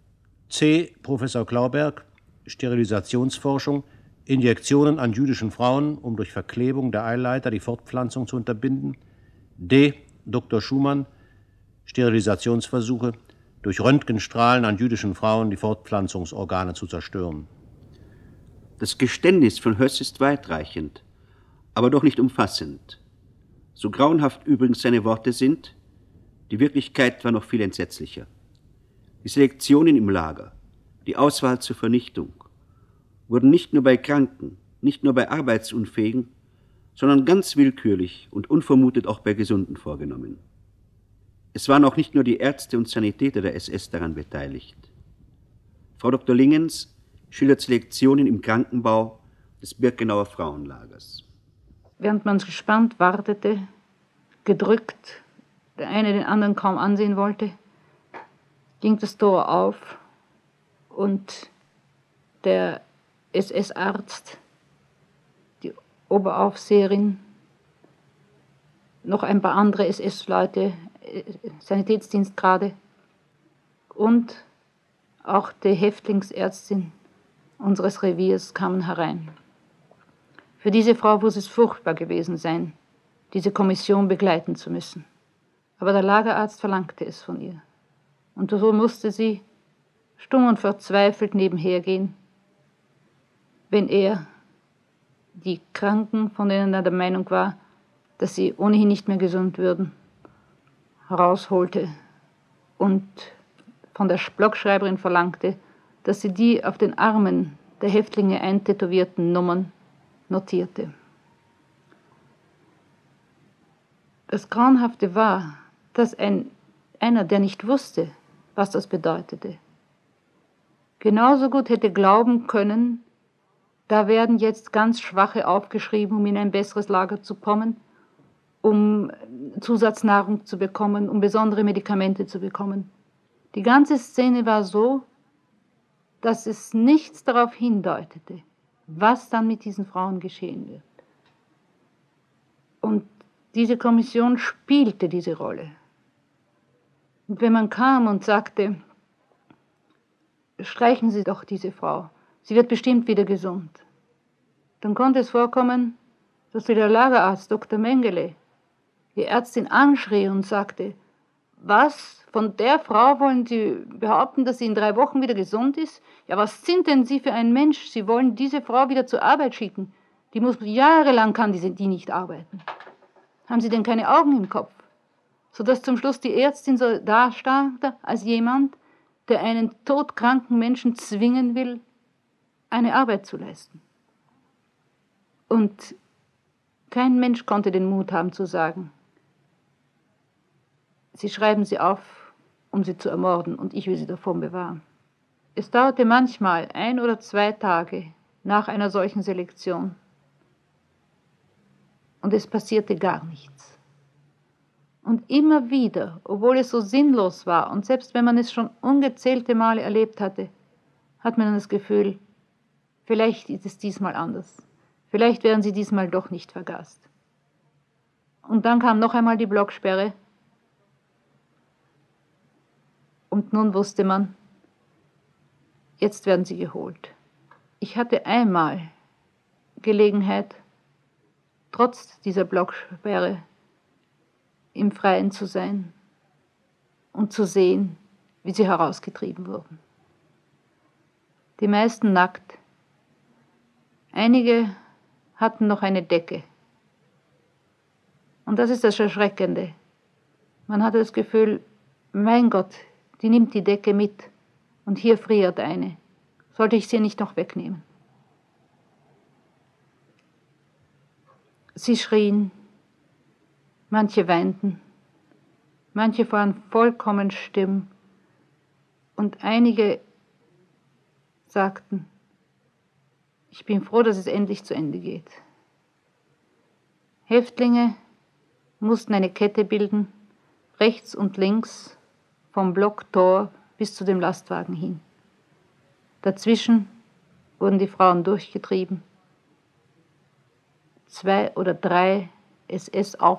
C. Professor Klauberg, Sterilisationsforschung, Injektionen an jüdischen Frauen, um durch Verklebung der Eileiter die Fortpflanzung zu unterbinden. D. Doktor Schumann, Sterilisationsversuche, durch Röntgenstrahlen an jüdischen Frauen die Fortpflanzungsorgane zu zerstören. Das Geständnis von Höss ist weitreichend, aber doch nicht umfassend. So grauenhaft übrigens seine Worte sind, die Wirklichkeit war noch viel entsetzlicher. Die Selektionen im Lager, die Auswahl zur Vernichtung, wurden nicht nur bei Kranken, nicht nur bei Arbeitsunfähigen, sondern ganz willkürlich und unvermutet auch bei Gesunden vorgenommen. Es waren auch nicht nur die Ärzte und Sanitäter der S S daran beteiligt. Frau Doktor Lingens schildert Selektionen im Krankenbau des Birkenauer Frauenlagers. Während man gespannt wartete, gedrückt, der eine den anderen kaum ansehen wollte, ging das Tor auf und der S S-Arzt, die Oberaufseherin, noch ein paar andere S S-Leute, Sanitätsdienstgrade und auch die Häftlingsärztin unseres Reviers kamen herein. Für diese Frau muss es furchtbar gewesen sein, diese Kommission begleiten zu müssen. Aber der Lagerarzt verlangte es von ihr. Und so musste sie stumm und verzweifelt nebenher gehen, wenn er die Kranken, von denen er der Meinung war, dass sie ohnehin nicht mehr gesund würden, herausholte und von der Blockschreiberin verlangte, dass sie die auf den Armen der Häftlinge eintätowierten Nummern notierte. Das Grauenhafte war, dass ein, einer, der nicht wusste, was das bedeutete, genauso gut hätte glauben können, da werden jetzt ganz Schwache aufgeschrieben, um in ein besseres Lager zu kommen, um Zusatznahrung zu bekommen, um besondere Medikamente zu bekommen. Die ganze Szene war so, dass es nichts darauf hindeutete, was dann mit diesen Frauen geschehen wird. Und diese Kommission spielte diese Rolle. Und wenn man kam und sagte, streichen Sie doch diese Frau, sie wird bestimmt wieder gesund, dann konnte es vorkommen, dass der Lagerarzt Doktor Mengele die Ärztin anschrie und sagte, was, von der Frau wollen Sie behaupten, dass sie in drei Wochen wieder gesund ist? Ja, was sind denn Sie für ein Mensch? Sie wollen diese Frau wieder zur Arbeit schicken. Die muss jahrelang kann die, die nicht arbeiten. Haben Sie denn keine Augen im Kopf? Sodass zum Schluss die Ärztin so dastand als jemand, der einen todkranken Menschen zwingen will, eine Arbeit zu leisten. Und kein Mensch konnte den Mut haben zu sagen, Sie schreiben sie auf, um sie zu ermorden, und ich will sie davon bewahren. Es dauerte manchmal ein oder zwei Tage nach einer solchen Selektion und es passierte gar nichts. Und immer wieder, obwohl es so sinnlos war und selbst wenn man es schon ungezählte Male erlebt hatte, hat man das Gefühl, vielleicht ist es diesmal anders. Vielleicht werden sie diesmal doch nicht vergast. Und dann kam noch einmal die Blocksperre. Und nun wusste man, jetzt werden sie geholt. Ich hatte einmal Gelegenheit, trotz dieser Blocksperre im Freien zu sein und zu sehen, wie sie herausgetrieben wurden. Die meisten nackt. Einige hatten noch eine Decke. Und das ist das Erschreckende. Man hatte das Gefühl, mein Gott, die nimmt die Decke mit und hier friert eine. Sollte ich sie nicht noch wegnehmen? Sie schrien, manche weinten, manche waren vollkommen stumm und einige sagten, ich bin froh, dass es endlich zu Ende geht. Häftlinge mussten eine Kette bilden, rechts und links, vom Blocktor bis zu dem Lastwagen hin. Dazwischen wurden die Frauen durchgetrieben. Zwei oder drei S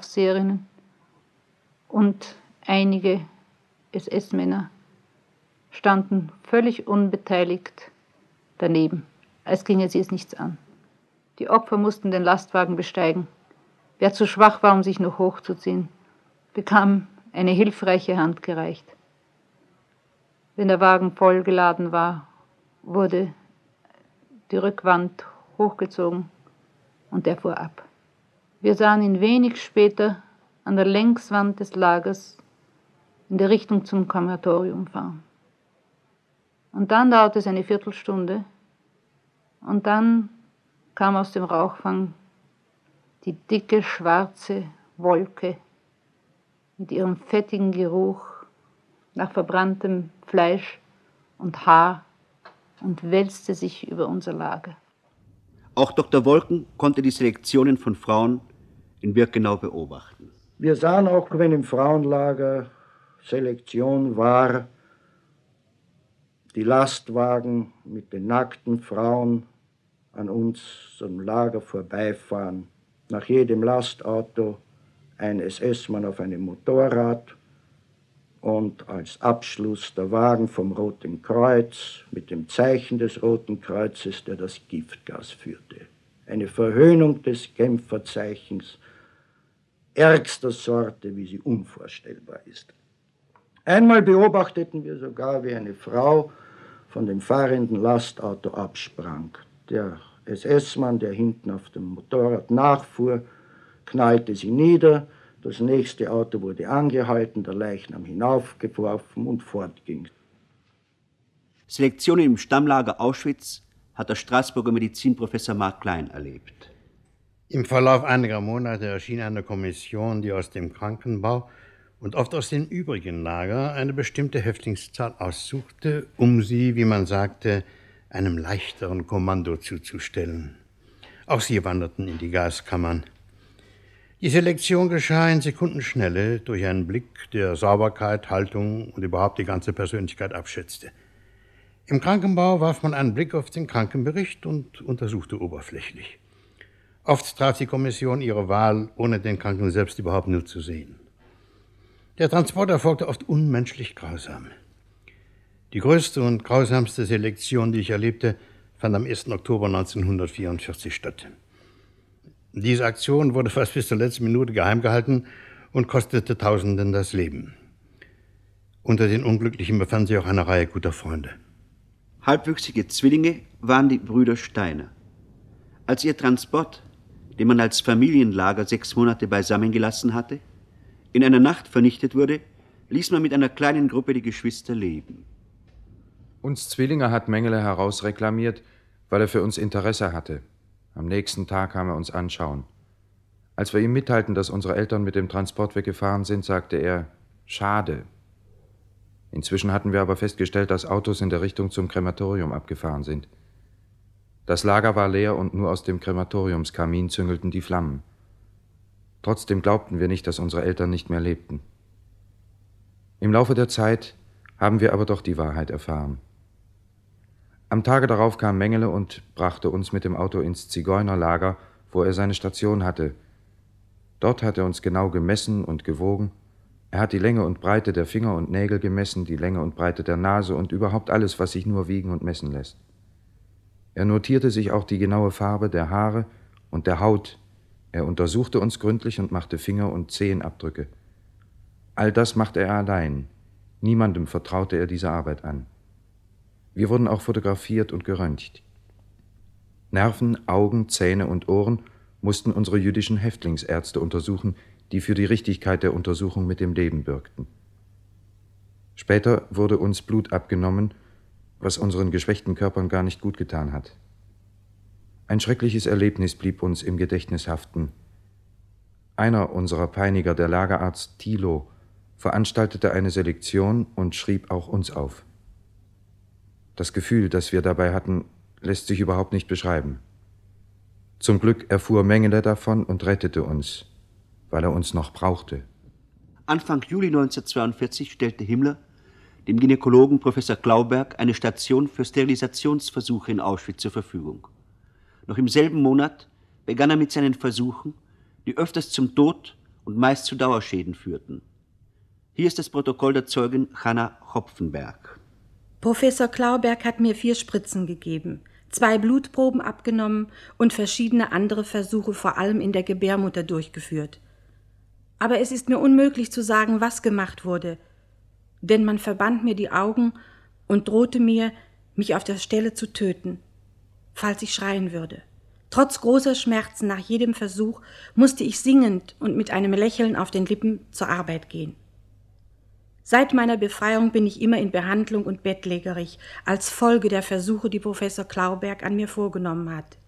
S-Aufseherinnen und einige S S-Männer standen völlig unbeteiligt daneben, als ginge sie es nichts an. Die Opfer mussten den Lastwagen besteigen. Wer zu schwach war, um sich noch hochzuziehen, bekam eine hilfreiche Hand gereicht. Wenn der Wagen vollgeladen war, wurde die Rückwand hochgezogen und er fuhr ab. Wir sahen ihn wenig später an der Längswand des Lagers in der Richtung zum Krematorium fahren. Und dann dauerte es eine Viertelstunde und dann kam aus dem Rauchfang die dicke schwarze Wolke mit ihrem fettigen Geruch nach verbranntem Fleisch und Haar und wälzte sich über unser Lager. Auch Doktor Wolken konnte die Selektionen von Frauen in Birkenau beobachten. Wir sahen auch, wenn im Frauenlager Selektion war, die Lastwagen mit den nackten Frauen an unserem Lager vorbeifahren. Nach jedem Lastauto ein S S-Mann auf einem Motorrad und als Abschluss der Wagen vom Roten Kreuz mit dem Zeichen des Roten Kreuzes, der das Giftgas führte. Eine Verhöhnung des Genferzeichens ärgster Sorte, wie sie unvorstellbar ist. Einmal beobachteten wir sogar, wie eine Frau von dem fahrenden Lastauto absprang. Der S S-Mann, der hinten auf dem Motorrad nachfuhr, knallte sie nieder. Das nächste Auto wurde angehalten, der Leichnam hinaufgeworfen und fortging. Selektionen im Stammlager Auschwitz hat der Straßburger Medizinprofessor Mark Klein erlebt. Im Verlauf einiger Monate erschien eine Kommission, die aus dem Krankenbau und oft aus den übrigen Lager eine bestimmte Häftlingszahl aussuchte, um sie, wie man sagte, einem leichteren Kommando zuzustellen. Auch sie wanderten in die Gaskammern. Die Selektion geschah in Sekundenschnelle durch einen Blick, der Sauberkeit, Haltung und überhaupt die ganze Persönlichkeit abschätzte. Im Krankenbau warf man einen Blick auf den Krankenbericht und untersuchte oberflächlich. Oft traf die Kommission ihre Wahl, ohne den Kranken selbst überhaupt nur zu sehen. Der Transport erfolgte oft unmenschlich grausam. Die größte und grausamste Selektion, die ich erlebte, fand am ersten Oktober neunzehnhundertvierundvierzig statt. Diese Aktion wurde fast bis zur letzten Minute geheim gehalten und kostete Tausenden das Leben. Unter den Unglücklichen befand sich auch eine Reihe guter Freunde. Halbwüchsige Zwillinge waren die Brüder Steiner. Als ihr Transport, den man als Familienlager sechs Monate beisammen gelassen hatte, in einer Nacht vernichtet wurde, ließ man mit einer kleinen Gruppe die Geschwister leben. Uns Zwillinge hat Mengele herausreklamiert, weil er für uns Interesse hatte. Am nächsten Tag kam er uns anschauen. Als wir ihm mitteilten, dass unsere Eltern mit dem Transport weggefahren sind, sagte er, schade. Inzwischen hatten wir aber festgestellt, dass Autos in der Richtung zum Krematorium abgefahren sind. Das Lager war leer und nur aus dem Krematoriumskamin züngelten die Flammen. Trotzdem glaubten wir nicht, dass unsere Eltern nicht mehr lebten. Im Laufe der Zeit haben wir aber doch die Wahrheit erfahren. Am Tage darauf kam Mengele und brachte uns mit dem Auto ins Zigeunerlager, wo er seine Station hatte. Dort hat er uns genau gemessen und gewogen. Er hat die Länge und Breite der Finger und Nägel gemessen, die Länge und Breite der Nase und überhaupt alles, was sich nur wiegen und messen lässt. Er notierte sich auch die genaue Farbe der Haare und der Haut. Er untersuchte uns gründlich und machte Finger- und Zehenabdrücke. All das machte er allein. Niemandem vertraute er diese Arbeit an. Wir wurden auch fotografiert und geröntgt. Nerven, Augen, Zähne und Ohren mussten unsere jüdischen Häftlingsärzte untersuchen, die für die Richtigkeit der Untersuchung mit dem Leben bürgten. Später wurde uns Blut abgenommen, was unseren geschwächten Körpern gar nicht gut getan hat. Ein schreckliches Erlebnis blieb uns im Gedächtnis haften. Einer unserer Peiniger, der Lagerarzt Thilo, veranstaltete eine Selektion und schrieb auch uns auf. Das Gefühl, das wir dabei hatten, lässt sich überhaupt nicht beschreiben. Zum Glück erfuhr Mengele davon und rettete uns, weil er uns noch brauchte. Anfang Juli neunzehnhundertzweiundvierzig stellte Himmler dem Gynäkologen Professor Glauberg eine Station für Sterilisationsversuche in Auschwitz zur Verfügung. Noch im selben Monat begann er mit seinen Versuchen, die öfters zum Tod und meist zu Dauerschäden führten. Hier ist das Protokoll der Zeugin Hanna Hopfenberg. Professor Klauberg hat mir vier Spritzen gegeben, zwei Blutproben abgenommen und verschiedene andere Versuche vor allem in der Gebärmutter durchgeführt. Aber es ist mir unmöglich zu sagen, was gemacht wurde, denn man verband mir die Augen und drohte mir, mich auf der Stelle zu töten, falls ich schreien würde. Trotz großer Schmerzen nach jedem Versuch musste ich singend und mit einem Lächeln auf den Lippen zur Arbeit gehen. Seit meiner Befreiung bin ich immer in Behandlung und bettlägerig, als Folge der Versuche, die Professor Klauberg an mir vorgenommen hat.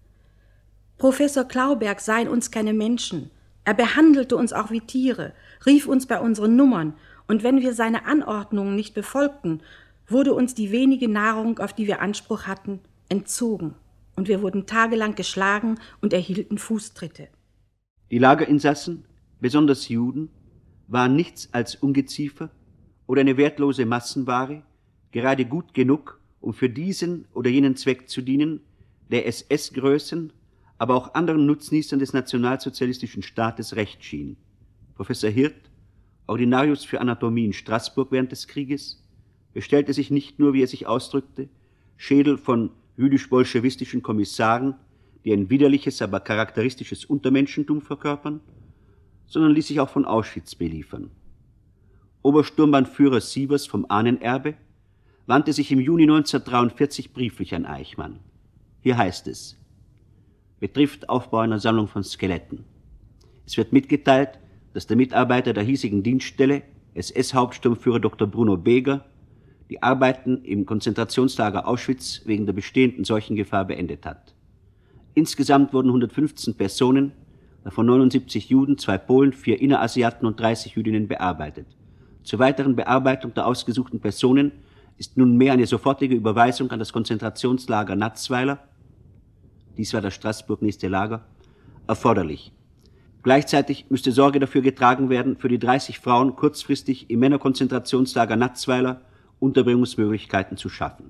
Professor Klauberg seien uns keine Menschen. Er behandelte uns auch wie Tiere, rief uns bei unseren Nummern, und wenn wir seine Anordnungen nicht befolgten, wurde uns die wenige Nahrung, auf die wir Anspruch hatten, entzogen, und wir wurden tagelang geschlagen und erhielten Fußtritte. Die Lagerinsassen, besonders Juden, waren nichts als Ungeziefer oder eine wertlose Massenware, gerade gut genug, um für diesen oder jenen Zweck zu dienen, der S S-Größen, aber auch anderen Nutznießern des nationalsozialistischen Staates recht schien. Professor Hirt, Ordinarius für Anatomie in Straßburg während des Krieges, bestellte sich nicht nur, wie er sich ausdrückte, Schädel von jüdisch-bolschewistischen Kommissaren, die ein widerliches, aber charakteristisches Untermenschentum verkörpern, sondern ließ sich auch von Auschwitz beliefern. Obersturmbannführer Sievers vom Ahnenerbe wandte sich im Juni neunzehnhundertdreiundvierzig brieflich an Eichmann. Hier heißt es: Betrifft Aufbau einer Sammlung von Skeletten. Es wird mitgeteilt, dass der Mitarbeiter der hiesigen Dienststelle, S S-Hauptsturmführer Doktor Bruno Beger, die Arbeiten im Konzentrationslager Auschwitz wegen der bestehenden Seuchengefahr beendet hat. Insgesamt wurden hundertfünfzehn Personen, davon neunundsiebzig Juden, zwei Polen, vier Innerasiaten und dreißig Jüdinnen bearbeitet. Zur weiteren Bearbeitung der ausgesuchten Personen ist nunmehr eine sofortige Überweisung an das Konzentrationslager Natzweiler, dies war das Straßburg nächste Lager, erforderlich. Gleichzeitig müsste Sorge dafür getragen werden, für die dreißig Frauen kurzfristig im Männerkonzentrationslager Natzweiler Unterbringungsmöglichkeiten zu schaffen.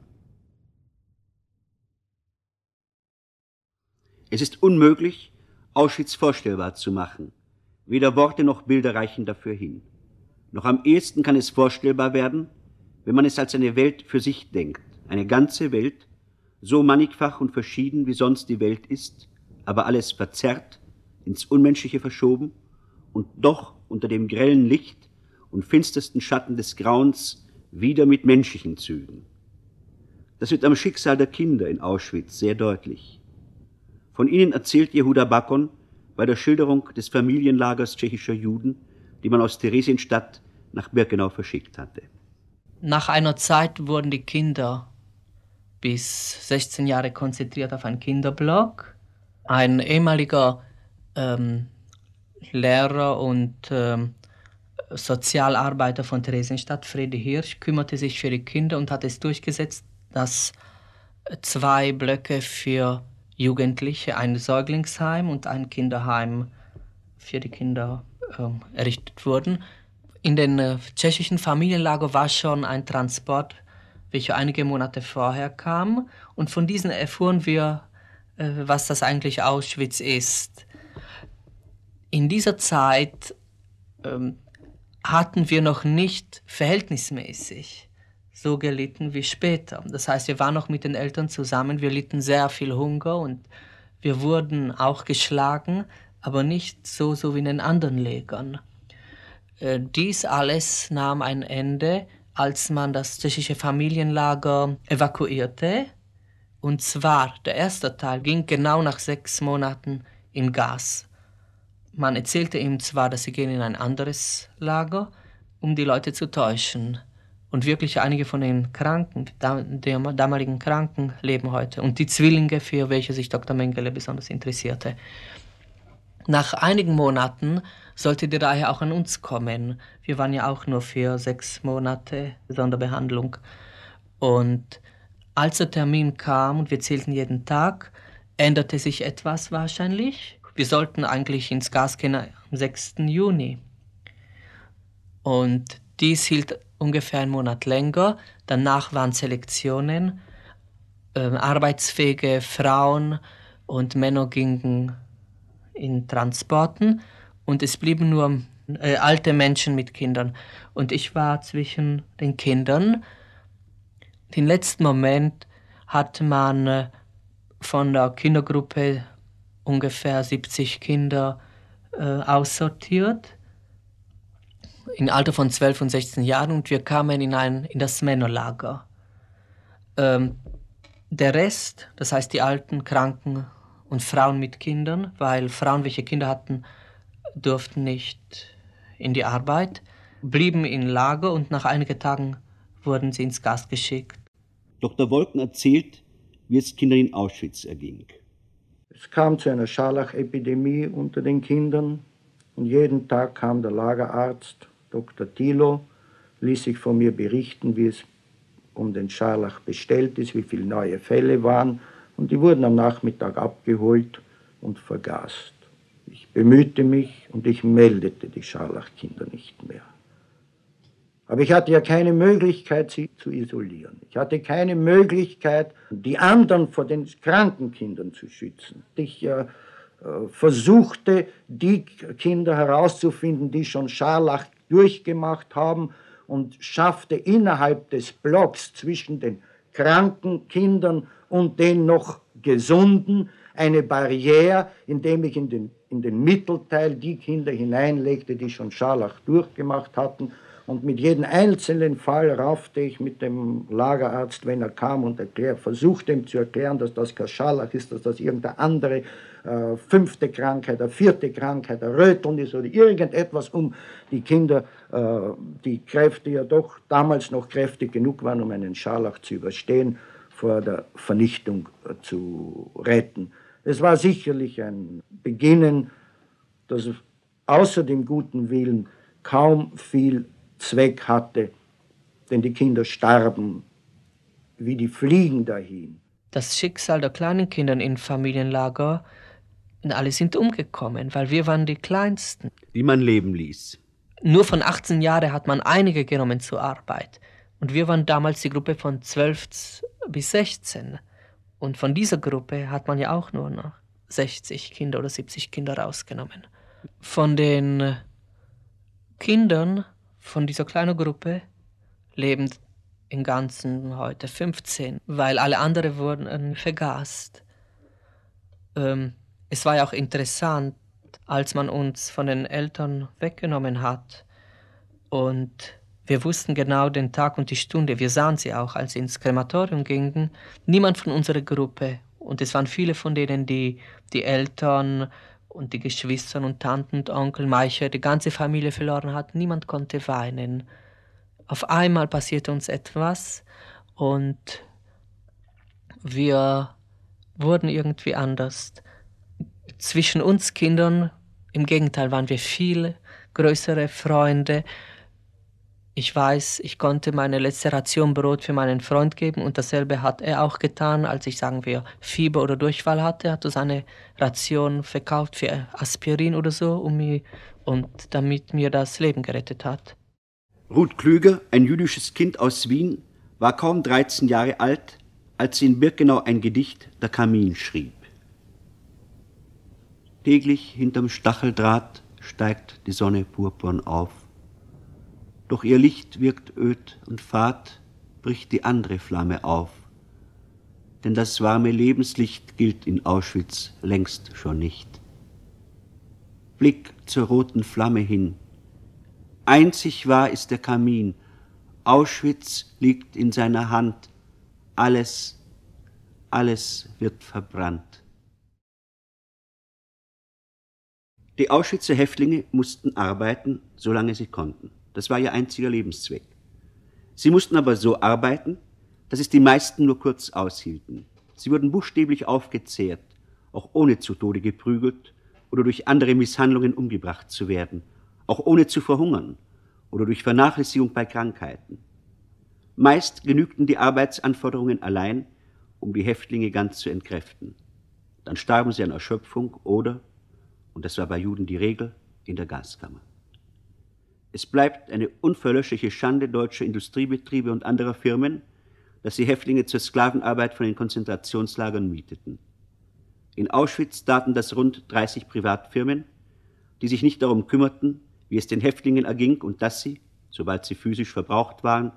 Es ist unmöglich, Auschwitz vorstellbar zu machen. Weder Worte noch Bilder reichen dafür hin. Noch am ehesten kann es vorstellbar werden, wenn man es als eine Welt für sich denkt. Eine ganze Welt, so mannigfach und verschieden wie sonst die Welt ist, aber alles verzerrt, ins Unmenschliche verschoben und doch unter dem grellen Licht und finstersten Schatten des Grauens wieder mit menschlichen Zügen. Das wird am Schicksal der Kinder in Auschwitz sehr deutlich. Von ihnen erzählt Jehuda Bakon bei der Schilderung des Familienlagers tschechischer Juden, die man aus Theresienstadt nach Birkenau verschickt hatte. Nach einer Zeit wurden die Kinder bis sechzehn Jahre konzentriert auf einen Kinderblock. Ein ehemaliger ähm, Lehrer und ähm, Sozialarbeiter von Theresienstadt, Fredi Hirsch, kümmerte sich für die Kinder und hat es durchgesetzt, dass zwei Blöcke für Jugendliche, ein Säuglingsheim und ein Kinderheim für die Kinder äh, errichtet wurden. In den äh, tschechischen Familienlager war schon ein Transport, welcher einige Monate vorher kam, und von diesen erfuhren wir, äh, was das eigentlich Auschwitz ist. In dieser Zeit ähm, hatten wir noch nicht verhältnismäßig so gelitten wie später. Das heißt, wir waren noch mit den Eltern zusammen, wir litten sehr viel Hunger und wir wurden auch geschlagen, aber nicht so, so wie in den anderen Lägern. Äh, dies alles nahm ein Ende, als man das tschechische Familienlager evakuierte. Und zwar, der erste Teil ging genau nach sechs Monaten in Gas. Man erzählte ihm zwar, dass sie gehen in ein anderes Lager, um die Leute zu täuschen. Und wirklich einige von den Kranken, der damaligen Kranken, leben heute. Und die Zwillinge, für welche sich Doktor Mengele besonders interessierte. Nach einigen Monaten sollte die Reihe auch an uns kommen. Wir waren ja auch nur für sechs Monate Sonderbehandlung. Und als der Termin kam und wir zählten jeden Tag, änderte sich etwas wahrscheinlich. Wir sollten eigentlich ins Gas gehen am sechsten Juni. Und dies hielt ungefähr einen Monat länger. Danach waren Selektionen. Äh, arbeitsfähige Frauen und Männer gingen in Transporten. Und es blieben nur äh, alte Menschen mit Kindern. Und ich war zwischen den Kindern. Den letzten Moment hat man von der Kindergruppe ungefähr siebzig Kinder äh, aussortiert, im Alter von zwölf und sechzehn Jahren, und wir kamen in, ein, in das Männerlager. Ähm, der Rest, das heißt die Alten, Kranken und Frauen mit Kindern, weil Frauen, welche Kinder hatten, durften nicht in die Arbeit, blieben im Lager und nach einigen Tagen wurden sie ins Gas geschickt. Doktor Wolken erzählt, wie es Kindern in Auschwitz erging. Es kam zu einer Scharlachepidemie unter den Kindern und jeden Tag kam der Lagerarzt, Doktor Thilo, ließ sich von mir berichten, wie es um den Scharlach bestellt ist, wie viele neue Fälle waren, und die wurden am Nachmittag abgeholt und vergast. Ich bemühte mich und ich meldete die Scharlachkinder nicht mehr. Aber ich hatte ja keine Möglichkeit, sie zu isolieren. Ich hatte keine Möglichkeit, die anderen vor den kranken Kindern zu schützen. Ich äh, versuchte, die Kinder herauszufinden, die schon Scharlach durchgemacht haben, und schaffte innerhalb des Blocks zwischen den kranken Kindern und den noch gesunden eine Barriere, indem ich in den, in den Mittelteil die Kinder hineinlegte, die schon Scharlach durchgemacht hatten. Und mit jedem einzelnen Fall raffte ich mit dem Lagerarzt, wenn er kam, und erklär, versuchte ihm zu erklären, dass das kein Scharlach ist, dass das irgendeine andere äh, fünfte Krankheit, eine vierte Krankheit, ein Röteln ist oder irgendetwas, um die Kinder, äh, die Kräfte ja doch damals noch kräftig genug waren, um einen Scharlach zu überstehen, vor der Vernichtung äh, zu retten. Es war sicherlich ein Beginnen, das außer dem guten Willen kaum viel Zweck hatte, denn die Kinder starben wie die Fliegen dahin. Das Schicksal der kleinen Kinder in Familienlager, alle sind umgekommen, weil wir waren die Kleinsten. Die man leben ließ. Nur von achtzehn Jahren hat man einige genommen zur Arbeit. Und wir waren damals die Gruppe von zwölf bis sechzehn. Und von dieser Gruppe hat man ja auch nur noch sechzig Kinder oder siebzig Kinder rausgenommen. Von den Kindern von dieser kleinen Gruppe leben im Ganzen heute fünfzehn, weil alle anderen wurden vergast. Ähm, es war ja auch interessant, als man uns von den Eltern weggenommen hat und wir wussten genau den Tag und die Stunde, wir sahen sie auch, als sie ins Krematorium gingen, niemand von unserer Gruppe, und es waren viele von denen, die die Eltern und die Geschwister und Tanten und Onkel, Meicher, die ganze Familie verloren hatten. Niemand konnte weinen. Auf einmal passierte uns etwas und wir wurden irgendwie anders. Zwischen uns Kindern, im Gegenteil, waren wir viel größere Freunde. Ich weiß, ich konnte meine letzte Ration Brot für meinen Freund geben und dasselbe hat er auch getan, als ich, sagen wir, Fieber oder Durchfall hatte, hat er seine Ration verkauft für Aspirin oder so, um mir, und damit mir das Leben gerettet hat. Ruth Klüger, ein jüdisches Kind aus Wien, war kaum dreizehn Jahre alt, als sie in Birkenau ein Gedicht Der Kamin schrieb. Täglich hinterm Stacheldraht steigt die Sonne purpurn auf. Doch ihr Licht wirkt öd und fad, bricht die andere Flamme auf. Denn das warme Lebenslicht gilt in Auschwitz längst schon nicht. Blick zur roten Flamme hin. Einzig wahr ist der Kamin. Auschwitz liegt in seiner Hand. Alles, alles wird verbrannt. Die Auschwitzer Häftlinge mussten arbeiten, solange sie konnten. Das war ihr einziger Lebenszweck. Sie mussten aber so arbeiten, dass es die meisten nur kurz aushielten. Sie wurden buchstäblich aufgezehrt, auch ohne zu Tode geprügelt oder durch andere Misshandlungen umgebracht zu werden, auch ohne zu verhungern oder durch Vernachlässigung bei Krankheiten. Meist genügten die Arbeitsanforderungen allein, um die Häftlinge ganz zu entkräften. Dann starben sie an Erschöpfung oder, und das war bei Juden die Regel, in der Gaskammer. Es bleibt eine unverlöschliche Schande deutscher Industriebetriebe und anderer Firmen, dass sie Häftlinge zur Sklavenarbeit von den Konzentrationslagern mieteten. In Auschwitz taten das rund dreißig Privatfirmen, die sich nicht darum kümmerten, wie es den Häftlingen erging und dass sie, sobald sie physisch verbraucht waren,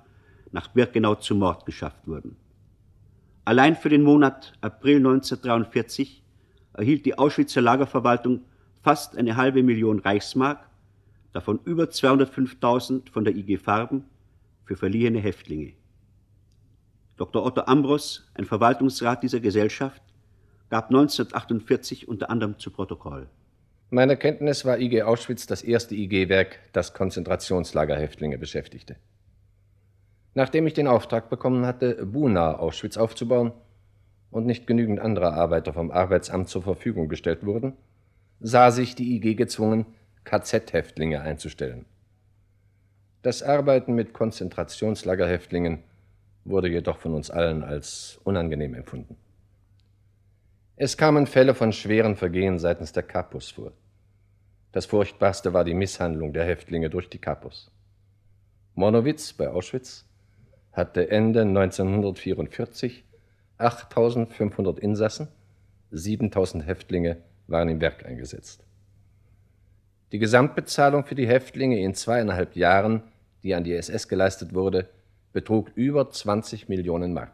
nach Birkenau zum Mord geschafft wurden. Allein für den Monat April neunzehnhundertdreiundvierzig erhielt die Auschwitzer Lagerverwaltung fast eine halbe Million Reichsmark, davon über zweihundertfünftausend von der I G Farben, für verliehene Häftlinge. Doktor Otto Ambros, ein Verwaltungsrat dieser Gesellschaft, gab neunzehnhundertachtundvierzig unter anderem zu Protokoll: Meiner Kenntnis war I G Auschwitz das erste I G-Werk, das Konzentrationslagerhäftlinge beschäftigte. Nachdem ich den Auftrag bekommen hatte, Buna Auschwitz aufzubauen und nicht genügend andere Arbeiter vom Arbeitsamt zur Verfügung gestellt wurden, sah sich die I G gezwungen, K Z-Häftlinge einzustellen. Das Arbeiten mit Konzentrationslagerhäftlingen wurde jedoch von uns allen als unangenehm empfunden. Es kamen Fälle von schweren Vergehen seitens der Kapus vor. Das furchtbarste war die Misshandlung der Häftlinge durch die Kapus. Monowitz bei Auschwitz hatte Ende neunzehnhundertvierundvierzig achttausendfünfhundert Insassen, siebentausend Häftlinge waren im Werk eingesetzt. Die Gesamtbezahlung für die Häftlinge in zweieinhalb Jahren, die an die S S geleistet wurde, betrug über zwanzig Millionen Mark.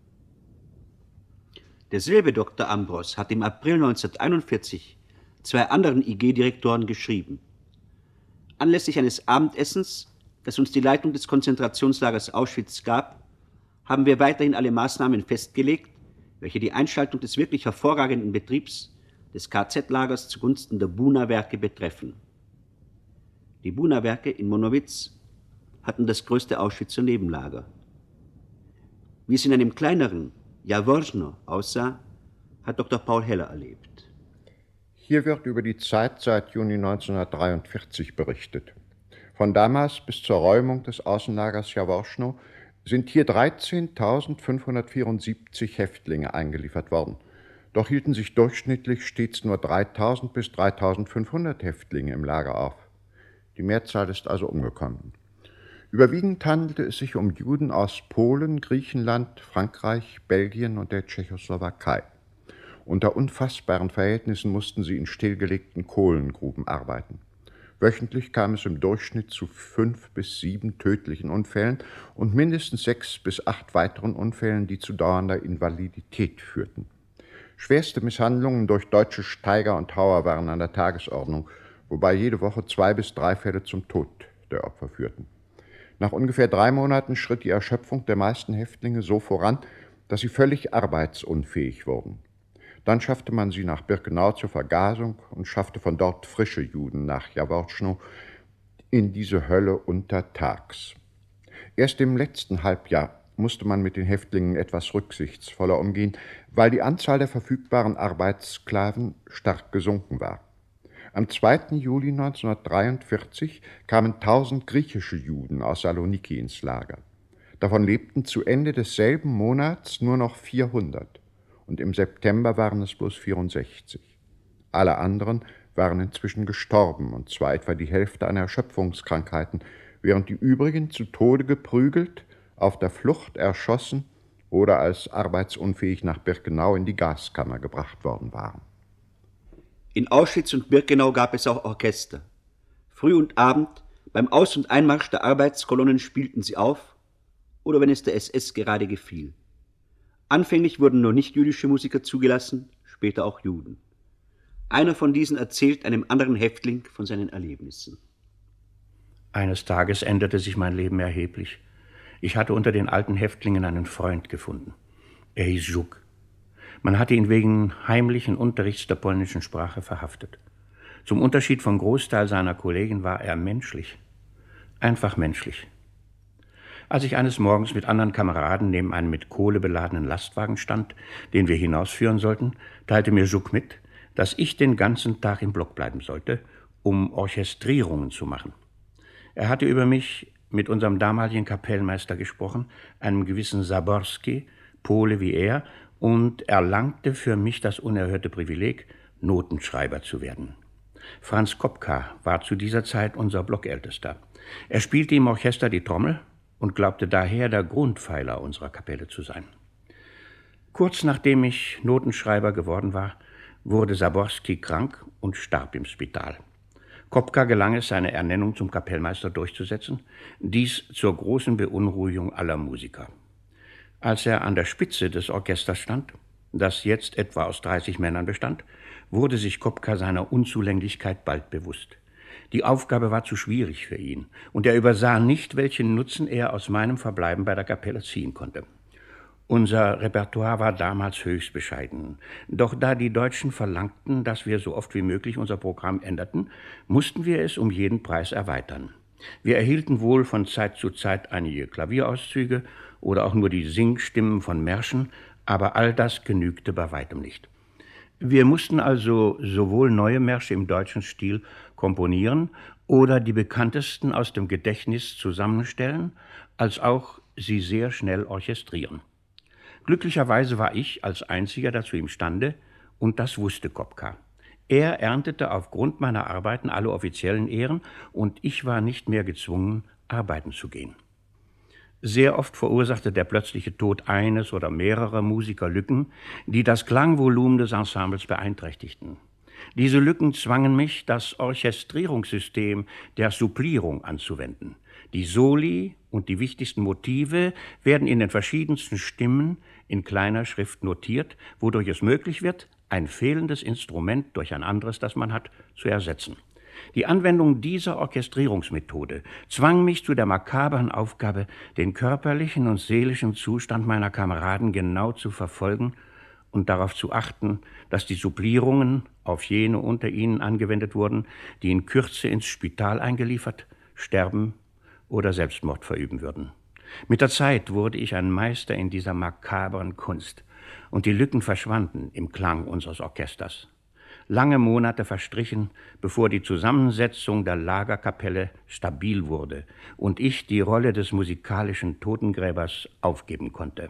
Derselbe Doktor Ambros hat im April neunzehnhunderteinundvierzig zwei anderen I G-Direktoren geschrieben. Anlässlich eines Abendessens, das uns die Leitung des Konzentrationslagers Auschwitz gab, haben wir weiterhin alle Maßnahmen festgelegt, welche die Einschaltung des wirklich hervorragenden Betriebs des K Z-Lagers zugunsten der Buna-Werke betreffen. Die Buna-Werke in Monowitz hatten das größte Auschwitzer Nebenlager. Wie es in einem kleineren Jaworzno aussah, hat Doktor Paul Heller erlebt. Hier wird über die Zeit seit Juni neunzehnhundertdreiundvierzig berichtet. Von damals bis zur Räumung des Außenlagers Jaworzno sind hier dreizehntausendfünfhundertvierundsiebzig Häftlinge eingeliefert worden. Doch hielten sich durchschnittlich stets nur dreitausend bis dreitausendfünfhundert Häftlinge im Lager auf. Die Mehrzahl ist also umgekommen. Überwiegend handelte es sich um Juden aus Polen, Griechenland, Frankreich, Belgien und der Tschechoslowakei. Unter unfassbaren Verhältnissen mussten sie in stillgelegten Kohlengruben arbeiten. Wöchentlich kam es im Durchschnitt zu fünf bis sieben tödlichen Unfällen und mindestens sechs bis acht weiteren Unfällen, die zu dauernder Invalidität führten. Schwerste Misshandlungen durch deutsche Steiger und Hauer waren an der Tagesordnung, wobei jede Woche zwei bis drei Fälle zum Tod der Opfer führten. Nach ungefähr drei Monaten schritt die Erschöpfung der meisten Häftlinge so voran, dass sie völlig arbeitsunfähig wurden. Dann schaffte man sie nach Birkenau zur Vergasung und schaffte von dort frische Juden nach Jaworzno in diese Hölle untertags. Erst im letzten Halbjahr musste man mit den Häftlingen etwas rücksichtsvoller umgehen, weil die Anzahl der verfügbaren Arbeitssklaven stark gesunken war. Am zweiten Juli neunzehnhundertdreiundvierzig kamen tausend griechische Juden aus Saloniki ins Lager. Davon lebten zu Ende desselben Monats nur noch vierhundert. Und im September waren es bloß vierundsechzig. Alle anderen waren inzwischen gestorben, und zwar etwa die Hälfte an Erschöpfungskrankheiten, während die übrigen zu Tode geprügelt, auf der Flucht erschossen oder als arbeitsunfähig nach Birkenau in die Gaskammer gebracht worden waren. In Auschwitz und Birkenau gab es auch Orchester. Früh und Abend, beim Aus- und Einmarsch der Arbeitskolonnen spielten sie auf, oder wenn es der S S gerade gefiel. Anfänglich wurden nur nichtjüdische Musiker zugelassen, später auch Juden. Einer von diesen erzählt einem anderen Häftling von seinen Erlebnissen. Eines Tages änderte sich mein Leben erheblich. Ich hatte unter den alten Häftlingen einen Freund gefunden. Er hieß Żuk. Man hatte ihn wegen heimlichen Unterrichts der polnischen Sprache verhaftet. Zum Unterschied vom Großteil seiner Kollegen war er menschlich. Einfach menschlich. Als ich eines Morgens mit anderen Kameraden neben einem mit Kohle beladenen Lastwagen stand, den wir hinausführen sollten, teilte mir Żuk mit, dass ich den ganzen Tag im Block bleiben sollte, um Orchestrierungen zu machen. Er hatte über mich mit unserem damaligen Kapellmeister gesprochen, einem gewissen Zaborski, Pole wie er, und erlangte für mich das unerhörte Privileg, Notenschreiber zu werden. Franz Kopka war zu dieser Zeit unser Blockältester. Er spielte im Orchester die Trommel und glaubte daher der Grundpfeiler unserer Kapelle zu sein. Kurz nachdem ich Notenschreiber geworden war, wurde Zaborski krank und starb im Spital. Kopka gelang es, seine Ernennung zum Kapellmeister durchzusetzen, dies zur großen Beunruhigung aller Musiker. Als er an der Spitze des Orchesters stand, das jetzt etwa aus dreißig Männern bestand, wurde sich Kopka seiner Unzulänglichkeit bald bewusst. Die Aufgabe war zu schwierig für ihn, und er übersah nicht, welchen Nutzen er aus meinem Verbleiben bei der Kapelle ziehen konnte. Unser Repertoire war damals höchst bescheiden. Doch da die Deutschen verlangten, dass wir so oft wie möglich unser Programm änderten, mussten wir es um jeden Preis erweitern. Wir erhielten wohl von Zeit zu Zeit einige Klavierauszüge oder auch nur die Singstimmen von Märschen, aber all das genügte bei weitem nicht. Wir mussten also sowohl neue Märsche im deutschen Stil komponieren oder die bekanntesten aus dem Gedächtnis zusammenstellen, als auch sie sehr schnell orchestrieren. Glücklicherweise war ich als einziger dazu imstande, und das wusste Kopka. Er erntete aufgrund meiner Arbeiten alle offiziellen Ehren, und ich war nicht mehr gezwungen, arbeiten zu gehen. Sehr oft verursachte der plötzliche Tod eines oder mehrerer Musiker Lücken, die das Klangvolumen des Ensembles beeinträchtigten. Diese Lücken zwangen mich, das Orchestrierungssystem der Supplierung anzuwenden. Die Soli und die wichtigsten Motive werden in den verschiedensten Stimmen in kleiner Schrift notiert, wodurch es möglich wird, ein fehlendes Instrument durch ein anderes, das man hat, zu ersetzen. Die Anwendung dieser Orchestrierungsmethode zwang mich zu der makabren Aufgabe, den körperlichen und seelischen Zustand meiner Kameraden genau zu verfolgen und darauf zu achten, dass die Supplierungen auf jene unter ihnen angewendet wurden, die in Kürze ins Spital eingeliefert, sterben oder Selbstmord verüben würden. Mit der Zeit wurde ich ein Meister in dieser makabren Kunst, und die Lücken verschwanden im Klang unseres Orchesters. Lange Monate verstrichen, bevor die Zusammensetzung der Lagerkapelle stabil wurde und ich die Rolle des musikalischen Totengräbers aufgeben konnte.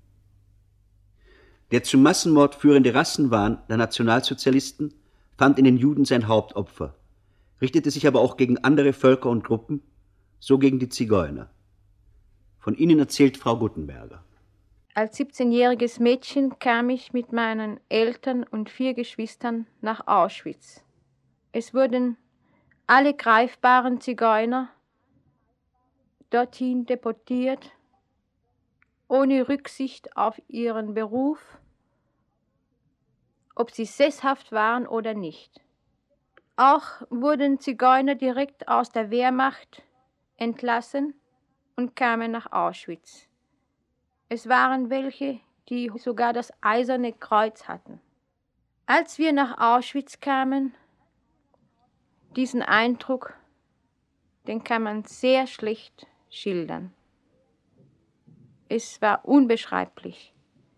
Der zum Massenmord führende Rassenwahn der Nationalsozialisten fand in den Juden sein Hauptopfer, richtete sich aber auch gegen andere Völker und Gruppen, so gegen die Zigeuner. Von ihnen erzählt Frau Guttenberger. Als siebzehnjähriges Mädchen kam ich mit meinen Eltern und vier Geschwistern nach Auschwitz. Es wurden alle greifbaren Zigeuner dorthin deportiert, ohne Rücksicht auf ihren Beruf, ob sie sesshaft waren oder nicht. Auch wurden Zigeuner direkt aus der Wehrmacht entlassen und kamen nach Auschwitz. Es waren welche, die sogar das Eiserne Kreuz hatten. Als wir nach Auschwitz kamen, diesen Eindruck, den kann man sehr schlecht schildern. Es war unbeschreiblich.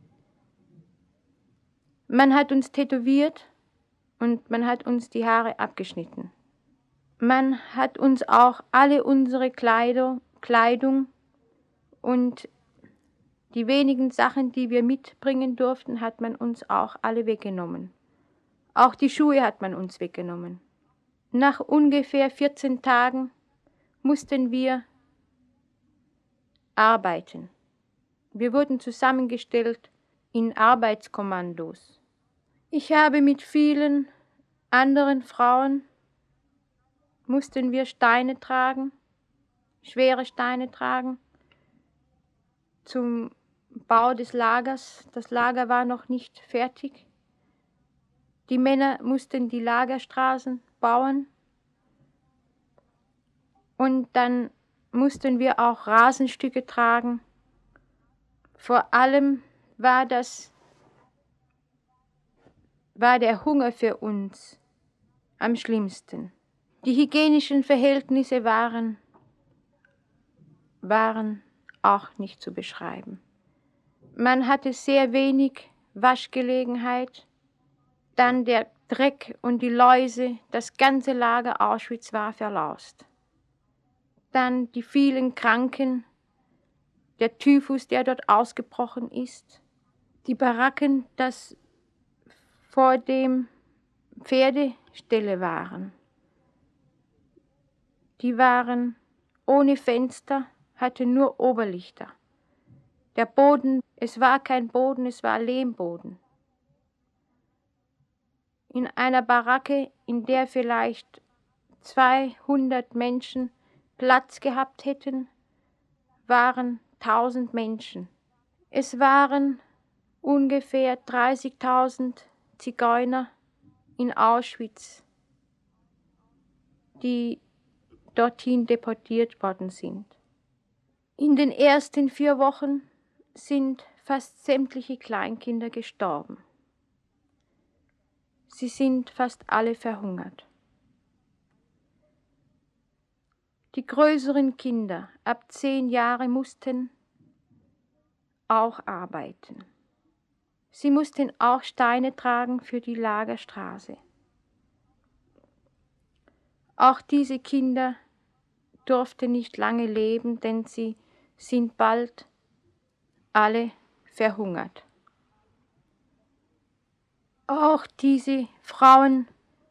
Man hat uns tätowiert und man hat uns die Haare abgeschnitten. Man hat uns auch alle unsere Kleidung, Kleidung und die wenigen Sachen, die wir mitbringen durften, hat man uns auch alle weggenommen. Auch die Schuhe hat man uns weggenommen. Nach ungefähr vierzehn Tagen mussten wir arbeiten. Wir wurden zusammengestellt in Arbeitskommandos. Ich habe mit vielen anderen Frauen, mussten wir Steine tragen, schwere Steine tragen, zum Bau des Lagers. Das Lager war noch nicht fertig. Die Männer mussten die Lagerstraßen bauen. Und dann mussten wir auch Rasenstücke tragen. Vor allem war das, war der Hunger für uns am schlimmsten. Die hygienischen Verhältnisse waren, waren auch nicht zu beschreiben. Man hatte sehr wenig Waschgelegenheit. Dann der Dreck und die Läuse, das ganze Lager Auschwitz war verlaust. Dann die vielen Kranken, der Typhus, der dort ausgebrochen ist, die Baracken, das vor dem Pferdestelle waren. Die waren ohne Fenster, hatten nur Oberlichter. Der Boden, es war kein Boden, es war Lehmboden. In einer Baracke, in der vielleicht zweihundert Menschen Platz gehabt hätten, waren tausend Menschen. Es waren ungefähr dreißigtausend Zigeuner in Auschwitz, die dorthin deportiert worden sind. In den ersten vier Wochen sind fast sämtliche Kleinkinder gestorben. Sie sind fast alle verhungert. Die größeren Kinder ab zehn Jahre mussten auch arbeiten. Sie mussten auch Steine tragen für die Lagerstraße. Auch diese Kinder durften nicht lange leben, denn sie sind bald alle verhungert. Auch diese Frauen,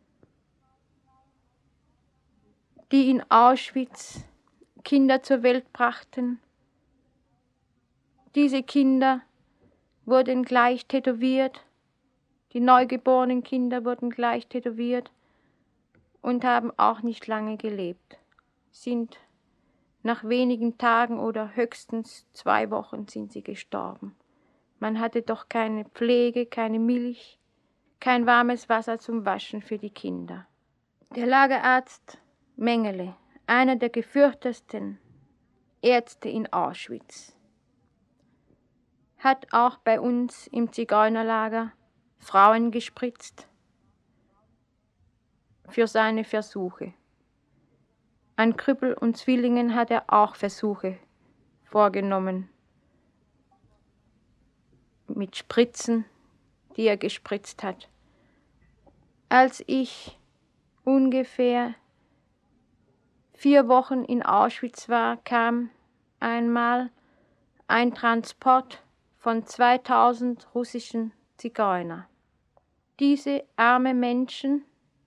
die in Auschwitz Kinder zur Welt brachten, diese Kinder wurden gleich tätowiert, die neugeborenen Kinder wurden gleich tätowiert und haben auch nicht lange gelebt, sind nach wenigen Tagen oder höchstens zwei Wochen sind sie gestorben. Man hatte doch keine Pflege, keine Milch, kein warmes Wasser zum Waschen für die Kinder. Der Lagerarzt Mengele, einer der gefürchtesten Ärzte in Auschwitz, hat auch bei uns im Zigeunerlager Frauen gespritzt für seine Versuche. An Krüppel und Zwillingen hat er auch Versuche vorgenommen mit Spritzen, die er gespritzt hat. Als ich ungefähr vier Wochen in Auschwitz war, kam einmal ein Transport von zweitausend russischen Zigeunern. Diese armen Menschen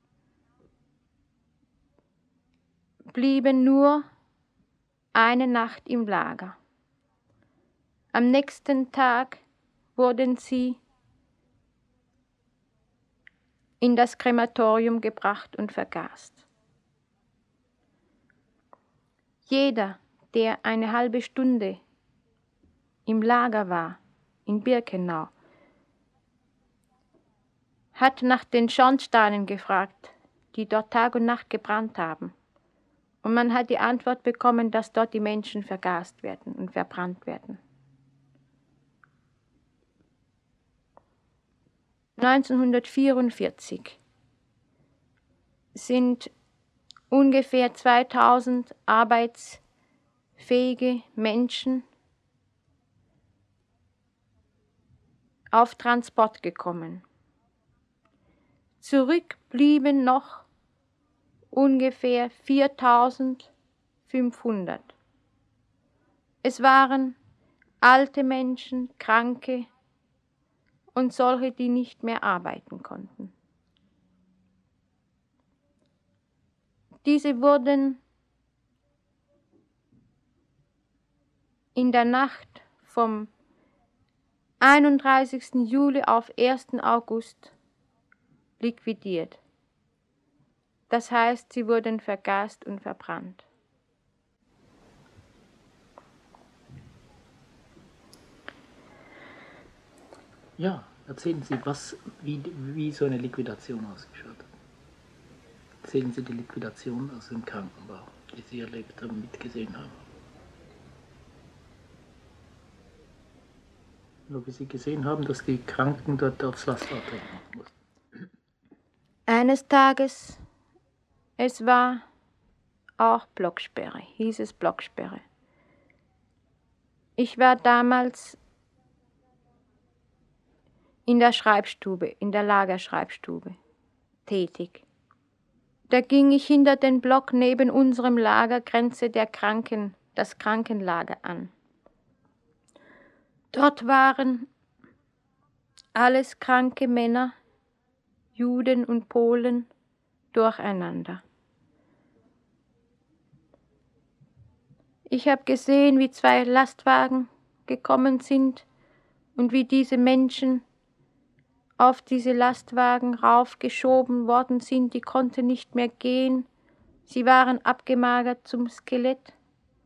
blieben nur eine Nacht im Lager. Am nächsten Tag wurden sie in das Krematorium gebracht und vergast. Jeder, der eine halbe Stunde im Lager war, in Birkenau, hat nach den Schornsteinen gefragt, die dort Tag und Nacht gebrannt haben. Und man hat die Antwort bekommen, dass dort die Menschen vergast werden und verbrannt werden. neunzehnhundertvierundvierzig sind ungefähr zweitausend arbeitsfähige Menschen auf Transport gekommen. Zurück blieben noch ungefähr viertausendfünfhundert. Es waren alte Menschen, Kranke und solche, die nicht mehr arbeiten konnten. Diese wurden in der Nacht vom einunddreißigsten Juli auf ersten August liquidiert. Das heißt, sie wurden vergast und verbrannt. Ja, erzählen Sie, was, wie, wie so eine Liquidation ausgeschaut hat. Erzählen Sie die Liquidation aus dem Krankenbau, die Sie erlebt haben, mitgesehen haben. Nur wie Sie gesehen haben, dass die Kranken dort aufs Lastfahrzeug machen mussten. Eines Tages, es war auch Blocksperre, hieß es Blocksperre. Ich war damals in der Schreibstube, in der Lagerschreibstube tätig. Da ging ich hinter den Block neben unserem Lager Grenze der Kranken, das Krankenlager an. Dort waren alles kranke Männer, Juden und Polen durcheinander. Ich habe gesehen, wie zwei Lastwagen gekommen sind und wie diese Menschen auf diese Lastwagen raufgeschoben worden sind. Die konnten nicht mehr gehen Sie waren abgemagert zum Skelett.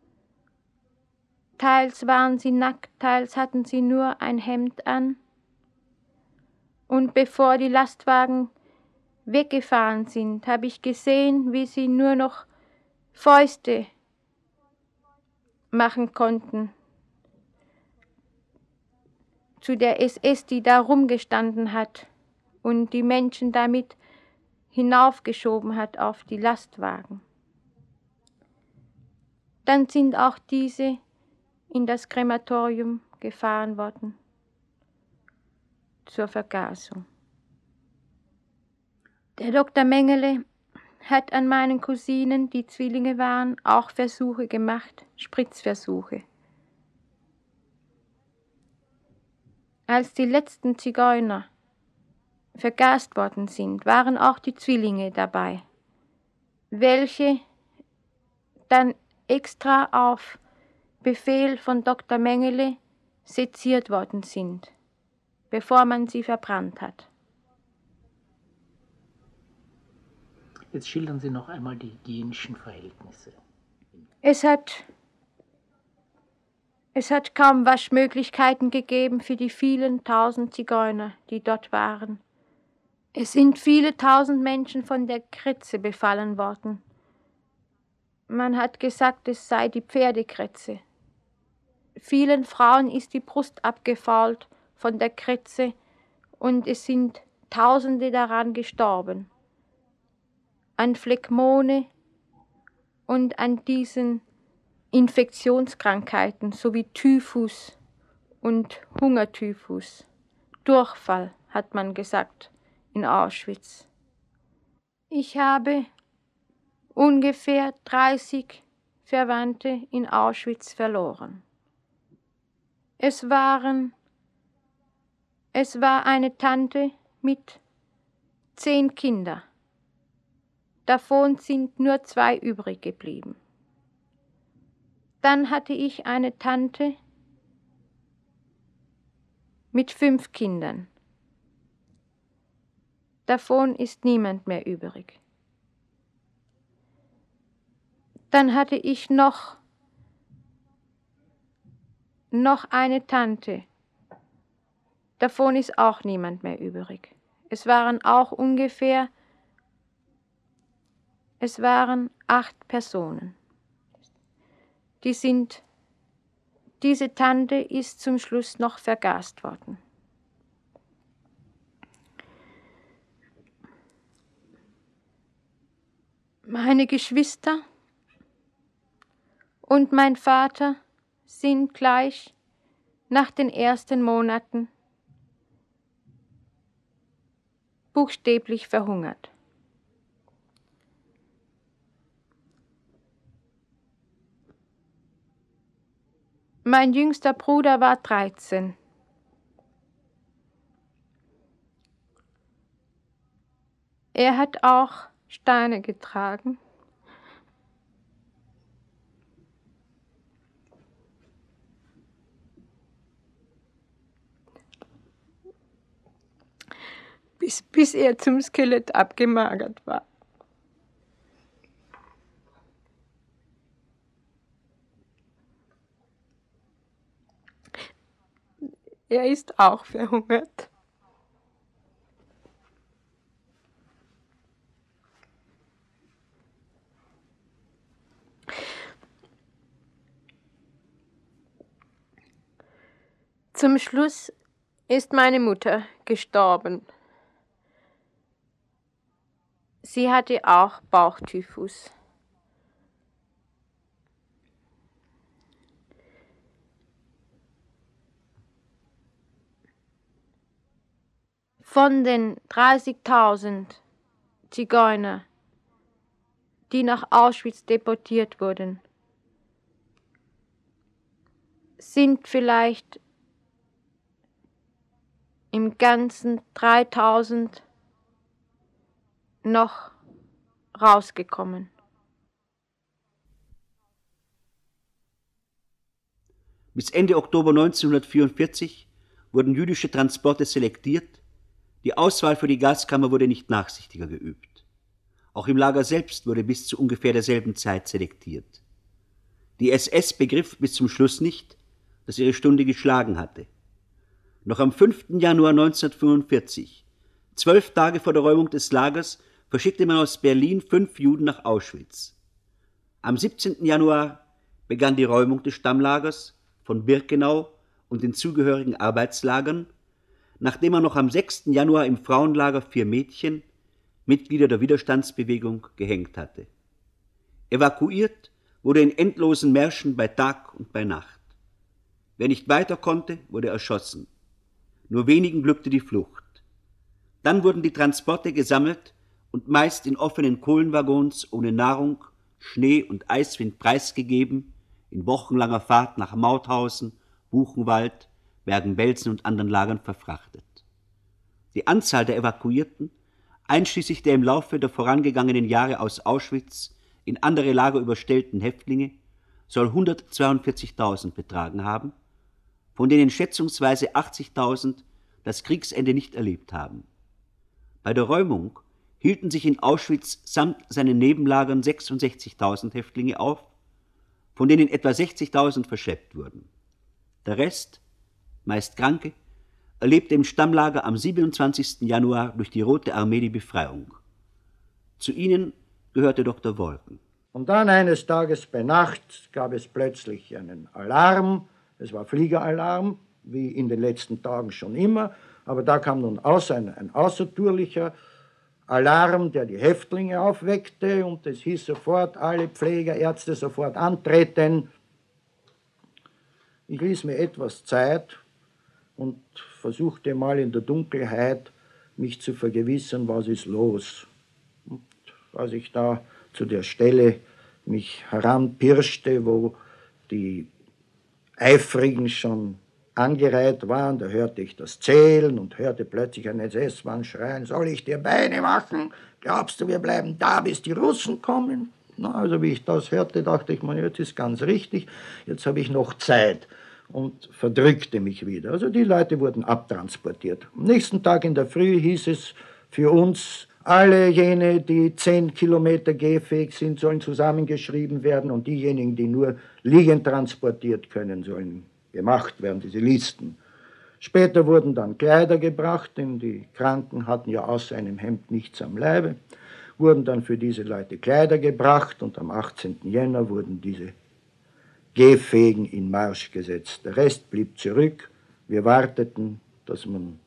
Teils waren sie nackt, teils hatten sie nur ein Hemd an. Und bevor die Lastwagen weggefahren sind, habe ich gesehen, wie sie nur noch Fäuste machen konnten zu der S S, die da rumgestanden hat und die Menschen damit hinaufgeschoben hat auf die Lastwagen. Dann sind auch diese in das Krematorium gefahren worden zur Vergasung. Der Doktor Mengele hat an meinen Cousinen, die Zwillinge waren, auch Versuche gemacht, Spritzversuche. Als die letzten Zigeuner vergast worden sind, waren auch die Zwillinge dabei, welche dann extra auf Befehl von Doktor Mengele seziert worden sind, bevor man sie verbrannt hat. Jetzt schildern Sie noch einmal die hygienischen Verhältnisse. Es hat, es hat kaum Waschmöglichkeiten gegeben für die vielen tausend Zigeuner, die dort waren. Es sind viele tausend Menschen von der Krätze befallen worden. Man hat gesagt, es sei die Pferdekrätze. Vielen Frauen ist die Brust abgefault von der Krätze und es sind Tausende daran gestorben. An Phlegmone und an diesen Infektionskrankheiten sowie Typhus und Hungertyphus. Durchfall, hat man gesagt, in Auschwitz. Ich habe ungefähr dreißig Verwandte in Auschwitz verloren. Es waren, es war eine Tante mit zehn Kindern. Davon sind nur zwei übrig geblieben. Dann hatte ich eine Tante mit fünf Kindern. Davon ist niemand mehr übrig. Dann hatte ich noch, noch eine Tante. Davon ist auch niemand mehr übrig. Es waren auch ungefähr Es waren acht Personen. Die sind, diese Tante ist zum Schluss noch vergast worden. Meine Geschwister und mein Vater sind gleich nach den ersten Monaten buchstäblich verhungert. Mein jüngster Bruder war dreizehn. Er hat auch Steine getragen. Bis, bis er zum Skelett abgemagert war. Er ist auch verhungert. Zum Schluss ist meine Mutter gestorben. Sie hatte auch Bauchtyphus. Von den dreißigtausend Zigeuner, die nach Auschwitz deportiert wurden, sind vielleicht im Ganzen dreitausend noch rausgekommen. Bis Ende Oktober neunzehnhundertvierundvierzig wurden jüdische Transporte selektiert. Die Auswahl für die Gaskammer wurde nicht nachsichtiger geübt. Auch im Lager selbst wurde bis zu ungefähr derselben Zeit selektiert. Die S S begriff bis zum Schluss nicht, dass ihre Stunde geschlagen hatte. Noch am fünften Januar neunzehnhundertfünfundvierzig, zwölf Tage vor der Räumung des Lagers, verschickte man aus Berlin fünf Juden nach Auschwitz. Am siebzehnten Januar begann die Räumung des Stammlagers von Birkenau und den zugehörigen Arbeitslagern, nachdem man noch am sechsten Januar im Frauenlager vier Mädchen, Mitglieder der Widerstandsbewegung, gehängt hatte. Evakuiert wurde in endlosen Märschen bei Tag und bei Nacht. Wer nicht weiter konnte, wurde erschossen. Nur wenigen glückte die Flucht. Dann wurden die Transporte gesammelt und meist in offenen Kohlenwaggons ohne Nahrung, Schnee und Eiswind preisgegeben, in wochenlanger Fahrt nach Mauthausen, Buchenwald, Bergen-Belsen und anderen Lagern verfrachtet. Die Anzahl der Evakuierten, einschließlich der im Laufe der vorangegangenen Jahre aus Auschwitz in andere Lager überstellten Häftlinge, soll hundertzweiundvierzigtausend betragen haben, von denen schätzungsweise achtzigtausend das Kriegsende nicht erlebt haben. Bei der Räumung hielten sich in Auschwitz samt seinen Nebenlagern sechsundsechzigtausend Häftlinge auf, von denen etwa sechzigtausend verschleppt wurden. Der Rest, meist Kranke, erlebte im Stammlager am siebenundzwanzigsten Januar durch die Rote Armee die Befreiung. Zu ihnen gehörte Doktor Wolken. Und dann eines Tages bei Nacht gab es plötzlich einen Alarm. Es war Fliegeralarm, wie in den letzten Tagen schon immer. Aber da kam nun aus ein, ein außertourlicher Alarm, der die Häftlinge aufweckte. Und es hieß sofort, alle Pfleger, Ärzte sofort antreten. Ich ließ mir etwas Zeit und versuchte mal in der Dunkelheit mich zu vergewissern, was ist los. Und als ich da zu der Stelle mich heranpirschte, wo die Eifrigen schon angereiht waren, da hörte ich das Zählen und hörte plötzlich einen S S-Mann schreien, soll ich dir Beine machen? Glaubst du, wir bleiben da, bis die Russen kommen? Na, also wie ich das hörte, dachte ich mir, jetzt ist ganz richtig, jetzt habe ich noch Zeit und verdrückte mich wieder. Also die Leute wurden abtransportiert. Am nächsten Tag in der Früh hieß es für uns, alle jene, die zehn Kilometer gehfähig sind, sollen zusammengeschrieben werden und diejenigen, die nur liegend transportiert können, sollen gemacht werden, diese Listen. Später wurden dann Kleider gebracht, denn die Kranken hatten ja außer einem Hemd nichts am Leibe, wurden dann für diese Leute Kleider gebracht und am achtzehnten Jänner wurden diese Gehfähigen in Marsch gesetzt. Der Rest blieb zurück. Wir warteten, dass man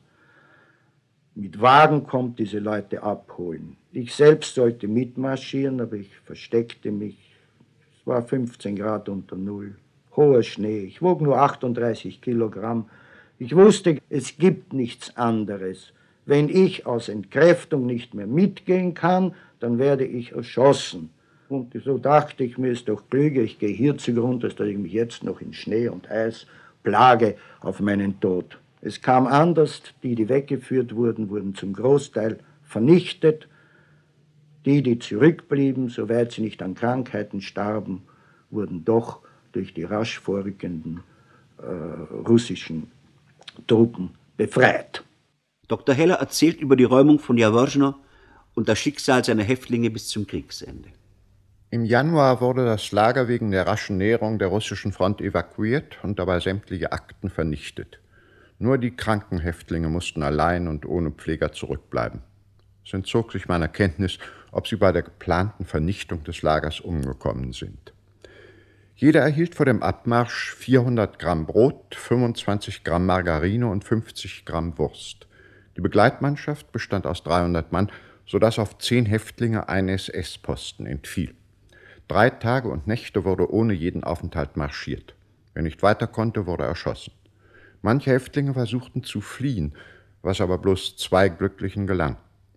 mit Wagen kommt, diese Leute abholen. Ich selbst sollte mitmarschieren, aber ich versteckte mich. Es war fünfzehn Grad unter Null, hoher Schnee. Ich wog nur achtunddreißig Kilogramm. Ich wusste, es gibt nichts anderes. Wenn ich aus Entkräftung nicht mehr mitgehen kann, dann werde ich erschossen. Und so dachte ich mir, ist doch klüger, ich gehe hier zugrunde, als dass ich mich jetzt noch in Schnee und Eis plage auf meinen Tod. Es kam anders, die, die weggeführt wurden, wurden zum Großteil vernichtet. Die, die zurückblieben, soweit sie nicht an Krankheiten starben, wurden doch durch die rasch vorrückenden äh, russischen Truppen befreit. Doktor Heller erzählt über die Räumung von Jaworzno und das Schicksal seiner Häftlinge bis zum Kriegsende. Im Januar wurde das Lager wegen der raschen Näherung der russischen Front evakuiert und dabei sämtliche Akten vernichtet. Nur die kranken Häftlinge mussten allein und ohne Pfleger zurückbleiben. Es entzog sich meiner Kenntnis, ob sie bei der geplanten Vernichtung des Lagers umgekommen sind. Jeder erhielt vor dem Abmarsch vierhundert Gramm Brot, fünfundzwanzig Gramm Margarine und fünfzig Gramm Wurst. Die Begleitmannschaft bestand aus dreihundert Mann, sodass auf zehn Häftlinge ein S S-Posten entfiel. Drei Tage und Nächte wurde ohne jeden Aufenthalt marschiert. Wer nicht weiter konnte, wurde erschossen. Manche Häftlinge versuchten zu fliehen, was aber bloß zwei Glücklichen gelang.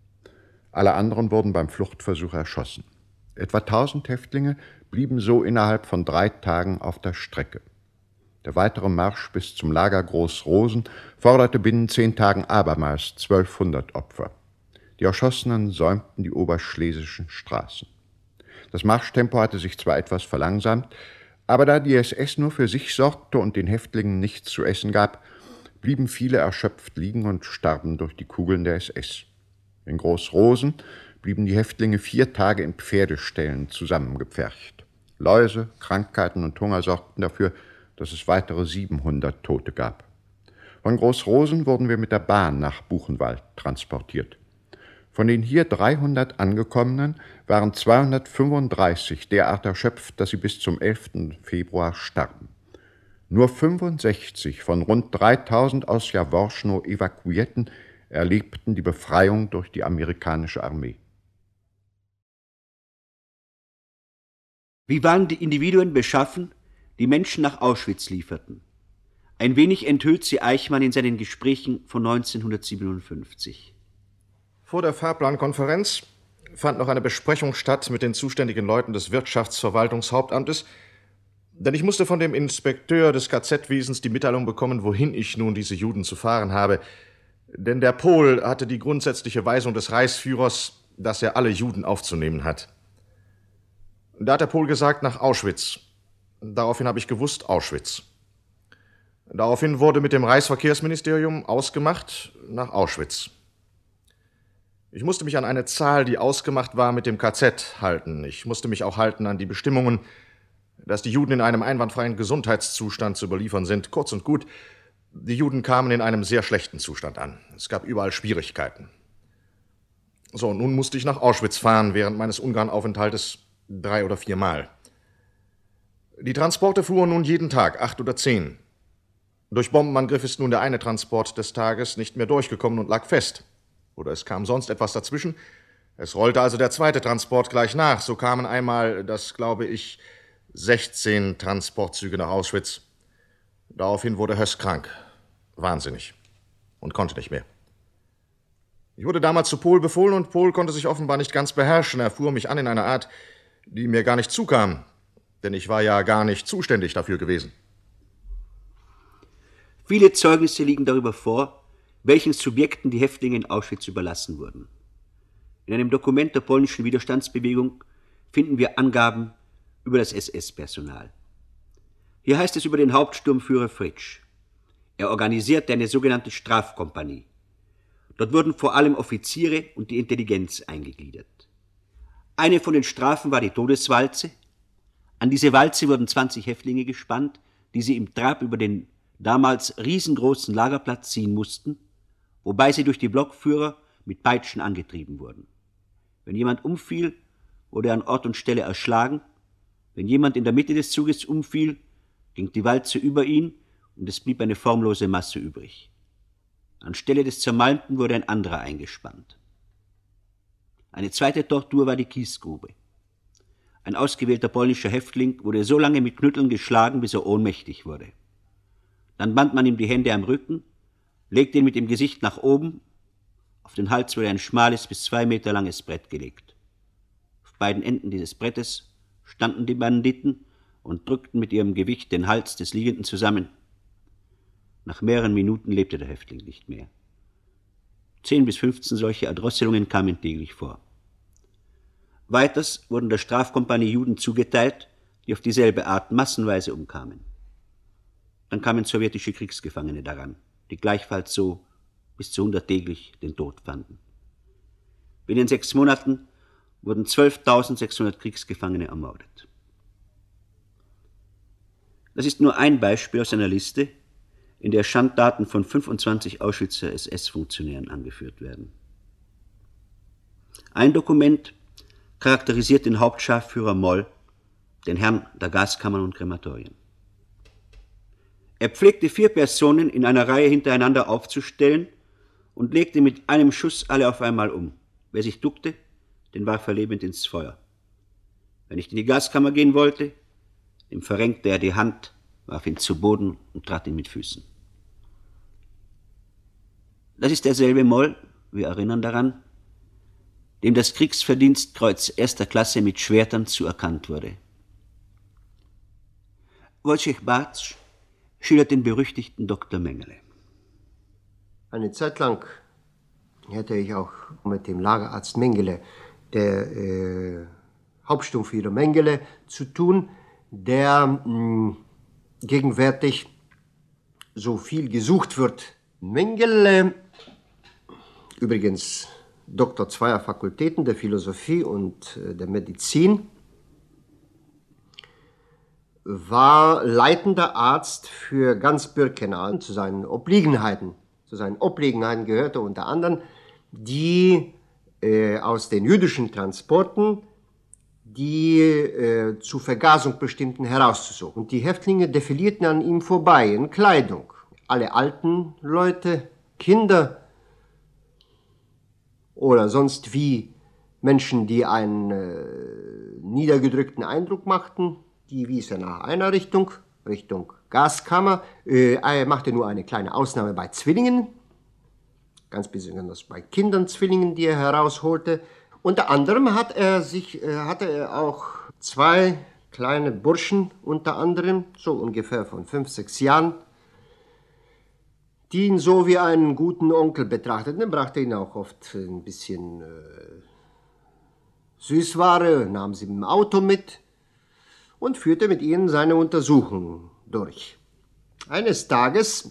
Alle anderen wurden beim Fluchtversuch erschossen. Etwa tausend Häftlinge blieben so innerhalb von drei Tagen auf der Strecke. Der weitere Marsch bis zum Lager Groß-Rosen forderte binnen zehn Tagen abermals zwölfhundert Opfer. Die Erschossenen säumten die oberschlesischen Straßen. Das Marschtempo hatte sich zwar etwas verlangsamt, aber da die S S nur für sich sorgte und den Häftlingen nichts zu essen gab, blieben viele erschöpft liegen und starben durch die Kugeln der S S. In Groß-Rosen blieben die Häftlinge vier Tage in Pferdeställen zusammengepfercht. Läuse, Krankheiten und Hunger sorgten dafür, dass es weitere siebenhundert Tote gab. Von Großrosen wurden wir mit der Bahn nach Buchenwald transportiert. Von den hier dreihundert Angekommenen waren zweihundertfünfunddreißig derart erschöpft, dass sie bis zum elften Februar starben. Nur fünfundsechzig von rund dreitausend aus Jaworschno Evakuierten erlebten die Befreiung durch die amerikanische Armee. Wie waren die Individuen beschaffen, die Menschen nach Auschwitz lieferten? Ein wenig enthüllt sie Eichmann in seinen Gesprächen von neunzehnhundertsiebenundfünfzig. Vor der Fahrplankonferenz fand noch eine Besprechung statt mit den zuständigen Leuten des Wirtschaftsverwaltungshauptamtes, denn ich musste von dem Inspekteur des K Z-Wesens die Mitteilung bekommen, wohin ich nun diese Juden zu fahren habe. Denn der Pol hatte die grundsätzliche Weisung des Reichsführers, dass er alle Juden aufzunehmen hat. Da hat der Pol gesagt, nach Auschwitz. Daraufhin habe ich gewusst, Auschwitz. Daraufhin wurde mit dem Reichsverkehrsministerium ausgemacht, nach Auschwitz. Ich musste mich an eine Zahl, die ausgemacht war, mit dem K Z halten. Ich musste mich auch halten an die Bestimmungen, dass die Juden in einem einwandfreien Gesundheitszustand zu überliefern sind. Kurz und gut, die Juden kamen in einem sehr schlechten Zustand an. Es gab überall Schwierigkeiten. So, nun musste ich nach Auschwitz fahren, während meines Ungarnaufenthaltes drei oder viermal. Die Transporte fuhren nun jeden Tag, acht oder zehn. Durch Bombenangriff ist nun der eine Transport des Tages nicht mehr durchgekommen und lag fest. Oder es kam sonst etwas dazwischen. Es rollte also der zweite Transport gleich nach. So kamen einmal, das glaube ich, sechzehn Transportzüge nach Auschwitz. Daraufhin wurde Höss krank, wahnsinnig und konnte nicht mehr. Ich wurde damals zu Pol befohlen und Pol konnte sich offenbar nicht ganz beherrschen. Er fuhr mich an in einer Art, die mir gar nicht zukam, denn ich war ja gar nicht zuständig dafür gewesen. Viele Zeugnisse liegen darüber vor, welchen Subjekten die Häftlinge in Auschwitz überlassen wurden. In einem Dokument der polnischen Widerstandsbewegung finden wir Angaben über das S S-Personal. Hier heißt es über den Hauptsturmführer Fritsch. Er organisierte eine sogenannte Strafkompanie. Dort wurden vor allem Offiziere und die Intelligenz eingegliedert. Eine von den Strafen war die Todeswalze. An diese Walze wurden zwanzig Häftlinge gespannt, die sie im Trab über den damals riesengroßen Lagerplatz ziehen mussten, wobei sie durch die Blockführer mit Peitschen angetrieben wurden. Wenn jemand umfiel, wurde er an Ort und Stelle erschlagen. Wenn jemand in der Mitte des Zuges umfiel, ging die Walze über ihn und es blieb eine formlose Masse übrig. Anstelle des Zermalmten wurde ein anderer eingespannt. Eine zweite Tortur war die Kiesgrube. Ein ausgewählter polnischer Häftling wurde so lange mit Knütteln geschlagen, bis er ohnmächtig wurde. Dann band man ihm die Hände am Rücken, legte ihn mit dem Gesicht nach oben, auf den Hals wurde ein schmales, bis zwei Meter langes Brett gelegt. Auf beiden Enden dieses Brettes standen die Banditen und drückten mit ihrem Gewicht den Hals des Liegenden zusammen. Nach mehreren Minuten lebte der Häftling nicht mehr. Zehn bis fünfzehn solche Erdrosselungen kamen täglich vor. Weiters wurden der Strafkompanie Juden zugeteilt, die auf dieselbe Art massenweise umkamen. Dann kamen sowjetische Kriegsgefangene daran, die gleichfalls so bis zu hundert täglich den Tod fanden. Binnen sechs Monaten wurden zwölftausendsechshundert Kriegsgefangene ermordet. Das ist nur ein Beispiel aus einer Liste, in der Schandtaten von fünfundzwanzig Auschwitzer S S-Funktionären angeführt werden. Ein Dokument charakterisiert den Hauptscharführer Moll, den Herrn der Gaskammern und Krematorien. Er pflegte vier Personen in einer Reihe hintereinander aufzustellen und legte mit einem Schuss alle auf einmal um. Wer sich duckte, den warf er lebend ins Feuer. Wer nicht in die Gaskammer gehen wollte, dem verrenkte er die Hand, warf ihn zu Boden und trat ihn mit Füßen. Das ist derselbe Moll, wir erinnern daran, dem das Kriegsverdienstkreuz erster Klasse mit Schwertern zuerkannt wurde. Wojciech Bartsch schildert den berüchtigten Doktor Mengele. Eine Zeit lang hatte ich auch mit dem Lagerarzt Mengele, der äh, Hauptsturmführer Mengele, zu tun, der mh, gegenwärtig so viel gesucht wird. Mengele, übrigens Doktor zweier Fakultäten, der Philosophie und der Medizin, war leitender Arzt für ganz Birkenau. Zu seinen Obliegenheiten, zu seinen Obliegenheiten gehörte unter anderem die äh, aus den jüdischen Transporten die äh, zur Vergasung bestimmten herauszusuchen. Die Häftlinge defilierten an ihm vorbei in Kleidung. Alle alten Leute, Kinder oder sonst wie Menschen, die einen äh, niedergedrückten Eindruck machten, die wies er nach einer Richtung, Richtung Gaskammer. Äh, er machte nur eine kleine Ausnahme bei Zwillingen, ganz besonders bei Kindern, Zwillingen, die er herausholte. Unter anderem hat er sich, äh, hatte er auch zwei kleine Burschen, unter anderem, so ungefähr von fünf, sechs Jahren, die ihn so wie einen guten Onkel betrachteten. Er brachte ihn auch oft ein bisschen äh, Süßware, nahm sie im Auto mit und führte mit ihnen seine Untersuchungen durch. Eines Tages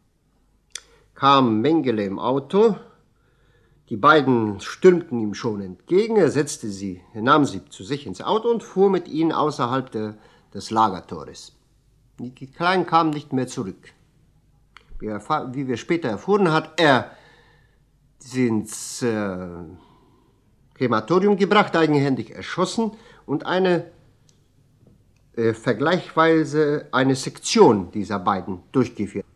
kam Mengele im Auto. Die beiden stürmten ihm schon entgegen. Er setzte sie, er nahm sie zu sich ins Auto und fuhr mit ihnen außerhalb der, des Lagertores. Die Kleinen kamen nicht mehr zurück. Wie, erfahr, wie wir später erfuhren, hat er sie ins äh, Krematorium gebracht, eigenhändig erschossen und eine äh, vergleichsweise eine Sektion dieser beiden durchgeführt.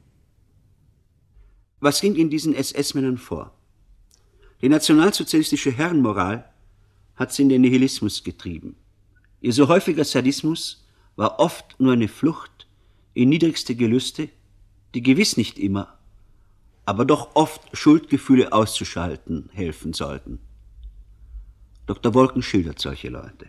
Was ging in diesen S S-Männern vor? Die nationalsozialistische Herrenmoral hat sie in den Nihilismus getrieben. Ihr so häufiger Sadismus war oft nur eine Flucht in niedrigste Gelüste, die gewiss nicht immer, aber doch oft Schuldgefühle auszuschalten helfen sollten. Doktor Wolken schildert solche Leute.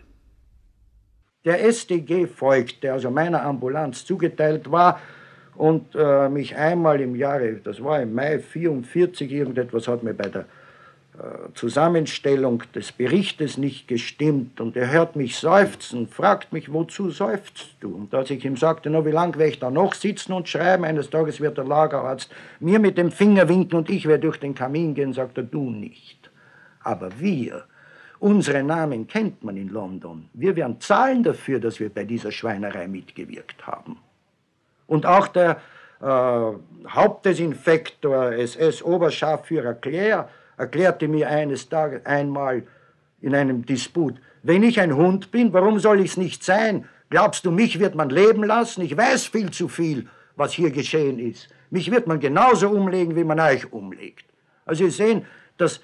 Der S D G-Volk, der also meiner Ambulanz zugeteilt war und äh, mich einmal im Jahre, das war im Mai vierundvierzig, irgendetwas hat mir bei der äh, Zusammenstellung des Berichtes nicht gestimmt und er hört mich seufzen, fragt mich, wozu seufzt du? Und als ich ihm sagte, na, wie lange werde ich da noch sitzen und schreiben, eines Tages wird der Lagerarzt mir mit dem Finger winken und ich werde durch den Kamin gehen, sagt er, du nicht. Aber wir, unsere Namen kennt man in London. Wir werden zahlen dafür, dass wir bei dieser Schweinerei mitgewirkt haben. Und auch der äh, Hauptdesinfektor, S S-Oberscharführer Claire, erklärte mir eines Tages einmal in einem Disput, wenn ich ein Hund bin, warum soll ich es nicht sein? Glaubst du, mich wird man leben lassen? Ich weiß viel zu viel, was hier geschehen ist. Mich wird man genauso umlegen, wie man euch umlegt. Also Sie sehen, das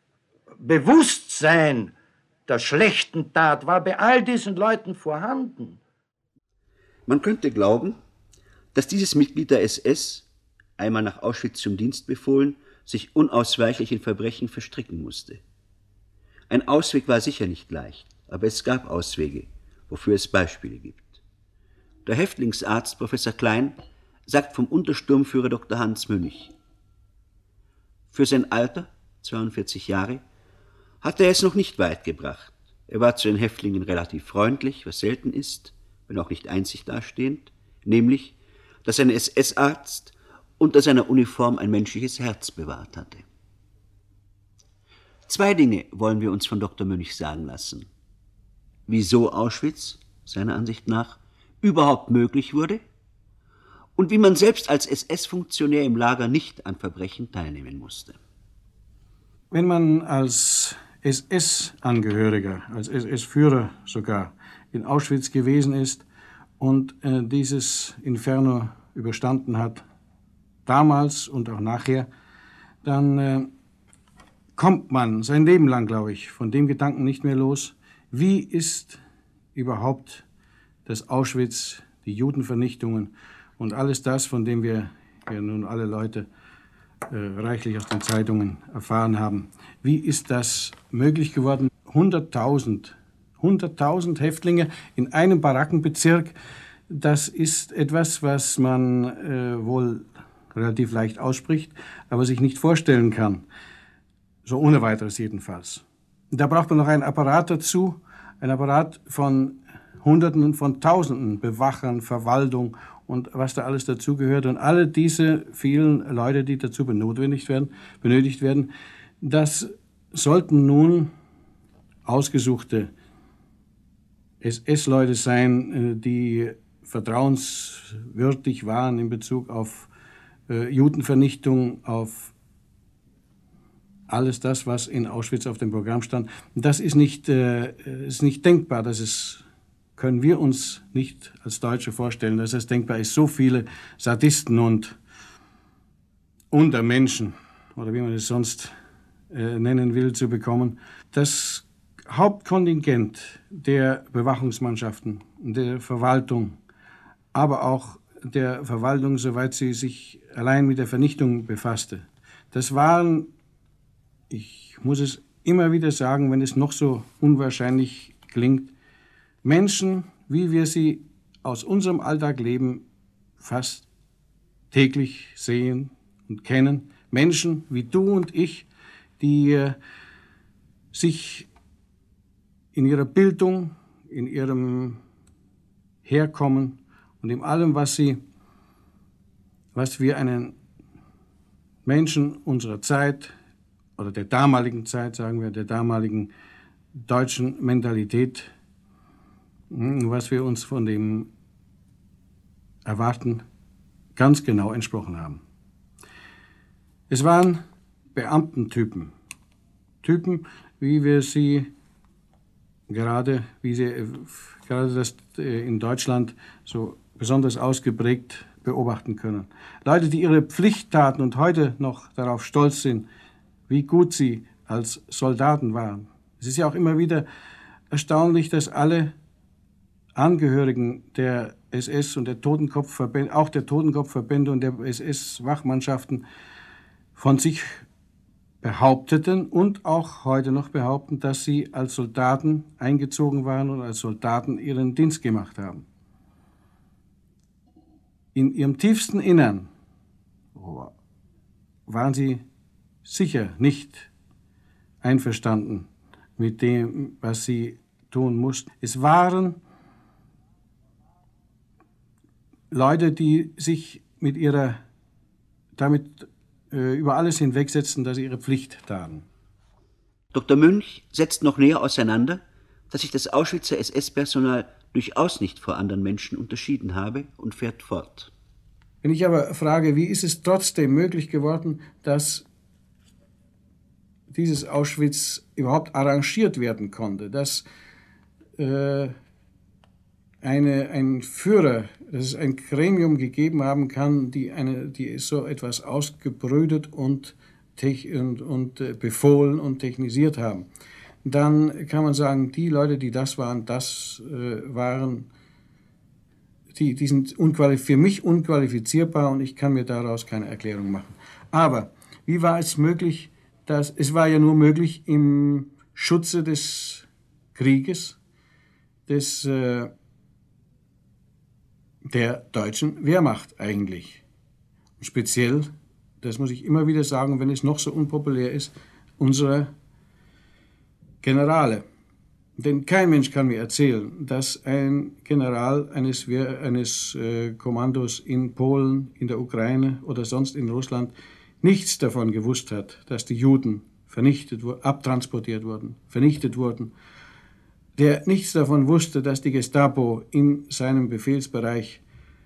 Bewusstsein der schlechten Tat war bei all diesen Leuten vorhanden. Man könnte glauben, dass dieses Mitglied der S S, einmal nach Auschwitz zum Dienst befohlen, sich unausweichlich in Verbrechen verstricken musste. Ein Ausweg war sicher nicht leicht, aber es gab Auswege, wofür es Beispiele gibt. Der Häftlingsarzt Professor Klein sagt vom Untersturmführer Doktor Hans Münch: Für sein Alter, zweiundvierzig Jahre, hatte er es noch nicht weit gebracht. Er war zu den Häftlingen relativ freundlich, was selten ist, wenn auch nicht einzig dastehend, nämlich, dass ein S S-Arzt unter seiner Uniform ein menschliches Herz bewahrt hatte. Zwei Dinge wollen wir uns von Doktor Münch sagen lassen. Wieso Auschwitz, seiner Ansicht nach, überhaupt möglich wurde und wie man selbst als S S-Funktionär im Lager nicht an Verbrechen teilnehmen musste. Wenn man als S S-Angehöriger, als S S-Führer sogar in Auschwitz gewesen ist und äh, dieses Inferno überstanden hat, damals und auch nachher, dann äh, kommt man sein Leben lang, glaube ich, von dem Gedanken nicht mehr los, wie ist überhaupt das Auschwitz, die Judenvernichtungen und alles das, von dem wir ja nun alle Leute äh, reichlich aus den Zeitungen erfahren haben. Wie ist das möglich geworden? Hunderttausend, hunderttausend Häftlinge in einem Barackenbezirk, das ist etwas, was man äh, wohl relativ leicht ausspricht, aber sich nicht vorstellen kann. So ohne weiteres jedenfalls. Da braucht man noch einen Apparat dazu, ein Apparat von Hunderten und von Tausenden Bewachern, Verwaltung und was da alles dazugehört. Und alle diese vielen Leute, die dazu benötigt werden, benötigt werden, das sollten nun ausgesuchte S S-Leute sein, die vertrauenswürdig waren in Bezug auf äh, Judenvernichtung, auf alles das, was in Auschwitz auf dem Programm stand. Das ist nicht, äh, ist nicht denkbar. Das ist, können wir uns nicht als Deutsche vorstellen, dass es denkbar ist, so viele Sadisten und Untermenschen, oder wie man es sonst äh, nennen will, zu bekommen. Das Hauptkontingent der Bewachungsmannschaften, der Verwaltung, aber auch der Verwaltung, soweit sie sich allein mit der Vernichtung befasste, das waren, ich muss es immer wieder sagen, wenn es noch so unwahrscheinlich klingt, Menschen, wie wir sie aus unserem Alltag leben, fast täglich sehen und kennen. Menschen wie du und ich, die äh, sich in ihrer Bildung, in ihrem Herkommen und in allem, was sie, was wir einen Menschen unserer Zeit oder der damaligen Zeit, sagen wir, der damaligen deutschen Mentalität, was wir uns von dem erwarten, ganz genau entsprochen haben. Es waren Beamtentypen, Typen, wie wir sie gerade, wie sie gerade das in Deutschland so besonders ausgeprägt beobachten können. Leute, die ihre Pflicht taten und heute noch darauf stolz sind, wie gut sie als Soldaten waren. Es ist ja auch immer wieder erstaunlich, dass alle Angehörigen der S S und der Totenkopfverbände, auch der Totenkopfverbände und der S S-Wachmannschaften von sich behaupteten und auch heute noch behaupten, dass sie als Soldaten eingezogen waren und als Soldaten ihren Dienst gemacht haben. In ihrem tiefsten Innern waren sie sicher nicht einverstanden mit dem, was sie tun mussten. Es waren Leute, die sich mit ihrer, damit äh, über alles hinwegsetzten, dass sie ihre Pflicht taten. Doktor Münch setzt noch näher auseinander, dass sich das Auschwitzer S S-Personal durchaus nicht vor anderen Menschen unterschieden habe, und fährt fort. Wenn ich aber frage, wie ist es trotzdem möglich geworden, dass dieses Auschwitz überhaupt arrangiert werden konnte, dass äh, eine, ein Führer, dass es ein Gremium gegeben haben kann, die, eine, die so etwas ausgebrütet und, und, und äh, befohlen und technisiert haben, dann kann man sagen, die Leute, die das waren, das äh, waren, die, die sind für mich unqualifizierbar und ich kann mir daraus keine Erklärung machen. Aber wie war es möglich, dass, es war ja nur möglich im Schutze des Krieges, des, äh, der deutschen Wehrmacht eigentlich. Und speziell, das muss ich immer wieder sagen, wenn es noch so unpopulär ist, unserer Generale. Denn kein Mensch kann mir erzählen, dass ein General eines, Wehr, eines äh, Kommandos in Polen, in der Ukraine oder sonst in Russland nichts davon gewusst hat, dass die Juden vernichtet wurden, abtransportiert wurden, vernichtet wurden, der nichts davon wusste, dass die Gestapo in seinem Befehlsbereich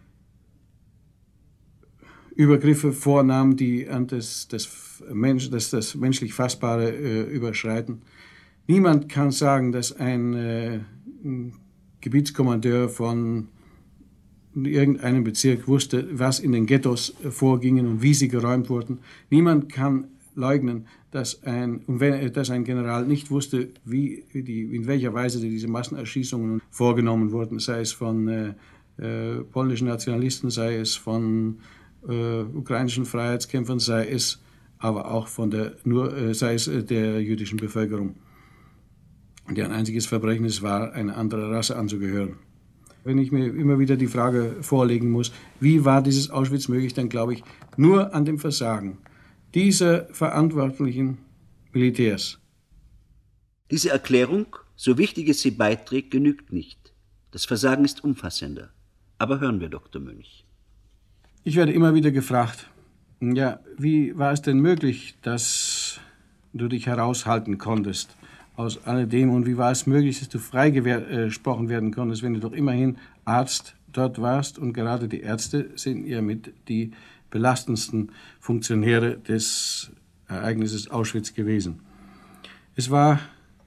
Übergriffe vornahm, die an das, das, Mensch, das, das menschlich Fassbare äh, überschreiten. Niemand kann sagen, dass ein, äh, ein Gebietskommandeur von irgendeinem Bezirk wusste, was in den Ghettos äh, vorgingen und wie sie geräumt wurden. Niemand kann leugnen, dass ein, dass ein General nicht wusste, wie die, in welcher Weise diese Massenerschießungen vorgenommen wurden, sei es von äh, äh, polnischen Nationalisten, sei es von äh, ukrainischen Freiheitskämpfern, sei es aber auch von der, nur, äh, sei es äh, der jüdischen Bevölkerung, deren einziges Verbrechen es war, eine andere Rasse anzugehören. Wenn ich mir immer wieder die Frage vorlegen muss, wie war dieses Auschwitz möglich, dann glaube ich nur an dem Versagen dieser verantwortlichen Militärs. Diese Erklärung, so wichtig es sie beiträgt, genügt nicht. Das Versagen ist umfassender. Aber hören wir Doktor Münch. Ich werde immer wieder gefragt, ja, wie war es denn möglich, dass du dich heraushalten konntest aus alledem und wie war es möglich, dass du freigesprochen werden konntest, wenn du doch immerhin Arzt dort warst und gerade die Ärzte sind ja mit die belastendsten Funktionäre des Ereignisses Auschwitz gewesen. Es war,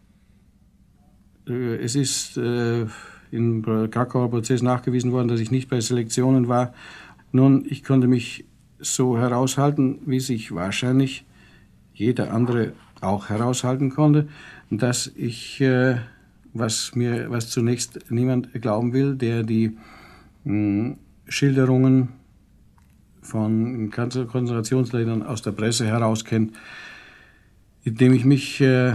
äh, es ist äh, im Krakauer Prozess nachgewiesen worden, dass ich nicht bei Selektionen war. Nun, ich konnte mich so heraushalten, wie sich wahrscheinlich jeder andere auch heraushalten konnte, dass ich, äh, was mir, was zunächst niemand glauben will, der die mh, Schilderungen von Konzentrationslagern aus der Presse herauskennt, indem ich mich äh,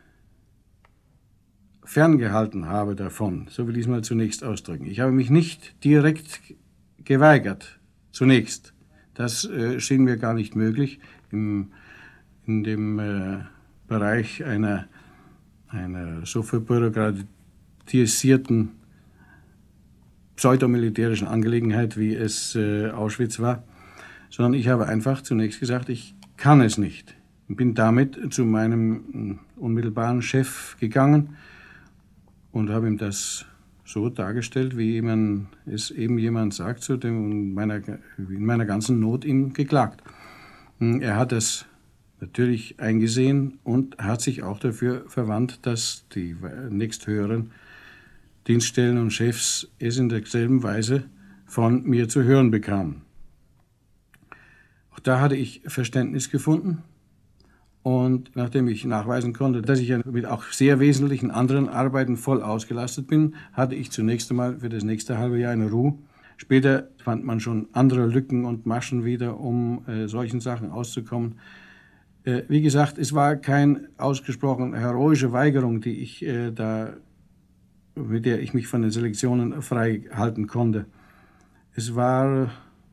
ferngehalten habe davon, so will ich es mal zunächst ausdrücken. Ich habe mich nicht direkt geweigert, zunächst. Das äh, schien mir gar nicht möglich im, in dem äh, Bereich einer, einer so verbürokratisierten pseudomilitärischen Angelegenheit, wie es äh, Auschwitz war, sondern ich habe einfach zunächst gesagt, ich kann es nicht. Ich bin damit zu meinem unmittelbaren Chef gegangen und habe ihm das so dargestellt, wie man es eben jemand sagt, zu dem in meiner, in meiner ganzen Not ihm geklagt. Er hat das natürlich eingesehen und hat sich auch dafür verwandt, dass die nächsthöheren Dienststellen und Chefs es in derselben Weise von mir zu hören bekamen. Auch da hatte ich Verständnis gefunden. Und nachdem ich nachweisen konnte, dass ich ja mit auch sehr wesentlichen anderen Arbeiten voll ausgelastet bin, hatte ich zunächst einmal für das nächste halbe Jahr eine Ruhe. Später fand man schon andere Lücken und Maschen wieder, um äh, solchen Sachen auszukommen. Äh, wie gesagt, es war keine ausgesprochen heroische Weigerung, die ich äh, da, mit der ich mich von den Selektionen frei halten konnte. Es war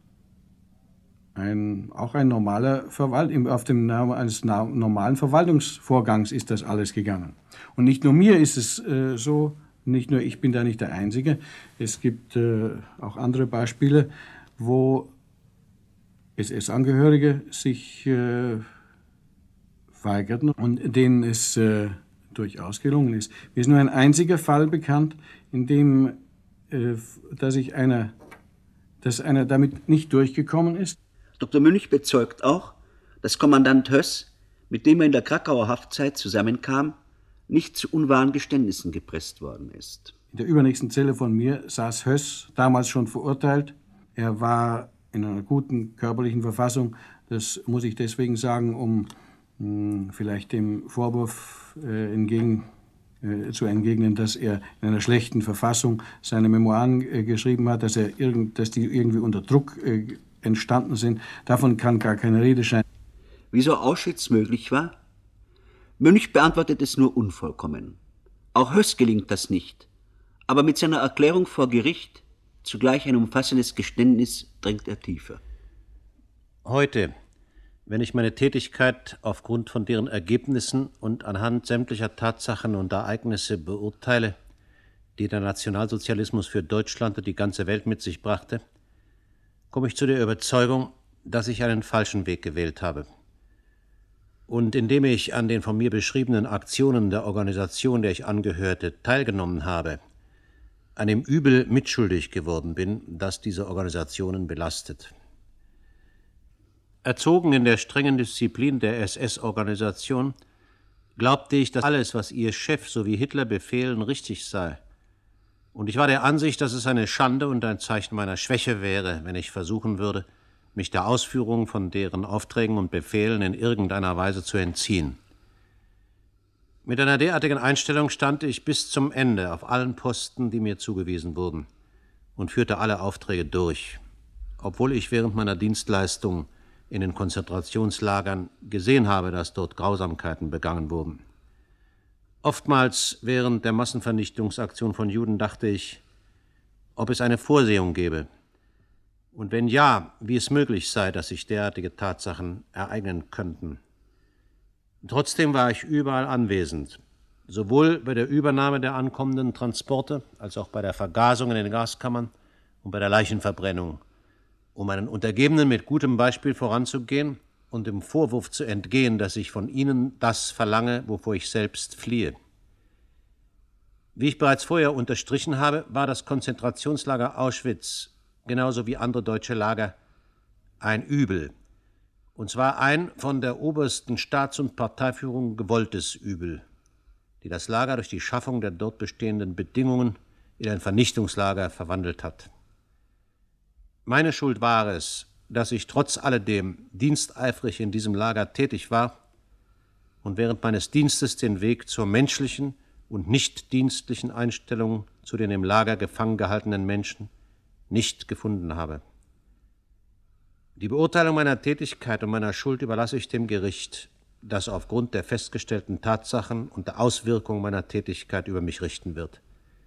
Ein, auch ein normaler Verwalt, auf dem Namen eines normalen Verwaltungsvorgangs ist das alles gegangen. Und nicht nur mir ist es äh, so, nicht nur ich bin da nicht der Einzige. Es gibt äh, auch andere Beispiele, wo S S-Angehörige sich äh, weigerten und denen es äh, durchaus gelungen ist. Mir ist nur ein einziger Fall bekannt, in dem äh, dass ich einer, dass einer damit nicht durchgekommen ist. Doktor Münch bezeugt auch, dass Kommandant Höss, mit dem er in der Krakauer Haftzeit zusammenkam, nicht zu unwahren Geständnissen gepresst worden ist. In der übernächsten Zelle von mir saß Höss, damals schon verurteilt. Er war in einer guten körperlichen Verfassung. Das muss ich deswegen sagen, um mh, vielleicht dem Vorwurf äh, entgegen, äh, zu entgegnen, dass er in einer schlechten Verfassung seine Memoiren äh, geschrieben hat, dass, er irgend, dass die irgendwie unter Druck äh, entstanden sind. Davon kann gar keine Rede sein. Wieso Auschwitz möglich war? Münch beantwortet es nur unvollkommen. Auch Höss gelingt das nicht. Aber mit seiner Erklärung vor Gericht, zugleich ein umfassendes Geständnis, dringt er tiefer. Heute, wenn ich meine Tätigkeit aufgrund von deren Ergebnissen und anhand sämtlicher Tatsachen und Ereignisse beurteile, die der Nationalsozialismus für Deutschland und die ganze Welt mit sich brachte, komme ich zu der Überzeugung, dass ich einen falschen Weg gewählt habe. Und indem ich an den von mir beschriebenen Aktionen der Organisation, der ich angehörte, teilgenommen habe, an dem Übel mitschuldig geworden bin, das diese Organisationen belastet. Erzogen in der strengen Disziplin der S S-Organisation, glaubte ich, dass alles, was ihr Chef sowie Hitler befehlen, richtig sei. Und ich war der Ansicht, dass es eine Schande und ein Zeichen meiner Schwäche wäre, wenn ich versuchen würde, mich der Ausführung von deren Aufträgen und Befehlen in irgendeiner Weise zu entziehen. Mit einer derartigen Einstellung stand ich bis zum Ende auf allen Posten, die mir zugewiesen wurden, und führte alle Aufträge durch, obwohl ich während meiner Dienstleistung in den Konzentrationslagern gesehen habe, dass dort Grausamkeiten begangen wurden. Oftmals während der Massenvernichtungsaktion von Juden dachte ich, ob es eine Vorsehung gäbe. Und wenn ja, wie es möglich sei, dass sich derartige Tatsachen ereignen könnten. Trotzdem war ich überall anwesend, sowohl bei der Übernahme der ankommenden Transporte als auch bei der Vergasung in den Gaskammern und bei der Leichenverbrennung, um meinen Untergebenen mit gutem Beispiel voranzugehen und dem Vorwurf zu entgehen, dass ich von ihnen das verlange, wovor ich selbst fliehe. Wie ich bereits vorher unterstrichen habe, war das Konzentrationslager Auschwitz, genauso wie andere deutsche Lager, ein Übel. Und zwar ein von der obersten Staats- und Parteiführung gewolltes Übel, die das Lager durch die Schaffung der dort bestehenden Bedingungen in ein Vernichtungslager verwandelt hat. Meine Schuld war es, dass ich trotz alledem diensteifrig in diesem Lager tätig war und während meines Dienstes den Weg zur menschlichen und nicht dienstlichen Einstellung zu den im Lager gefangen gehaltenen Menschen nicht gefunden habe. Die Beurteilung meiner Tätigkeit und meiner Schuld überlasse ich dem Gericht, das aufgrund der festgestellten Tatsachen und der Auswirkungen meiner Tätigkeit über mich richten wird.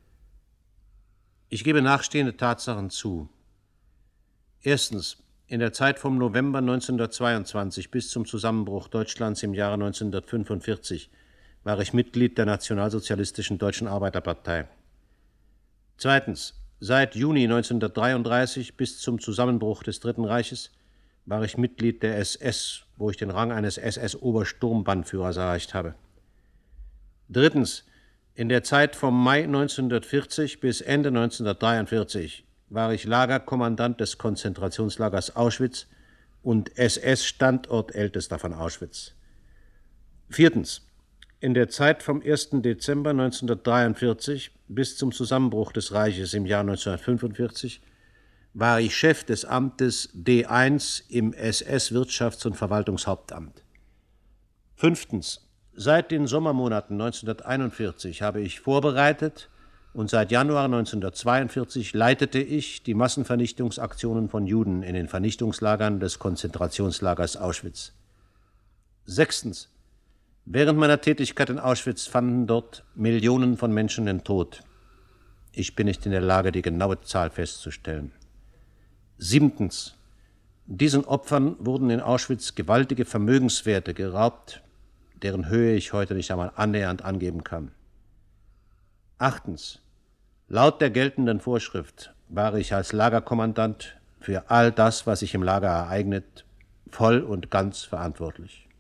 Ich gebe nachstehende Tatsachen zu. Erstens, in der Zeit vom November neunzehnhundertzweiundzwanzig bis zum Zusammenbruch Deutschlands im Jahre neunzehnhundertfünfundvierzig war ich Mitglied der Nationalsozialistischen Deutschen Arbeiterpartei. Zweitens, seit Juni neunzehnhundertdreiunddreißig bis zum Zusammenbruch des Dritten Reiches war ich Mitglied der S S, wo ich den Rang eines S S-Obersturmbannführers erreicht habe. Drittens, in der Zeit vom Mai neunzehnhundertvierzig bis Ende neunzehnhundertdreiundvierzig war ich Lagerkommandant des Konzentrationslagers Auschwitz und S S-Standortältester von Auschwitz. Viertens, in der Zeit vom ersten Dezember neunzehnhundertdreiundvierzig bis zum Zusammenbruch des Reiches im Jahr neunzehnhundertfünfundvierzig war ich Chef des Amtes D eins im S S-Wirtschafts- und Verwaltungshauptamt. Fünftens, seit den Sommermonaten neunzehnhunderteinundvierzig habe ich vorbereitet und seit Januar neunzehnhundertzweiundvierzig leitete ich die Massenvernichtungsaktionen von Juden in den Vernichtungslagern des Konzentrationslagers Auschwitz. Sechstens, während meiner Tätigkeit in Auschwitz fanden dort Millionen von Menschen den Tod. Ich bin nicht in der Lage, die genaue Zahl festzustellen. Siebtens, diesen Opfern wurden in Auschwitz gewaltige Vermögenswerte geraubt, deren Höhe ich heute nicht einmal annähernd angeben kann. Achtens, laut der geltenden Vorschrift war ich als Lagerkommandant für all das, was sich im Lager ereignet, voll und ganz verantwortlich.